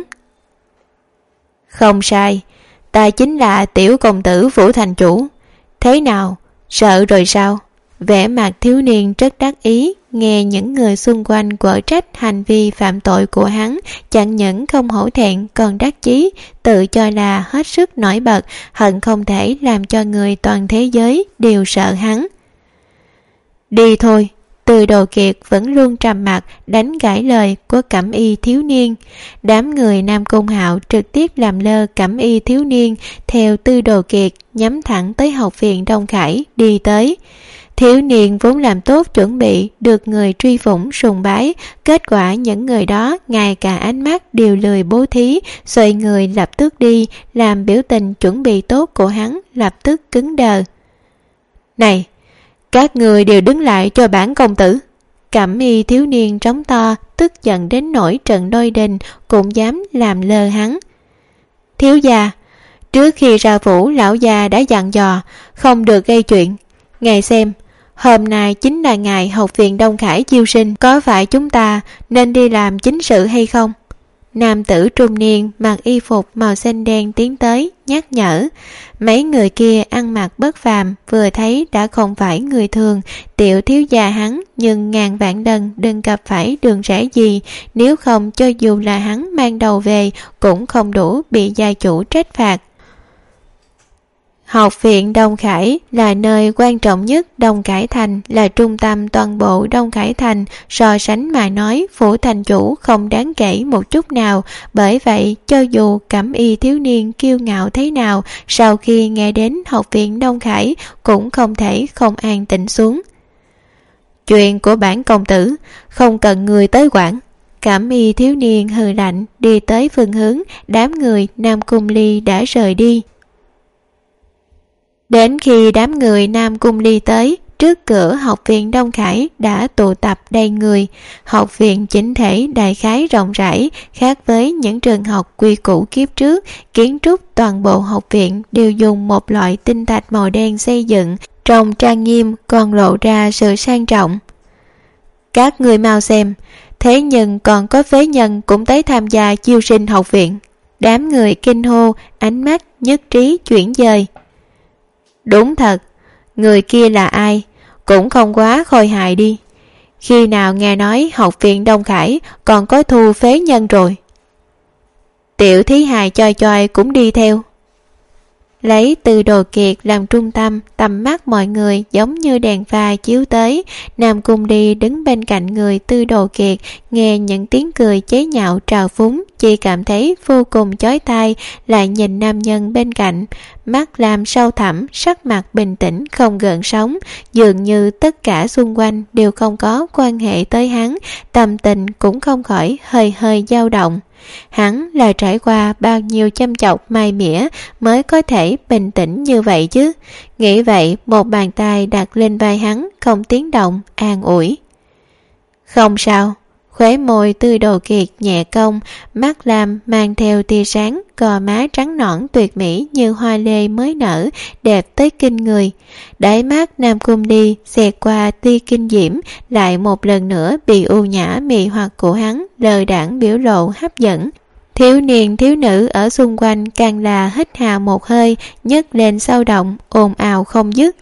Không sai, ta chính là tiểu công tử phủ thành chủ. Thế nào, sợ rồi sao? Vẻ mặt thiếu niên rất đắc ý, nghe những người xung quanh quở trách hành vi phạm tội của hắn, chẳng những không hổ thẹn còn đắc chí, tự cho là hết sức nổi bật, hận không thể làm cho người toàn thế giới đều sợ hắn. Đi thôi. Từ Đồ Kiệt vẫn luôn trầm mặc, đánh gãy lời của Cẩm Y thiếu niên. Đám người Nam Cung Hạo trực tiếp làm lơ Cẩm Y thiếu niên, theo Từ Đồ Kiệt nhắm thẳng tới học viện Đông Khải đi tới. Thiếu niên vốn làm tốt chuẩn bị được người truy phủng sùng bái, kết quả những người đó ngay cả ánh mắt đều lười bố thí, xoay người lập tức đi, làm biểu tình chuẩn bị tốt của hắn lập tức cứng đờ. Này, các người đều đứng lại cho bản công tử. Cẩm Y thiếu niên trống to, tức giận đến nỗi trận đôi đình cũng dám làm lơ hắn. Thiếu gia, trước khi ra phủ lão gia đã dặn dò không được gây chuyện. Ngài xem, hôm nay chính là ngày học viện Đông Khải chiêu sinh, có phải chúng ta nên đi làm chính sự hay không? Nam tử trung niên mặc y phục màu xanh đen tiến tới nhắc nhở. Mấy người kia ăn mặc bất phàm, vừa thấy đã không phải người thường. Tiểu thiếu gia hắn nhưng ngàn vạn lần đừng gặp phải đường rẽ gì, nếu không cho dù là hắn mang đầu về cũng không đủ bị gia chủ trách phạt. Học viện Đông Khải là nơi quan trọng nhất Đông Khải Thành, là trung tâm toàn bộ Đông Khải Thành. So sánh mà nói, phủ thành chủ không đáng kể một chút nào. Bởi vậy, cho dù cẩm y thiếu niên kiêu ngạo thế nào, sau khi nghe đến học viện Đông Khải cũng không thể không an tĩnh xuống. Chuyện của bản công tử không cần người tới quản. Cẩm y thiếu niên hừ lạnh đi tới phương hướng đám người Nam Cung Ly đã rời đi. Đến khi đám người Nam Cung Ly tới, trước cửa học viện Đông Khải đã tụ tập đầy người. Học viện chỉnh thể đại khái rộng rãi, khác với những trường học quy củ kiếp trước. Kiến trúc toàn bộ học viện đều dùng một loại tinh thạch màu đen xây dựng, trông trang nghiêm còn lộ ra sự sang trọng. Các người mau xem, thế nhưng còn có phế nhân cũng tới tham gia chiêu sinh học viện. Đám người kinh hô, ánh mắt nhất trí chuyển dời. Đúng thật, người kia là ai? Cũng không quá khôi hài đi. Khi nào nghe nói học viện Đông Khải còn có thu phế nhân rồi? Tiểu thí hài choi choi cũng đi theo. Lấy Từ Đồ Kiệt làm trung tâm, tầm mắt mọi người giống như đèn pha chiếu tới. Nam Cung Ly đứng bên cạnh người Từ Đồ Kiệt, nghe những tiếng cười chế nhạo trào phúng, chỉ cảm thấy vô cùng chói tai. Lại nhìn nam nhân bên cạnh, mắt làm sâu thẳm, sắc mặt bình tĩnh không gợn sóng, dường như tất cả xung quanh đều không có quan hệ tới hắn, tâm tình cũng không khỏi hơi hơi dao động. Hắn là trải qua bao nhiêu châm chọc mai mỉa mới có thể bình tĩnh như vậy chứ. Nghĩ vậy, một bàn tay đặt lên vai hắn, không tiếng động, an ủi. Không sao. Khóe môi Từ Đồ Kiệt nhẹ cong, mắt lam mang theo tia sáng, gò má trắng nõn tuyệt mỹ như hoa lê mới nở, đẹp tới kinh người. Đáy mắt Nam Cung Ly xẹt qua tia kinh diễm, lại một lần nữa bị ưu nhã mị hoặc của hắn lờ đãng biểu lộ hấp dẫn. Thiếu niên thiếu nữ ở xung quanh càng là hít hà một hơi, nhấc lên sâu động, ồn ào không dứt.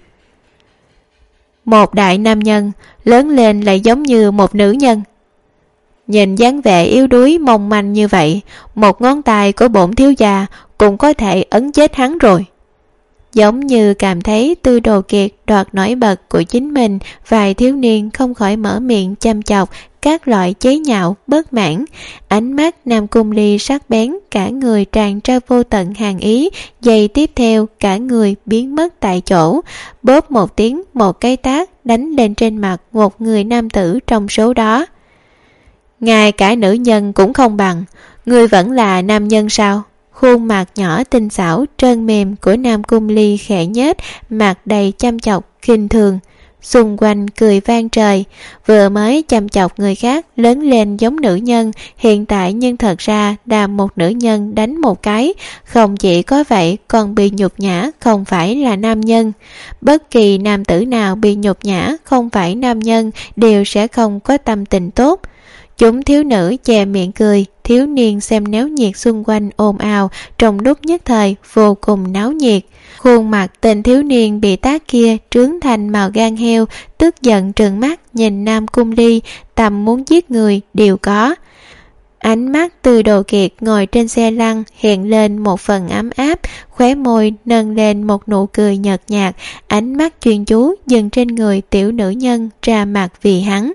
Một đại nam nhân lớn lên lại giống như một nữ nhân. Nhìn dáng vẻ yếu đuối mong manh như vậy, một ngón tay của bổn thiếu gia cũng có thể ấn chết hắn rồi. Giống như cảm thấy Từ Đồ Kiệt đoạt nổi bật của chính mình, vài thiếu niên không khỏi mở miệng châm chọc các loại chế nhạo bất mãn. Ánh mắt Nam Cung Ly sắc bén, cả người tràn ra vô tận hàn ý. Giây tiếp theo cả người biến mất tại chỗ, bóp một tiếng, một cái tát đánh lên trên mặt một người nam tử trong số đó. Ngay cả nữ nhân cũng không bằng, ngươi vẫn là nam nhân sao? Khuôn mặt nhỏ tinh xảo trơn mềm của Nam Cung Ly khẽ nhếch, mặt đầy chăm chọc khinh thường. Xung quanh cười vang trời, vừa mới chăm chọc người khác lớn lên giống nữ nhân, hiện tại nhưng thật ra là một nữ nhân đánh một cái. Không chỉ có vậy còn bị nhục nhã không phải là nam nhân. Bất kỳ nam tử nào bị nhục nhã không phải nam nhân đều sẽ không có tâm tình tốt. Chúng thiếu nữ che miệng cười, thiếu niên xem náo nhiệt xung quanh ồn ào, trong lúc nhất thời vô cùng náo nhiệt. Khuôn mặt tên thiếu niên bị tát kia trướng thành màu gan heo, tức giận trừng mắt nhìn Nam Cung Ly, tầm muốn giết người đều có. Ánh mắt Từ Đồ Kiệt ngồi trên xe lăn hiện lên một phần ấm áp, khóe môi nâng lên một nụ cười nhợt nhạt, ánh mắt chuyên chú dừng trên người tiểu nữ nhân ra mặt vì hắn.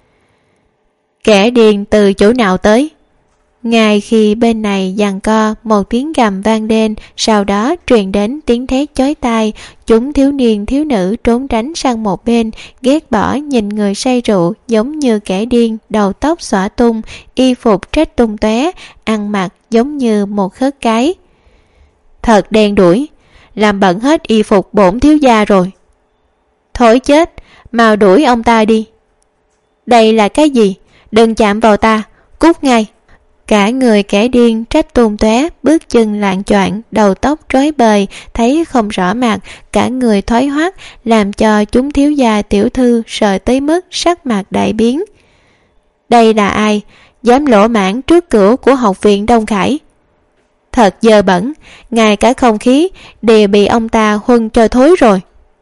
Kẻ điên từ chỗ nào tới? Ngay khi bên này giằng co, một tiếng gầm vang lên, sau đó truyền đến tiếng thét chói tai. Chúng thiếu niên thiếu nữ trốn tránh sang một bên, ghét bỏ nhìn người say rượu giống như kẻ điên, đầu tóc xõa tung, y phục rách tung tóe, ăn mặc giống như một khất cái. Thật đen đuổi, làm bẩn hết y phục bổn thiếu gia rồi. Thối chết, mau đuổi ông ta đi. Đây là cái gì? Đừng chạm vào ta, cút ngay. Cả người kẻ điên trách tung tóe, bước chân loạng choạng, đầu tóc rối bời, thấy không rõ mặt, cả người thoái hoắt, làm cho chúng thiếu gia tiểu thư sợ tới mức sắc mặt đại biến. Đây là ai? Dám lỗ mãng trước cửa của học viện Đông Khải. Thật dơ bẩn, ngay cả không khí đều bị ông ta huân cho thối rồi.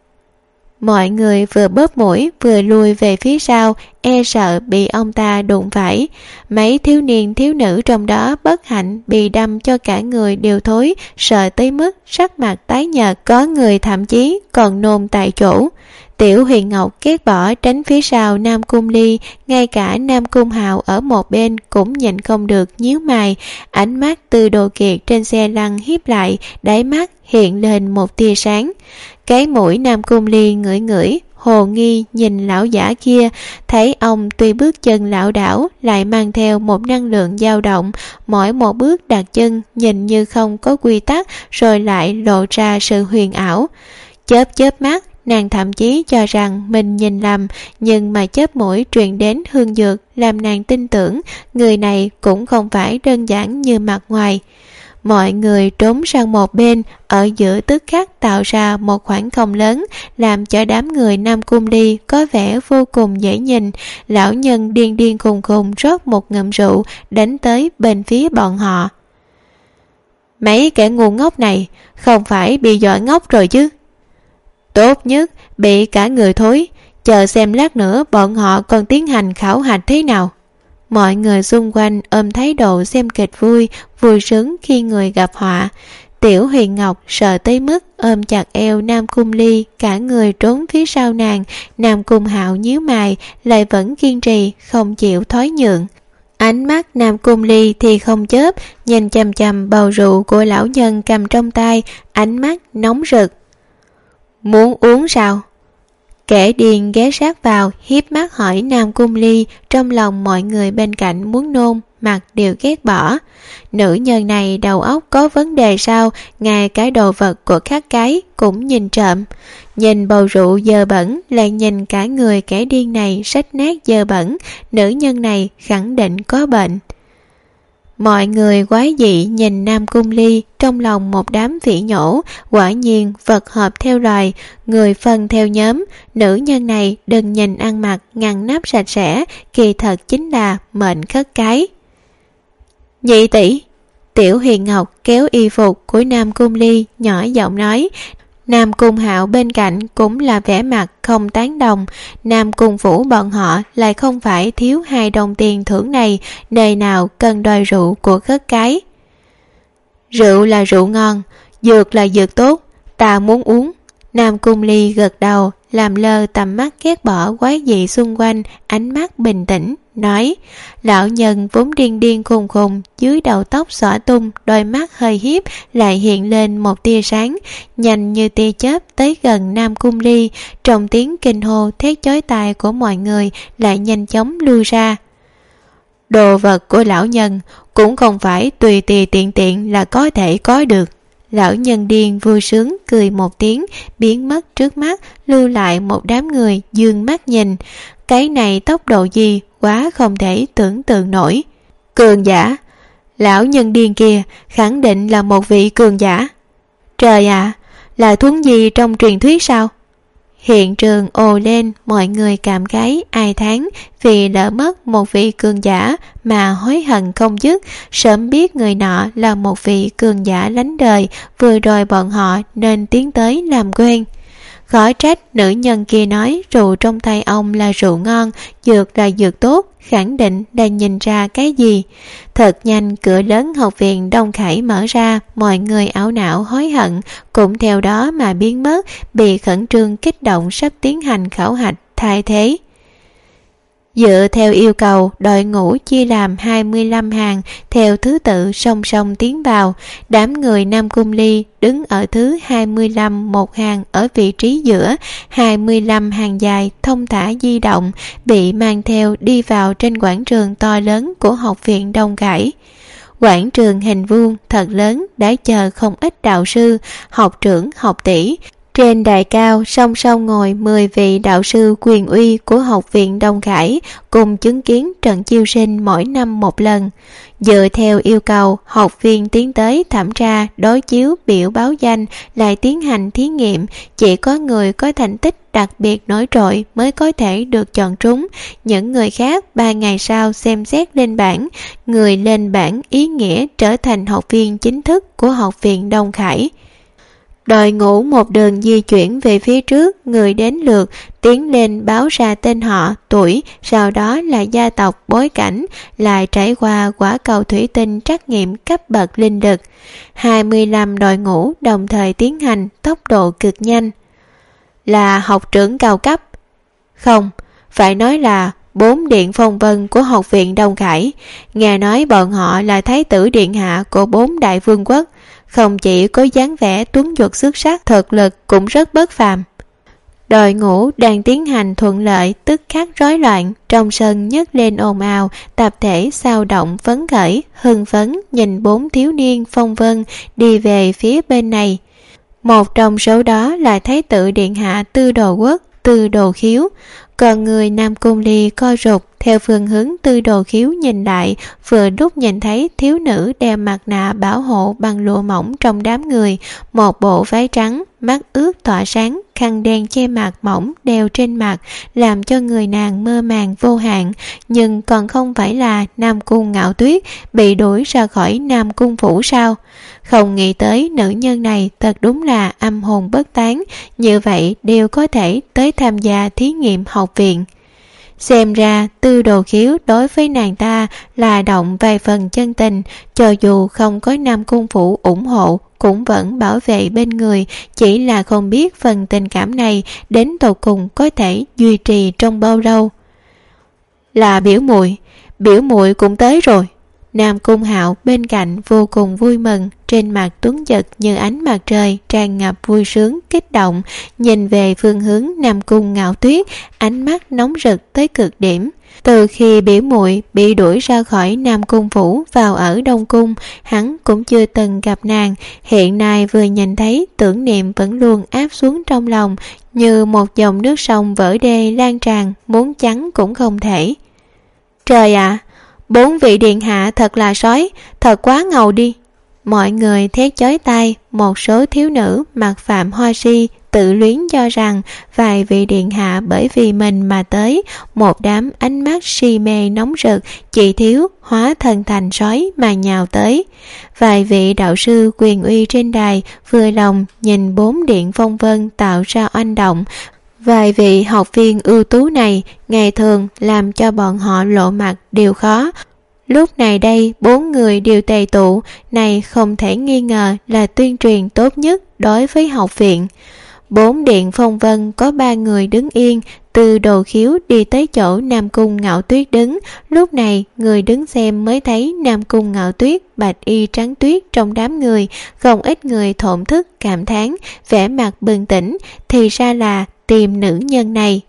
Mọi người vừa bóp mũi vừa lùi về phía sau, e sợ bị ông ta đụng phải. Mấy thiếu niên thiếu nữ trong đó bất hạnh bị đâm cho cả người đều thối, sợ tới mức sắc mặt tái nhợt, có người thậm chí còn nôn tại chỗ. Tiểu Huyền Ngọc ghét bỏ tránh phía sau Nam Cung Ly, ngay cả Nam Cung Hạo ở một bên cũng nhịn không được nhíu mày, ánh mắt Từ Đồ Kiệt trên xe lăn hiếp lại, đáy mắt hiện lên một tia sáng. Cái mũi Nam Cung Ly ngửi ngửi, hồ nghi nhìn lão giả kia, thấy ông tuy bước chân lảo đảo lại mang theo một năng lượng dao động, mỗi một bước đặt chân nhìn như không có quy tắc, rồi lại lộ ra sự huyền ảo. Chớp mắt, nàng thậm chí cho rằng mình nhìn lầm, nhưng mà chớp mũi truyền đến hương dược làm nàng tin tưởng người này cũng không phải đơn giản như mặt ngoài. Mọi người trốn sang một bên, ở giữa tức khắc tạo ra một khoảng không lớn, làm cho đám người Nam Cung Ly có vẻ vô cùng dễ nhìn. Lão nhân điên điên khùng khùng rót một ngụm rượu, đánh tới bên phía bọn họ. Mấy kẻ ngu ngốc này không phải bị dọa ngốc rồi chứ? Tốt nhất bị cả người thối, chờ xem lát nữa bọn họ còn tiến hành khảo hạch thế nào. Mọi người xung quanh ôm thái độ xem kịch vui, vui sướng khi người gặp họa. Tiểu Huyền Ngọc sợ tới mức ôm chặt eo Nam Cung Ly, cả người trốn phía sau nàng. Nam Cung Hạo nhíu mày, lại vẫn kiên trì không chịu thoái nhượng. Ánh mắt Nam Cung Ly thì không chớp, nhìn chằm chằm bầu rượu của lão nhân cầm trong tay, ánh mắt nóng rực. Muốn uống sao? Kẻ điên ghé sát vào, hiếp mắt hỏi Nam Cung Ly, trong lòng mọi người bên cạnh muốn nôn, mặt đều ghét bỏ. Nữ nhân này đầu óc có vấn đề sao, ngay cái đồ vật của các cái cũng nhìn trộm. Nhìn bầu rượu dơ bẩn, lại nhìn cả người kẻ điên này rách nát dơ bẩn, nữ nhân này khẳng định có bệnh. Mọi người quái dị nhìn Nam Cung Ly, trong lòng một đám phỉ nhổ, quả nhiên vật hợp theo loài, người phân theo nhóm. Nữ nhân này đừng nhìn ăn mặc ngăn nắp sạch sẽ, kỳ thật chính là mệnh khất cái. Nhị tỷ. Tiểu Huyền Ngọc kéo y phục của Nam Cung Ly, nhỏ giọng nói. Nam Cung Hạo bên cạnh cũng là vẻ mặt không tán đồng. Nam Cung Vũ bọn họ lại không phải thiếu 2 đồng tiền thưởng này, nơi nào cần đòi rượu của khất cái. Rượu là rượu ngon, dược là dược tốt, ta muốn uống. Nam Cung Ly gật đầu, làm lơ tầm mắt ghét bỏ quái dị xung quanh, ánh mắt bình tĩnh, nói. Lão nhân vốn điên điên khùng khùng, dưới đầu tóc xõa tung, đôi mắt hơi hiếp, lại hiện lên một tia sáng, nhanh như tia chớp tới gần Nam Cung Ly. Trong tiếng kinh hô thét chói tai của mọi người lại nhanh chóng lui ra. Đồ vật của lão nhân cũng không phải tùy tùy tiện tiện là có thể có được. Lão nhân điên vui sướng cười một tiếng, biến mất trước mắt, lưu lại một đám người dương mắt nhìn. Cái này tốc độ gì quá không thể tưởng tượng nổi. Cường giả. Lão nhân điên kia khẳng định là một vị cường giả. Trời ạ, là thuấn gì trong truyền thuyết sao? Hiện trường ồ lên, mọi người cảm khái ai thán vì lỡ mất một vị cường giả mà hối hận không dứt. Sớm biết người nọ là một vị cường giả lánh đời, vừa rồi bọn họ nên tiến tới làm quen. Khó trách nữ nhân kia nói rượu trong tay ông là rượu ngon, dược là dược tốt, khẳng định là nhìn ra cái gì. Thật nhanh cửa lớn học viện Đông Khải mở ra, mọi người ảo não hối hận cũng theo đó mà biến mất, bị khẩn trương kích động sắp tiến hành khảo hạch thay thế. Dựa theo yêu cầu, đội ngũ chia làm 25 hàng, theo thứ tự song song tiến vào. Đám người Nam Cung Ly đứng ở thứ 25 một hàng ở vị trí giữa, 25 hàng dài thông thả di động, bị mang theo đi vào trên quảng trường to lớn của học viện Đông Khải. Quảng trường hình vuông thật lớn đã chờ không ít đạo sư, học trưởng, học tỷ. Trên đài cao song song ngồi 10 vị đạo sư quyền uy của Học viện Đông Khải, cùng chứng kiến trận chiêu sinh mỗi năm một lần. Dựa theo yêu cầu, học viên tiến tới thẩm tra, đối chiếu, biểu báo danh, lại tiến hành thí nghiệm. Chỉ có người có thành tích đặc biệt nổi trội mới có thể được chọn trúng. Những người khác 3 ngày sau xem xét lên bảng. Người lên bảng ý nghĩa trở thành học viên chính thức của Học viện Đông Khải. Đội ngũ một đường di chuyển về phía trước, người đến lượt tiến lên báo ra tên họ, tuổi, sau đó là gia tộc, bối cảnh, lại trải qua quả cầu thủy tinh trắc nghiệm cấp bậc linh lực. 25 đội ngũ đồng thời tiến hành, tốc độ cực nhanh. Là học trưởng cao cấp? Không, phải nói là 4 điện phong vân của Học viện Đông Khải. Nghe nói bọn họ là thái tử điện hạ của 4 đại vương quốc. Không chỉ có dáng vẻ tuấn duật xuất sắc, thực lực cũng rất bất phàm. Đội ngũ đang tiến hành thuận lợi tức khắc rối loạn, trong sân nhấc lên ồn ào, tập thể xao động phấn khởi, hưng phấn nhìn 4 thiếu niên phong vân đi về phía bên này. Một trong số đó là thái tử điện hạ Tư Đồ Quốc, Tư Đồ Khiếu. Còn người Nam Cung Ly co rụt theo phương hướng Tư Đồ Khiếu nhìn lại, vừa lúc nhìn thấy thiếu nữ đeo mặt nạ bảo hộ bằng lụa mỏng trong đám người, một bộ váy trắng, mắt ướt tỏa sáng, khăn đen che mặt mỏng đeo trên mặt, làm cho người nàng mơ màng vô hạn. Nhưng còn không phải là Nam Cung Ngạo Tuyết bị đuổi ra khỏi Nam Cung phủ sao? Không nghĩ tới nữ nhân này thật đúng là âm hồn bất tán, như vậy đều có thể tới tham gia thí nghiệm học viện. Xem ra Tư Đồ Khiếu đối với nàng ta là động vài phần chân tình, cho dù không có Nam Cung phủ ủng hộ cũng vẫn bảo vệ bên người, chỉ là không biết phần tình cảm này đến tột cùng có thể duy trì trong bao lâu. Là biểu muội cũng tới rồi. Nam Cung Hạo bên cạnh vô cùng vui mừng, trên mặt tuấn giật như ánh mặt trời, tràn ngập vui sướng kích động, nhìn về phương hướng Nam Cung Ngạo Tuyết, ánh mắt nóng rực tới cực điểm. Từ khi biểu muội bị đuổi ra khỏi Nam Cung phủ vào ở Đông Cung, hắn cũng chưa từng gặp nàng, hiện nay vừa nhìn thấy, tưởng niệm vẫn luôn áp xuống trong lòng, như một dòng nước sông vỡ đê lan tràn, muốn chắn cũng không thể. Trời ạ! 4 vị điện hạ thật là sói, thật quá ngầu đi. Mọi người thét chói tai, một số thiếu nữ mặc phạm hoa si tự luyến cho rằng vài vị điện hạ bởi vì mình mà tới, một đám ánh mắt si mê nóng rực, chỉ thiếu hóa thân thành sói mà nhào tới. Vài vị đạo sư quyền uy trên đài vừa lòng nhìn 4 điện phong vân tạo ra oanh động. Vài vị học viên ưu tú này ngày thường làm cho bọn họ lộ mặt đều khó. Lúc này đây 4 người đều tề tụ, này không thể nghi ngờ là tuyên truyền tốt nhất đối với học viện. 4 điện phong vân có 3 người đứng yên, Từ Đồ Khiếu đi tới chỗ Nam Cung Ngạo Tuyết đứng. Lúc này người đứng xem mới thấy Nam Cung Ngạo Tuyết bạch y trắng tuyết trong đám người, không ít người thổn thức cảm thán, vẻ mặt bừng tỉnh, thì ra là tìm nữ nhân này.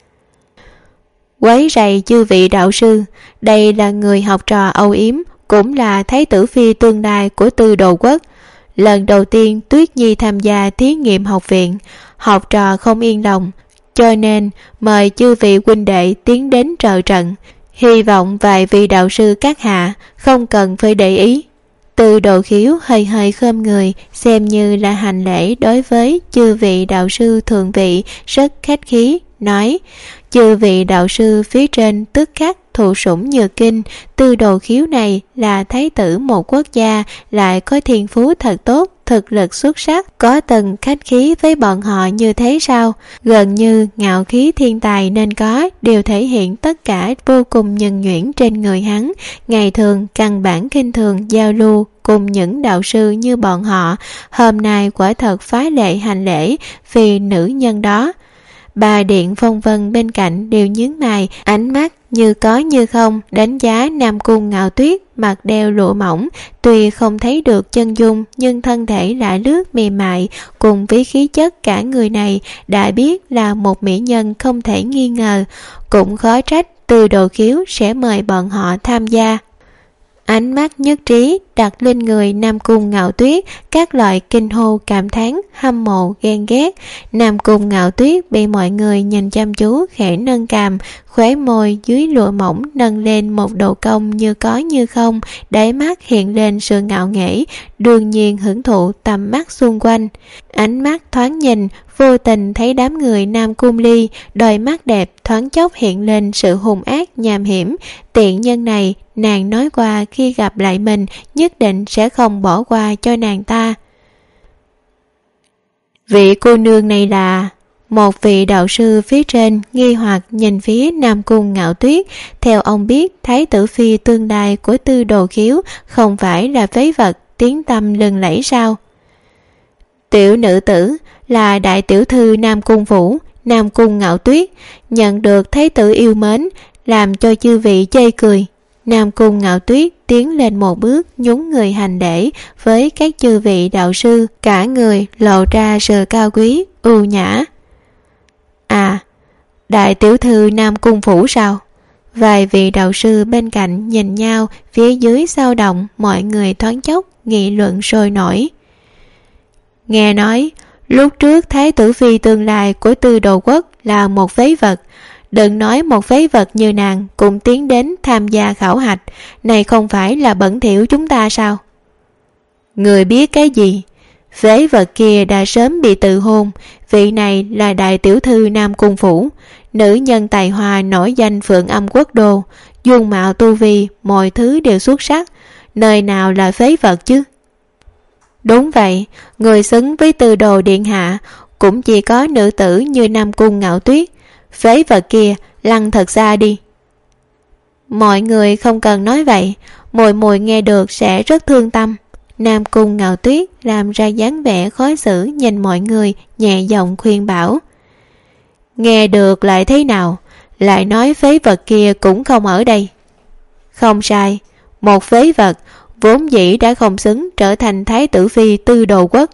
Quấy rầy chư vị đạo sư, đây là người học trò âu yếm, cũng là thái tử phi tương lai của Tư Đồ Quốc. Lần đầu tiên Tuyết Nhi tham gia thí nghiệm học viện, học trò không yên lòng, cho nên mời chư vị huynh đệ tiến đến trợ trận. Hy vọng vài vị đạo sư các hạ không cần phải để ý. Từ Đồ Khiếu hơi hơi khom người, xem như là hành lễ đối với chư vị đạo sư thượng vị, rất khách khí, nói: chư vị đạo sư phía trên tức khắc thụ sủng nhược kinh. Tư Đồ Khiếu này là thái tử một quốc gia, lại có thiên phú thật tốt, thực lực xuất sắc, có từng khách khí với bọn họ như thế sao? Gần như ngạo khí thiên tài nên có, đều thể hiện tất cả vô cùng nhuần nhuyễn trên người hắn. Ngày thường căn bản khinh thường giao lưu cùng những đạo sư như bọn họ, hôm nay quả thật phá lệ hành lễ vì nữ nhân đó. 3 điện phong vân bên cạnh đều nhướng mày, ánh mắt như có như không đánh giá Nam Cung Ngạo Tuyết mặt đeo lụa mỏng, tuy không thấy được chân dung nhưng thân thể lại lướt mềm mại, cùng với khí chất cả người này đã biết là một mỹ nhân không thể nghi ngờ. Cũng khó trách Từ Đồ Khiếu sẽ mời bọn họ tham gia. Ánh mắt nhất trí đặt lên người Nam Cung Ngạo Tuyết, các loại kinh hô cảm thán, hâm mộ, ghen ghét. Nam Cung Ngạo Tuyết bị mọi người nhìn chăm chú, khẽ nâng cằm, khóe môi dưới lụa mỏng nâng lên một độ cong như có như không, đáy mắt hiện lên sự ngạo nghễ, đương nhiên hưởng thụ tầm mắt xung quanh. Ánh mắt thoáng nhìn, vô tình thấy đám người Nam Cung Ly, đôi mắt đẹp thoáng chốc hiện lên sự hung ác nham hiểm. Tiện nhân này, nàng nói qua khi gặp lại mình nhất định sẽ không bỏ qua cho nàng ta. Vị cô nương này là... Một vị đạo sư phía trên nghi hoặc nhìn phía Nam Cung Ngạo Tuyết. Theo ông biết, thái tử phi tương lai của Tư Đồ Khiếu không phải là phế vật tiếng tăm lừng lẫy sao? Tiểu nữ tử là đại tiểu thư Nam Cung Phủ, Nam Cung Ngạo Tuyết, nhận được thái tử yêu mến, làm cho chư vị chê cười. Nam Cung Ngạo Tuyết tiến lên một bước, nhún người hành lễ với các chư vị đạo sư, cả người lộ ra sự cao quý, ưu nhã. À, đại tiểu thư Nam Cung Phủ sao? Vài vị đạo sư bên cạnh nhìn nhau, phía dưới dao động, mọi người thoáng chốc nghị luận sôi nổi. Nghe nói, lúc trước thái tử phi tương lai của Tư Đồ Quốc là một phế vật. Đừng nói một phế vật như nàng cũng tiến đến tham gia khảo hạch, này không phải là bẩn thỉu chúng ta sao? Người biết cái gì? Phế vật kia đã sớm bị tự hôn. Vị này là đại tiểu thư Nam Cung Phủ, nữ nhân tài hoa nổi danh Phượng Âm Quốc Đô, dung mạo tu vi, mọi thứ đều xuất sắc, nơi nào là phế vật chứ? Đúng vậy, người xứng với Tư Đồ điện hạ cũng chỉ có nữ tử như Nam Cung Ngạo Tuyết. Phế vật kia lăn thật xa đi. Mọi người không cần nói vậy, mùi mùi nghe được sẽ rất thương tâm. Nam Cung Ngạo Tuyết làm ra dáng vẻ khó xử nhìn mọi người, nhẹ giọng khuyên bảo. Nghe được lại thế nào? Lại nói phế vật kia cũng không ở đây. Không sai, một phế vật vốn dĩ đã không xứng trở thành thái tử phi Tư Đồ Quốc.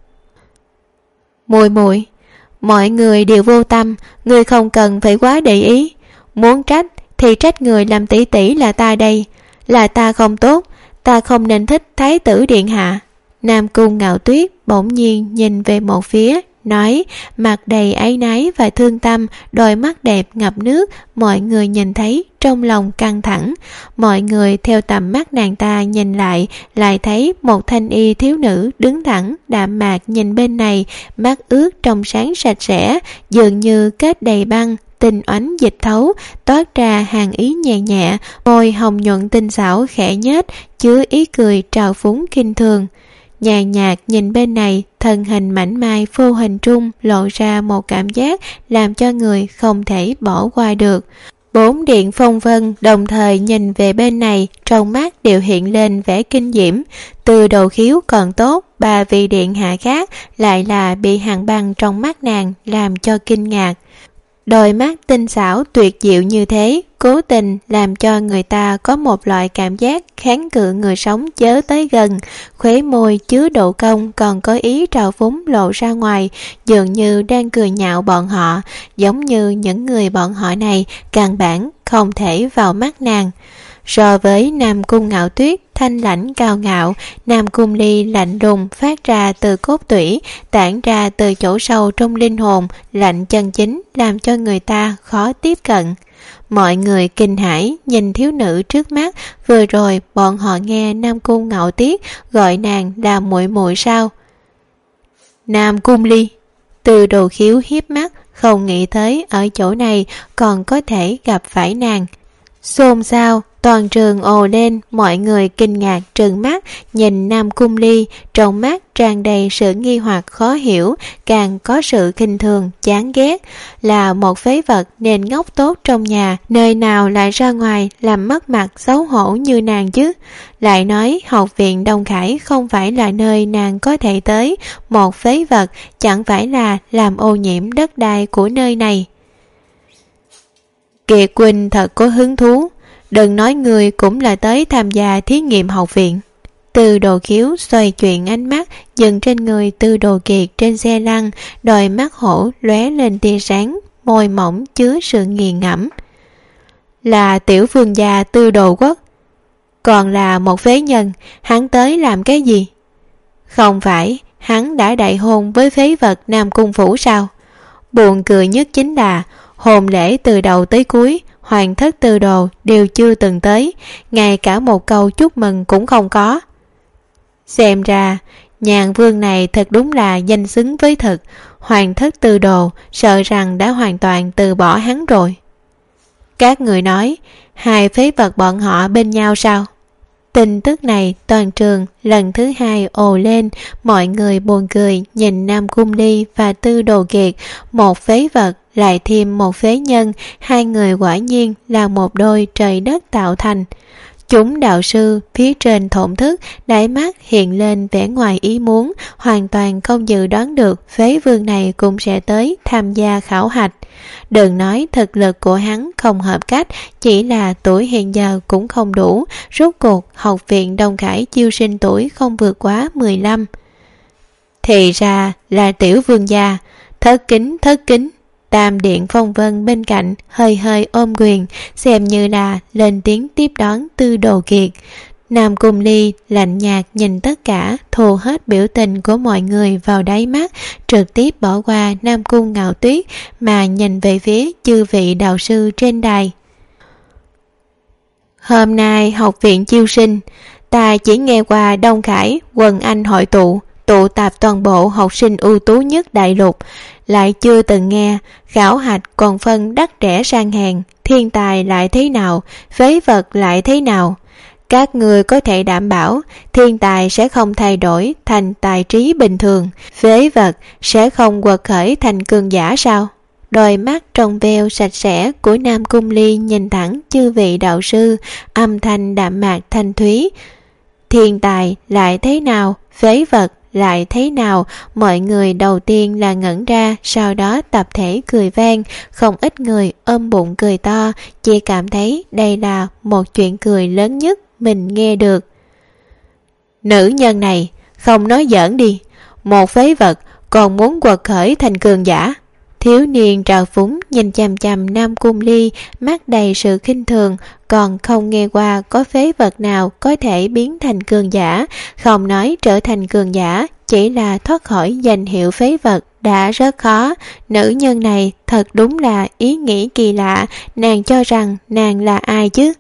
Mùi mùi, mọi người đều vô tâm, người không cần phải quá để ý. Muốn trách thì trách người làm tỷ tỷ là ta đây. Là ta không tốt, ta không nên thích thái tử điện hạ. Nam Cung Ngạo Tuyết bỗng nhiên nhìn về một phía, nói, mặt đầy áy náy và thương tâm, đôi mắt đẹp ngập nước. Mọi người nhìn thấy trong lòng căng thẳng. Mọi người theo tầm mắt nàng ta nhìn lại thấy một thanh y thiếu nữ đứng thẳng đạm mạc nhìn bên này, mắt ướt trong sáng sạch sẽ, dường như kết đầy băng, tinh oánh dịch thấu, toát ra hàng ý nhẹ nhẹ, môi hồng nhuận tinh xảo khẽ nhếch, chứa ý cười trào phúng khinh thường. Nhàn nhạt nhìn bên này, thân hình mảnh mai vô hình trung lộ ra một cảm giác làm cho người không thể bỏ qua được. Bốn điện phong vân đồng thời nhìn về bên này, trong mắt đều hiện lên vẻ kinh diễm. Từ Đồ Khiếu còn tốt, ba vị điện hạ khác lại là bị hàng băng trong mắt nàng làm cho kinh ngạc. Đôi mắt tinh xảo tuyệt diệu như thế, cố tình làm cho người ta có một loại cảm giác kháng cự người sống chớ tới gần. Khóe môi chứa độ cong còn có ý trào phúng lộ ra ngoài, dường như đang cười nhạo bọn họ, giống như những người bọn họ này căn bản không thể vào mắt nàng. So với Nam Cung Ngạo Tuyết thanh lãnh cao ngạo, Nam Cung Ly lạnh lùng phát ra từ cốt tủy, tản ra từ chỗ sâu trong linh hồn, lạnh chân chính làm cho người ta khó tiếp cận. Mọi người kinh hãi nhìn thiếu nữ trước mắt, vừa rồi bọn họ nghe Nam Cung Ngạo Tuyết gọi nàng là muội muội sao? Nam Cung Ly. Từ Đồ Khiếu hiếp mắt, không nghĩ tới ở chỗ này còn có thể gặp phải nàng. Xôn xao, toàn trường ồ lên, mọi người kinh ngạc trừng mắt nhìn Nam Cung Ly, trong mắt tràn đầy sự nghi hoặc khó hiểu, càng có sự khinh thường, chán ghét. Là một phế vật nên ngốc tốt trong nhà, nơi nào lại ra ngoài làm mất mặt xấu hổ như nàng chứ? Lại nói học viện Đông Khải không phải là nơi nàng có thể tới, một phế vật chẳng phải là làm ô nhiễm đất đai của nơi này. Kiệt Quỳnh thật có hứng thú, đừng nói người cũng là tới tham gia thí nghiệm học viện. Từ Đồ Khiếu xoay chuyển ánh mắt dừng trên người Tư Đồ Kiệt trên xe lăn, đôi mắt hổ lóe lên tia sáng, môi mỏng chứa sự nghiền ngẫm. Là tiểu vương gia Tư Đồ Quốc. còn là một phế nhân, hắn tới làm cái gì? Không phải hắn đã đại hôn với phế vật Nam Cung Phủ sao? Buồn cười nhất chính là hôn lễ từ đầu tới cuối, Hoàng thất Tư Đồ đều chưa từng tới, ngay cả một câu chúc mừng cũng không có. Xem ra Nhàn Vương này thật đúng là danh xứng với thực, Hoàng thất Tư Đồ sợ rằng đã hoàn toàn từ bỏ hắn rồi. Các người nói hai phế vật bọn họ bên nhau sao? Tin tức này toàn trường lần thứ hai ồ lên, mọi người buồn cười nhìn Nam Cung Ly và Tư Đồ Kiệt, một phế vật lại thêm một phế nhân, hai người quả nhiên là một đôi trời đất tạo thành. Chúng đạo sư phía trên thổn thức, đáy mắt hiện lên vẻ ngoài ý muốn, hoàn toàn không dự đoán được phế vương này cũng sẽ tới tham gia khảo hạch. Đừng nói thực lực của hắn không hợp cách, chỉ là tuổi hiện giờ cũng không đủ, rốt cuộc học viện Đông Khải chiêu sinh tuổi không vượt quá 15. Thì ra là tiểu vương gia, thất kính. Tam điện Phong Vân bên cạnh hơi hơi ôm quyền, xem như là lên tiếng tiếp đón Tư Đồ Kiệt. Nam Cung Ly lạnh nhạt nhìn tất cả, thu hết biểu tình của mọi người vào đáy mắt, trực tiếp bỏ qua Nam Cung Ngạo Tuyết mà nhìn về phía chư vị đạo sư trên đài. Hôm nay học viện chiêu sinh, ta chỉ nghe qua Đông Khải quần anh hội tụ tập toàn bộ học sinh ưu tú nhất đại lục, lại chưa từng nghe khảo hạch còn phân đắt rẻ sang hèn, thiên tài lại thế nào, phế vật lại thế nào. Các người có thể đảm bảo thiên tài sẽ không thay đổi thành tài trí bình thường, phế vật sẽ không quật khởi thành cường giả sao? Đôi mắt trong veo sạch sẽ của Nam Cung Ly nhìn thẳng chư vị đạo sư, âm thanh đạm mạc thanh thúy. Thiên tài lại thế nào, phế vật lại thế nào? Mọi người đầu tiên là ngẩn ra, sau đó tập thể cười vang, không ít người ôm bụng cười to, chỉ cảm thấy đây là một chuyện cười lớn nhất mình nghe được. Nữ nhân này không nói giỡn đi, một phế vật còn muốn quật khởi thành cường giả. Thiếu niên trào phúng nhìn chằm chằm Nam Cung Ly, mắt đầy sự khinh thường, còn không nghe qua có phế vật nào có thể biến thành cường giả, không nói trở thành cường giả, chỉ là thoát khỏi danh hiệu phế vật đã rất khó. Nữ nhân này thật đúng là ý nghĩ kỳ lạ, nàng cho rằng nàng là ai chứ?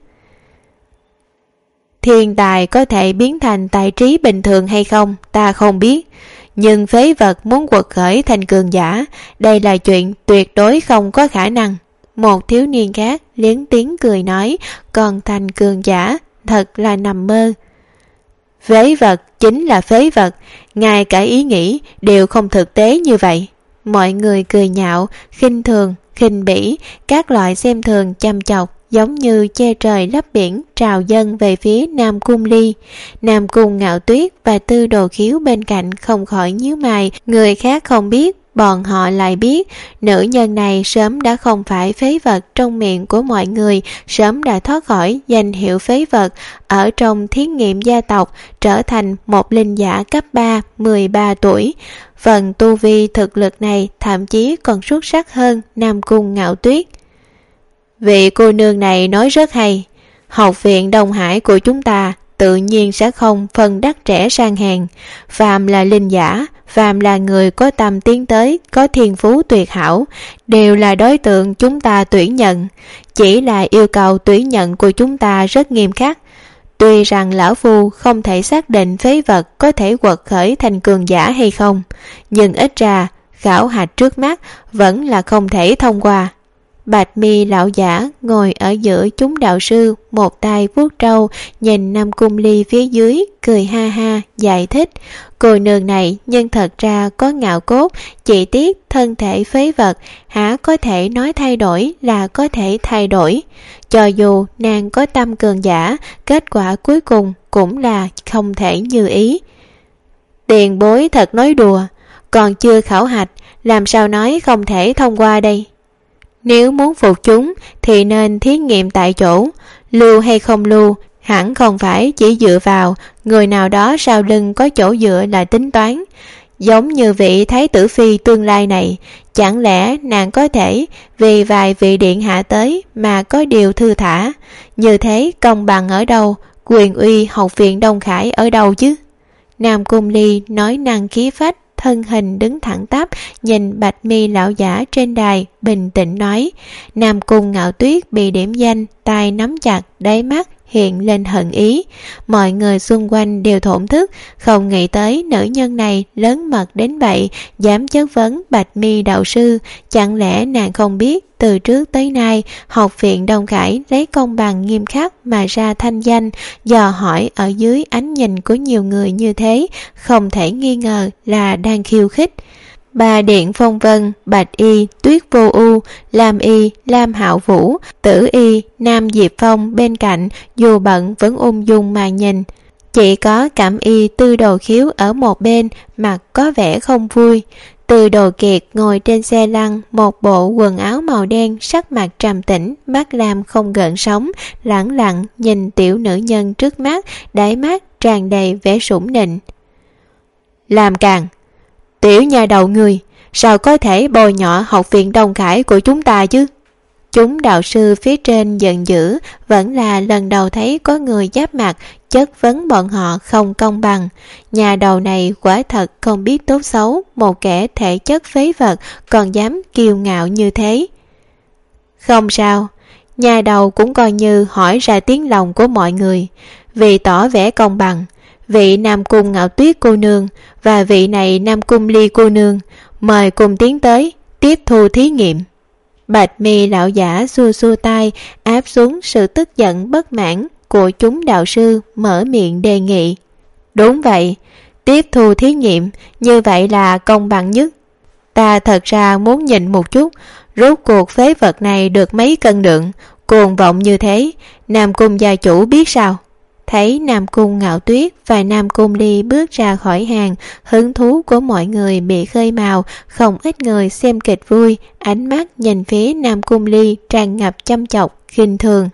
Thiên tài có thể biến thành tài trí bình thường hay không, ta không biết. Nhưng phế vật muốn quật khởi thành cường giả, đây là chuyện tuyệt đối không có khả năng. Một thiếu niên khác lớn tiếng cười nói, còn thành cường giả, thật là nằm mơ. Phế vật chính là phế vật, ngay cả ý nghĩ đều không thực tế như vậy. Mọi người cười nhạo, khinh thường, khinh bỉ, các loại xem thường chăm chọc, giống như che trời lấp biển trào dâng về phía Nam Cung Ly. Nam Cung Ngạo Tuyết và Tư Đồ Khiếu bên cạnh không khỏi nhíu mày, người khác không biết, bọn họ lại biết. Nữ nhân này sớm đã không phải phế vật trong miệng của mọi người, sớm đã thoát khỏi danh hiệu phế vật, ở trong thí nghiệm gia tộc trở thành một linh giả cấp 3, 13 tuổi. Phần tu vi thực lực này thậm chí còn xuất sắc hơn Nam Cung Ngạo Tuyết. Vị cô nương này nói rất hay, học viện Đông Hải của chúng ta tự nhiên sẽ không phân đắt rẻ sang hèn. Phàm là linh giả, phàm là người có tâm tiến tới, có thiên phú tuyệt hảo, đều là đối tượng chúng ta tuyển nhận. Chỉ là yêu cầu tuyển nhận của chúng ta rất nghiêm khắc. Tuy rằng lão phu không thể xác định phế vật có thể quật khởi thành cường giả hay không, nhưng ít ra khảo hạch trước mắt vẫn là không thể thông qua. Bạch mi lão giả ngồi ở giữa chúng đạo sư, một tay vuốt râu, nhìn Nam Cung Ly phía dưới, cười ha ha, giải thích. Cô nương này nhưng thật ra có ngạo cốt, chỉ tiếc thân thể phế vật, há có thể nói thay đổi là có thể thay đổi. Cho dù nàng có tâm cường giả, kết quả cuối cùng cũng là không thể như ý. Tiền bối thật nói đùa, còn chưa khảo hạch, làm sao nói không thể thông qua đây? Nếu muốn phục chúng thì nên thí nghiệm tại chỗ, lưu hay không lưu hẳn không phải chỉ dựa vào người nào đó sau lưng có chỗ dựa là tính toán. Giống như vị thái tử phi tương lai này, chẳng lẽ nàng có thể vì vài vị điện hạ tới mà có điều thư thả? Như thế công bằng ở đâu? Quyền uy học viện Đông Khải ở đâu chứ? Nam Cung Ly nói năng khí phách, thân hình đứng thẳng tắp, nhìn Bạch Mi lão giả trên đài, bình tĩnh nói. Nam Cung Ngạo Tuyết bị điểm danh, tay nắm chặt, đáy mắt hiện lên hận ý. Mọi người xung quanh đều thổn thức, không nghĩ tới nữ nhân này lớn mật đến vậy, dám chất vấn Bạch Mi đạo sư. Chẳng lẽ nàng không biết từ trước tới nay học viện Đông Khải lấy công bằng nghiêm khắc mà ra thanh danh? Dò hỏi ở dưới ánh nhìn của nhiều người như thế, không thể nghi ngờ là đang khiêu khích. Ba Điện Phong Vân, Bạch Y, Tuyết Vô U, Lam Y, Lam Hạo Vũ, Tử Y, Nam Diệp Phong bên cạnh, dù bận vẫn ung dung mà nhìn. Chỉ có Cẩm Y Tư Đồ Khiếu ở một bên, mặt có vẻ không vui. Tư Đồ Kiệt ngồi trên xe lăn, một bộ quần áo màu đen, sắc mặt trầm tĩnh, mắt lam không gợn sóng, lẳng lặng nhìn tiểu nữ nhân trước mắt, đáy mắt tràn đầy vẻ sủng nịnh. Làm càng, tiểu nhà đầu người, sao có thể bôi nhọ học viện Đông Khải của chúng ta chứ? Chúng đạo sư phía trên giận dữ, vẫn là lần đầu thấy có người giáp mặt chất vấn bọn họ không công bằng. Nhà đầu này quả thật không biết tốt xấu, một kẻ thể chất phế vật còn dám kiêu ngạo như thế. Không sao, nhà đầu cũng coi như hỏi ra tiếng lòng của mọi người. Vì tỏ vẻ công bằng, vị Nam Cung Ngạo Tuyết cô nương và vị này Nam Cung Ly cô nương, mời cùng tiến tới tiếp thu thí nghiệm. Bạch Mi lão giả xua xua tay, áp xuống sự tức giận bất mãn của chúng đạo sư, mở miệng đề nghị. Đúng vậy, tiếp thu thí nghiệm, như vậy là công bằng nhất. Ta thật ra muốn nhìn một chút, rốt cuộc phế vật này được mấy cân lượng, cuồng vọng như thế, Nam Cung gia chủ biết sao? Thấy Nam Cung Ngạo Tuyết và Nam Cung Ly bước ra khỏi hàng, hứng thú của mọi người bị khơi mào, không ít người xem kịch vui, ánh mắt nhìn phía Nam Cung Ly tràn ngập chăm chọc, khinh thường.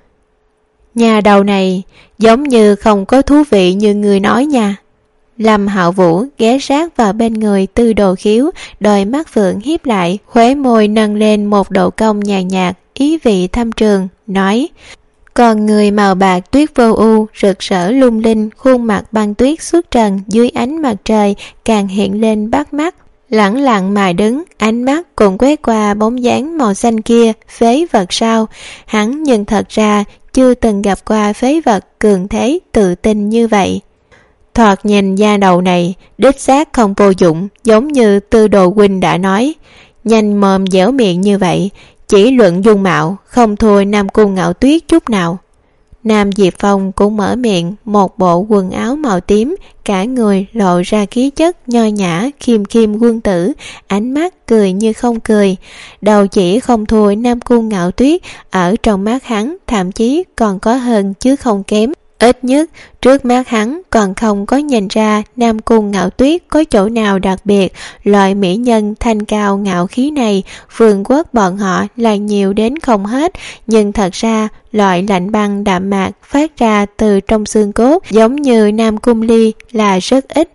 Nhà đầu này giống như không có thú vị như người nói nha. Lâm Hạo Vũ ghé sát vào bên người Tư Đồ Khiếu, đôi mắt phượng hiếp lại, khóe môi nâng lên một độ cong nhàn nhạt, ý vị thâm trường, nói. Còn người màu bạc Tuyết Vô U rực rỡ lung linh, khuôn mặt băng tuyết xuất trần dưới ánh mặt trời càng hiện lên bắt mắt. Lẳng lặng mà đứng, ánh mắt cũng quét qua bóng dáng màu xanh kia, phế vật sao? Hắn nhưng thật ra chưa từng gặp qua phế vật cường thế tự tin như vậy. Thoạt nhìn da đầu này đích xác không vô dụng, giống như Tư Đồ huynh đã nói. Nhanh mồm dẻo miệng như vậy, chỉ luận dung mạo không thua Nam Cung Ngạo Tuyết chút nào. Nam Diệp Phong cũng mở miệng, một bộ quần áo màu tím, cả người lộ ra khí chất nho nhã khiêm khiêm quân tử, ánh mắt cười như không cười. Đầu chỉ không thua Nam Cung Ngạo Tuyết, ở trong mắt hắn thậm chí còn có hơn chứ không kém. Ít nhất trước mắt hắn còn không có nhìn ra Nam Cung Ngạo Tuyết có chỗ nào đặc biệt. Loại mỹ nhân thanh cao ngạo khí này vương quốc bọn họ là nhiều đến không hết, nhưng thật ra loại lạnh băng đạm mạc phát ra từ trong xương cốt giống như Nam Cung Ly là rất ít.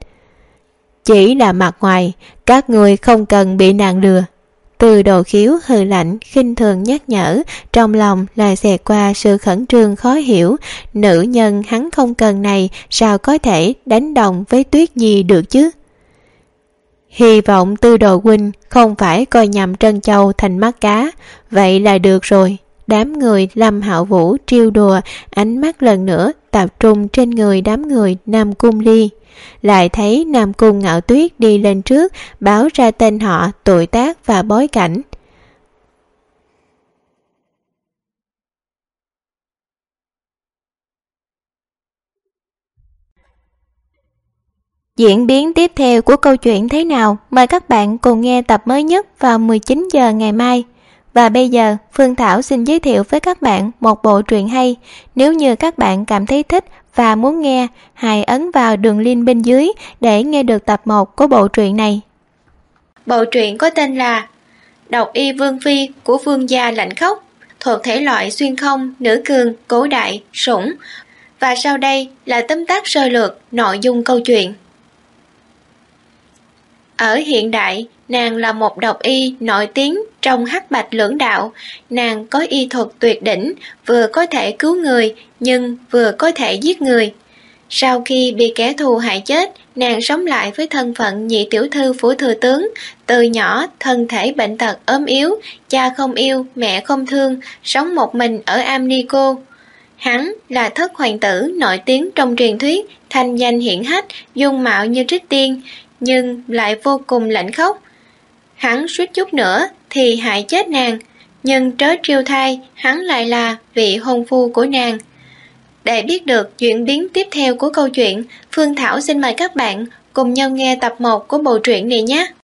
Chỉ là mặt ngoài, các người không cần bị nàng lừa. Tư Đồ Khiếu hừ lạnh khinh thường nhắc nhở, trong lòng lại xẹt qua sự khẩn trương khó hiểu. Nữ nhân hắn không cần này sao có thể đánh đồng với Tuyết Nhi được chứ? Hy vọng Tư Đồ huynh không phải coi nhầm trân châu thành mắt cá. Vậy là được rồi. Đám người Lâm Hạo Vũ trêu đùa, ánh mắt lần nữa tập trung trên người đám người Nam Cung Ly. Lại thấy Nam Cung Ngạo Tuyết đi lên trước, báo ra tên họ, tuổi tác và bối cảnh. Diễn biến tiếp theo của câu chuyện thế nào? Mời các bạn cùng nghe tập mới nhất vào 19 giờ ngày mai. Và bây giờ, Phương Thảo xin giới thiệu với các bạn một bộ truyện hay. Nếu như các bạn cảm thấy thích và muốn nghe, hãy ấn vào đường link bên dưới để nghe được tập 1 của bộ truyện này. Bộ truyện có tên là Độc Y Vương Phi của Vương gia Lạnh Khốc, thuộc thể loại xuyên không, nữ cường, cổ đại, sủng. Và sau đây là tóm tắt sơ lược nội dung câu chuyện. Ở hiện đại, nàng là một độc y nổi tiếng trong hắc bạch lưỡng đạo. Nàng có y thuật tuyệt đỉnh, vừa có thể cứu người nhưng vừa có thể giết người. Sau khi bị kẻ thù hại chết, nàng sống lại với thân phận nhị tiểu thư phủ thừa tướng. Từ nhỏ thân thể bệnh tật ốm yếu, cha không yêu, mẹ không thương, sống một mình ở Amnico. Hắn là thất hoàng tử nổi tiếng trong truyền thuyết, thanh danh hiển hách, dung mạo như trích tiên, nhưng lại vô cùng lạnh khốc. Hắn suýt chút nữa thì hại chết nàng, nhưng trớ trêu thay, hắn lại là vị hôn phu của nàng. Để biết được diễn biến tiếp theo của câu chuyện, Phương Thảo xin mời các bạn cùng nhau nghe tập 1 của bộ truyện này nhé.